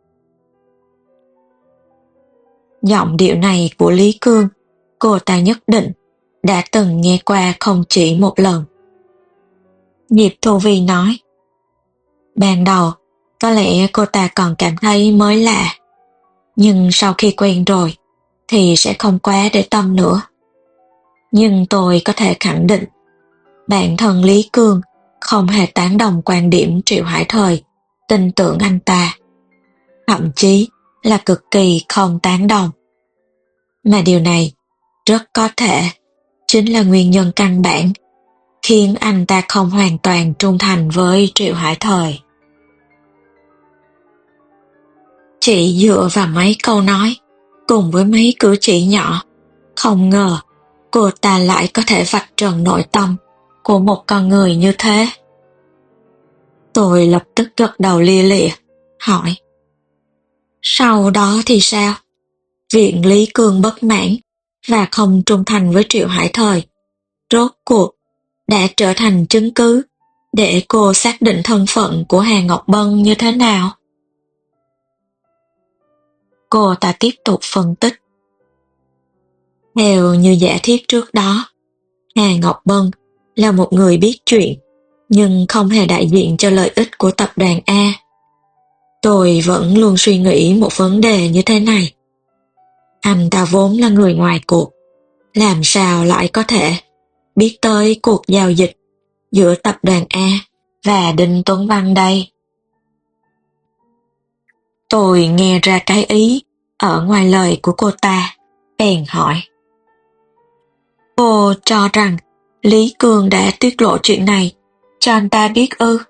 Giọng điệu này của Lý Cương, cô ta nhất định đã từng nghe qua không chỉ một lần. Diệp Thu Vi nói. Ban đầu, có lẽ cô ta còn cảm thấy mới lạ, nhưng sau khi quen rồi, thì sẽ không quá để tâm nữa. Nhưng tôi có thể khẳng định, bản thân Lý Cương không hề tán đồng quan điểm Triệu Hải Thời tin tưởng anh ta, thậm chí là cực kỳ không tán đồng. Mà điều này rất có thể chính là nguyên nhân căn bản khiến anh ta không hoàn toàn trung thành với Triệu Hải Thời. Chỉ dựa vào mấy câu nói cùng với mấy cử chỉ nhỏ, không ngờ cô ta lại có thể vạch trần nội tâm của một con người như thế. Tôi lập tức gật đầu lia lịa, hỏi. Sau đó thì sao? Viện Lý Cương bất mãn và không trung thành với Triệu Hải Thời, rốt cuộc đã trở thành chứng cứ để cô xác định thân phận của Hà Ngọc Bân như thế nào? Cô ta tiếp tục phân tích. Theo như giả thiết trước đó, Hà Ngọc Bân là một người biết chuyện, nhưng không hề đại diện cho lợi ích của tập đoàn A. Tôi vẫn luôn suy nghĩ một vấn đề như thế này. Anh ta vốn là người ngoài cuộc, làm sao lại có thể biết tới cuộc giao dịch giữa tập đoàn A và Đinh Tuấn Văn đây? Tôi nghe ra cái ý ở ngoài lời của cô ta, bèn hỏi. Cô cho rằng Lý Cương đã tiết lộ chuyện này cho anh ta biết ư?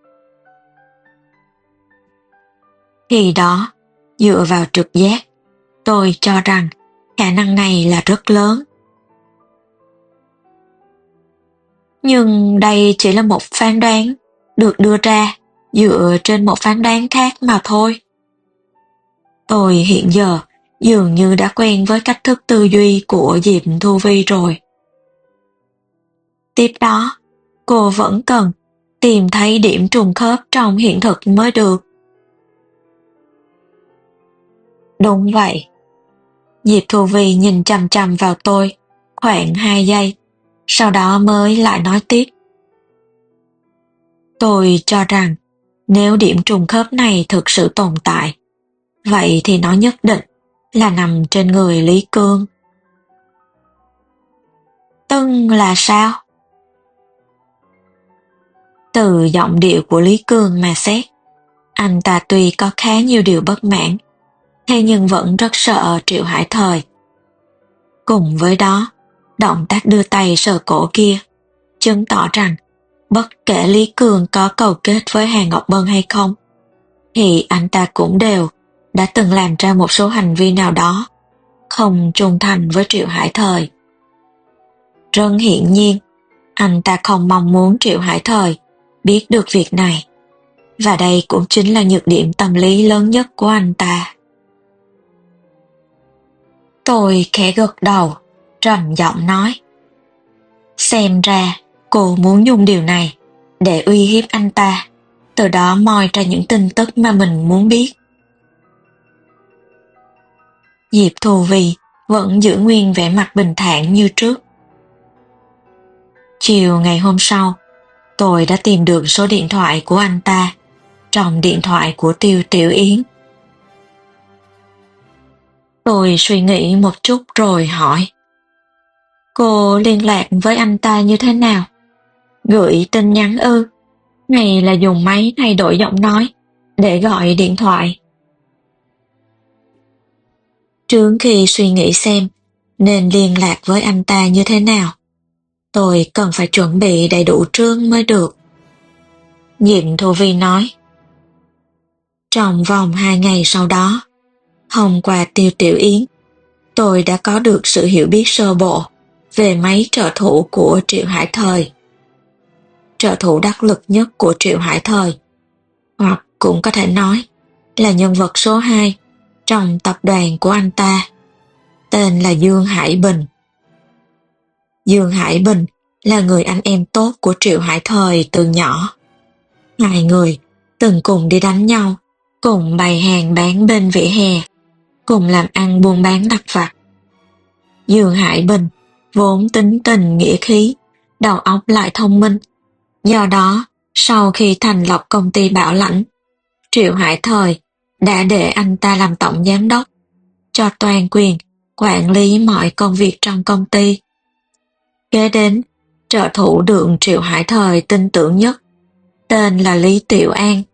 Khi đó, dựa vào trực giác, tôi cho rằng khả năng này là rất lớn. Nhưng đây chỉ là một phán đoán được đưa ra dựa trên một phán đoán khác mà thôi. Tôi hiện giờ dường như đã quen với cách thức tư duy của Diệp Thu Vi rồi. Tiếp đó, cô vẫn cần tìm thấy điểm trùng khớp trong hiện thực mới được. Đúng vậy. Diệp Thu Vi nhìn chằm chằm vào tôi khoảng hai giây, sau đó mới lại nói tiếp. Tôi cho rằng nếu điểm trùng khớp này thực sự tồn tại, vậy thì nó nhất định là nằm trên người Lý Cương. Tưng là sao? Từ giọng điệu của Lý Cương mà xét, anh ta tuy có khá nhiều điều bất mãn, thế nhưng vẫn rất sợ Triệu Hải Thời. Cùng với đó, động tác đưa tay sờ cổ kia chứng tỏ rằng bất kể Lý Cương có cầu kết với Hà Ngọc Bân hay không, thì anh ta cũng đều đã từng làm ra một số hành vi nào đó không trung thành với Triệu Hải Thời. Rất hiển nhiên, anh ta không mong muốn Triệu Hải Thời biết được việc này, và đây cũng chính là nhược điểm tâm lý lớn nhất của anh ta. Tôi khẽ gật đầu, trầm giọng nói. Xem ra cô muốn dùng điều này để uy hiếp anh ta, từ đó moi ra những tin tức mà mình muốn biết. Diệp Thu Vi vẫn giữ nguyên vẻ mặt bình thản như trước. Chiều ngày hôm sau, tôi đã tìm được số điện thoại của anh ta trong điện thoại của Tiêu Tiểu Yến. Tôi suy nghĩ một chút rồi hỏi. Cô liên lạc với anh ta như thế nào? Gửi tin nhắn ư? Hay là dùng máy thay đổi giọng nói để gọi điện thoại? Trước khi suy nghĩ xem nên liên lạc với anh ta như thế nào, tôi cần phải chuẩn bị đầy đủ trước mới được. Diệp Thu Vi nói. Trong vòng hai ngày sau đó, thông qua Tiêu Tiểu Yến, tôi đã có được sự hiểu biết sơ bộ về mấy trợ thủ của Triệu Hải Thời. Trợ thủ đắc lực nhất của Triệu Hải Thời, hoặc cũng có thể nói là nhân vật số hai trong tập đoàn của anh ta, tên là Dương Hải Bình. Dương Hải Bình là người anh em tốt của Triệu Hải Thời từ nhỏ. Hai người từng cùng đi đánh nhau, cùng bày hàng bán bên vỉa hè, cùng làm ăn buôn bán lặt vặt. Dương Hải Bình vốn tính tình nghĩa khí, đầu óc lại thông minh. Do đó, sau khi thành lập công ty Bảo Lãnh, Triệu Hải Thời đã để anh ta làm tổng giám đốc, cho toàn quyền quản lý mọi công việc trong công ty. Kế đến, trợ thủ được Triệu Hải Thời tin tưởng nhất, tên là Lý Tiểu An.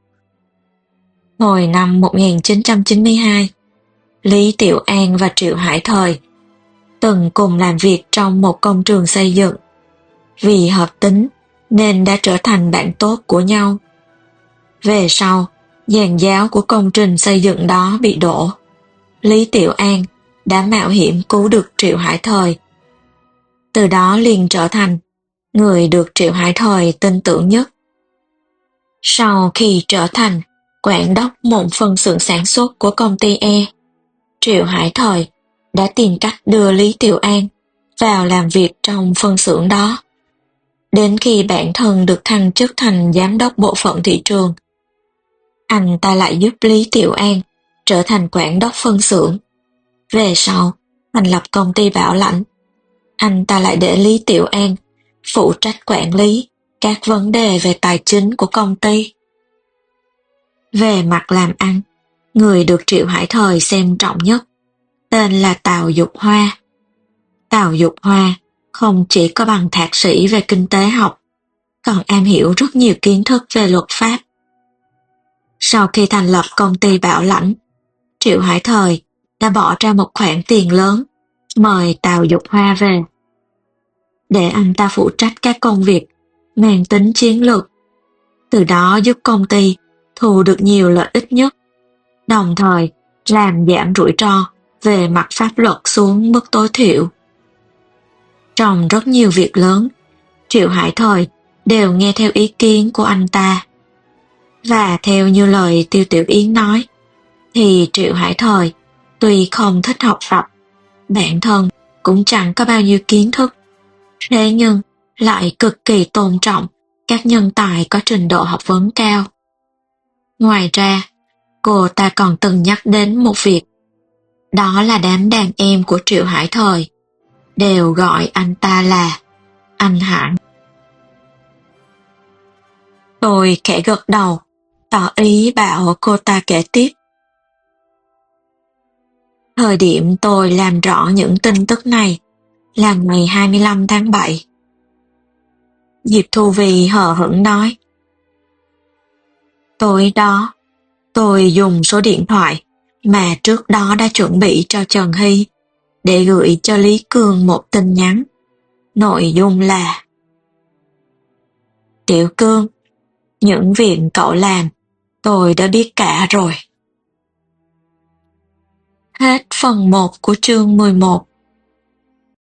Hồi năm một nghìn chín trăm chín mươi hai, Lý Tiểu An và Triệu Hải Thời từng cùng làm việc trong một công trường xây dựng. Vì hợp tính nên đã trở thành bạn tốt của nhau. Về sau, giàn giáo của công trình xây dựng đó bị đổ. Lý Tiểu An đã mạo hiểm cứu được Triệu Hải Thời. Từ đó liền trở thành người được Triệu Hải Thời tin tưởng nhất. Sau khi trở thành quản đốc một phân xưởng sản xuất của công ty E, Triệu Hải Thời đã tìm cách đưa Lý Tiểu An vào làm việc trong phân xưởng đó. Đến khi bản thân được thăng chức thành giám đốc bộ phận thị trường, anh ta lại giúp Lý Tiểu An trở thành quản đốc phân xưởng. Về sau, thành lập công ty Bảo Lãnh, anh ta lại để Lý Tiểu An phụ trách quản lý các vấn đề về tài chính của công ty. Về mặt làm ăn, người được Triệu Hải Thời xem trọng nhất tên là Tào Dục Hoa. Tào Dục Hoa không chỉ có bằng thạc sĩ về kinh tế học, còn am hiểu rất nhiều kiến thức về luật pháp. Sau khi thành lập công ty Bảo Lãnh, Triệu Hải Thời đã bỏ ra một khoản tiền lớn mời Tào Dục Hoa về, để anh ta phụ trách các công việc mang tính chiến lược, từ đó giúp công ty thu được nhiều lợi ích nhất, đồng thời làm giảm rủi ro về mặt pháp luật xuống mức tối thiểu. Trong rất nhiều việc lớn, Triệu Hải Thời đều nghe theo ý kiến của anh ta. Và theo như lời Tiêu Tiểu Yến nói, thì Triệu Hải Thời tuy không thích học tập, bản thân cũng chẳng có bao nhiêu kiến thức, thế nhưng lại cực kỳ tôn trọng các nhân tài có trình độ học vấn cao. Ngoài ra, cô ta còn từng nhắc đến một việc, đó là đám đàn em của Triệu Hải Thời đều gọi anh ta là anh Hải. Tôi khẽ gật đầu, tỏ ý bảo cô ta kể tiếp. Thời điểm tôi làm rõ những tin tức này là ngày hai mươi lăm tháng bảy. Diệp Thu Vy hờ hững nói. Tối đó, tôi dùng số điện thoại mà trước đó đã chuẩn bị cho Trần Hy để gửi cho Lý Cường một tin nhắn. Nội dung là: Tiểu Cương, những việc cậu làm, tôi đã biết cả rồi. Hết phần một của chương mười một.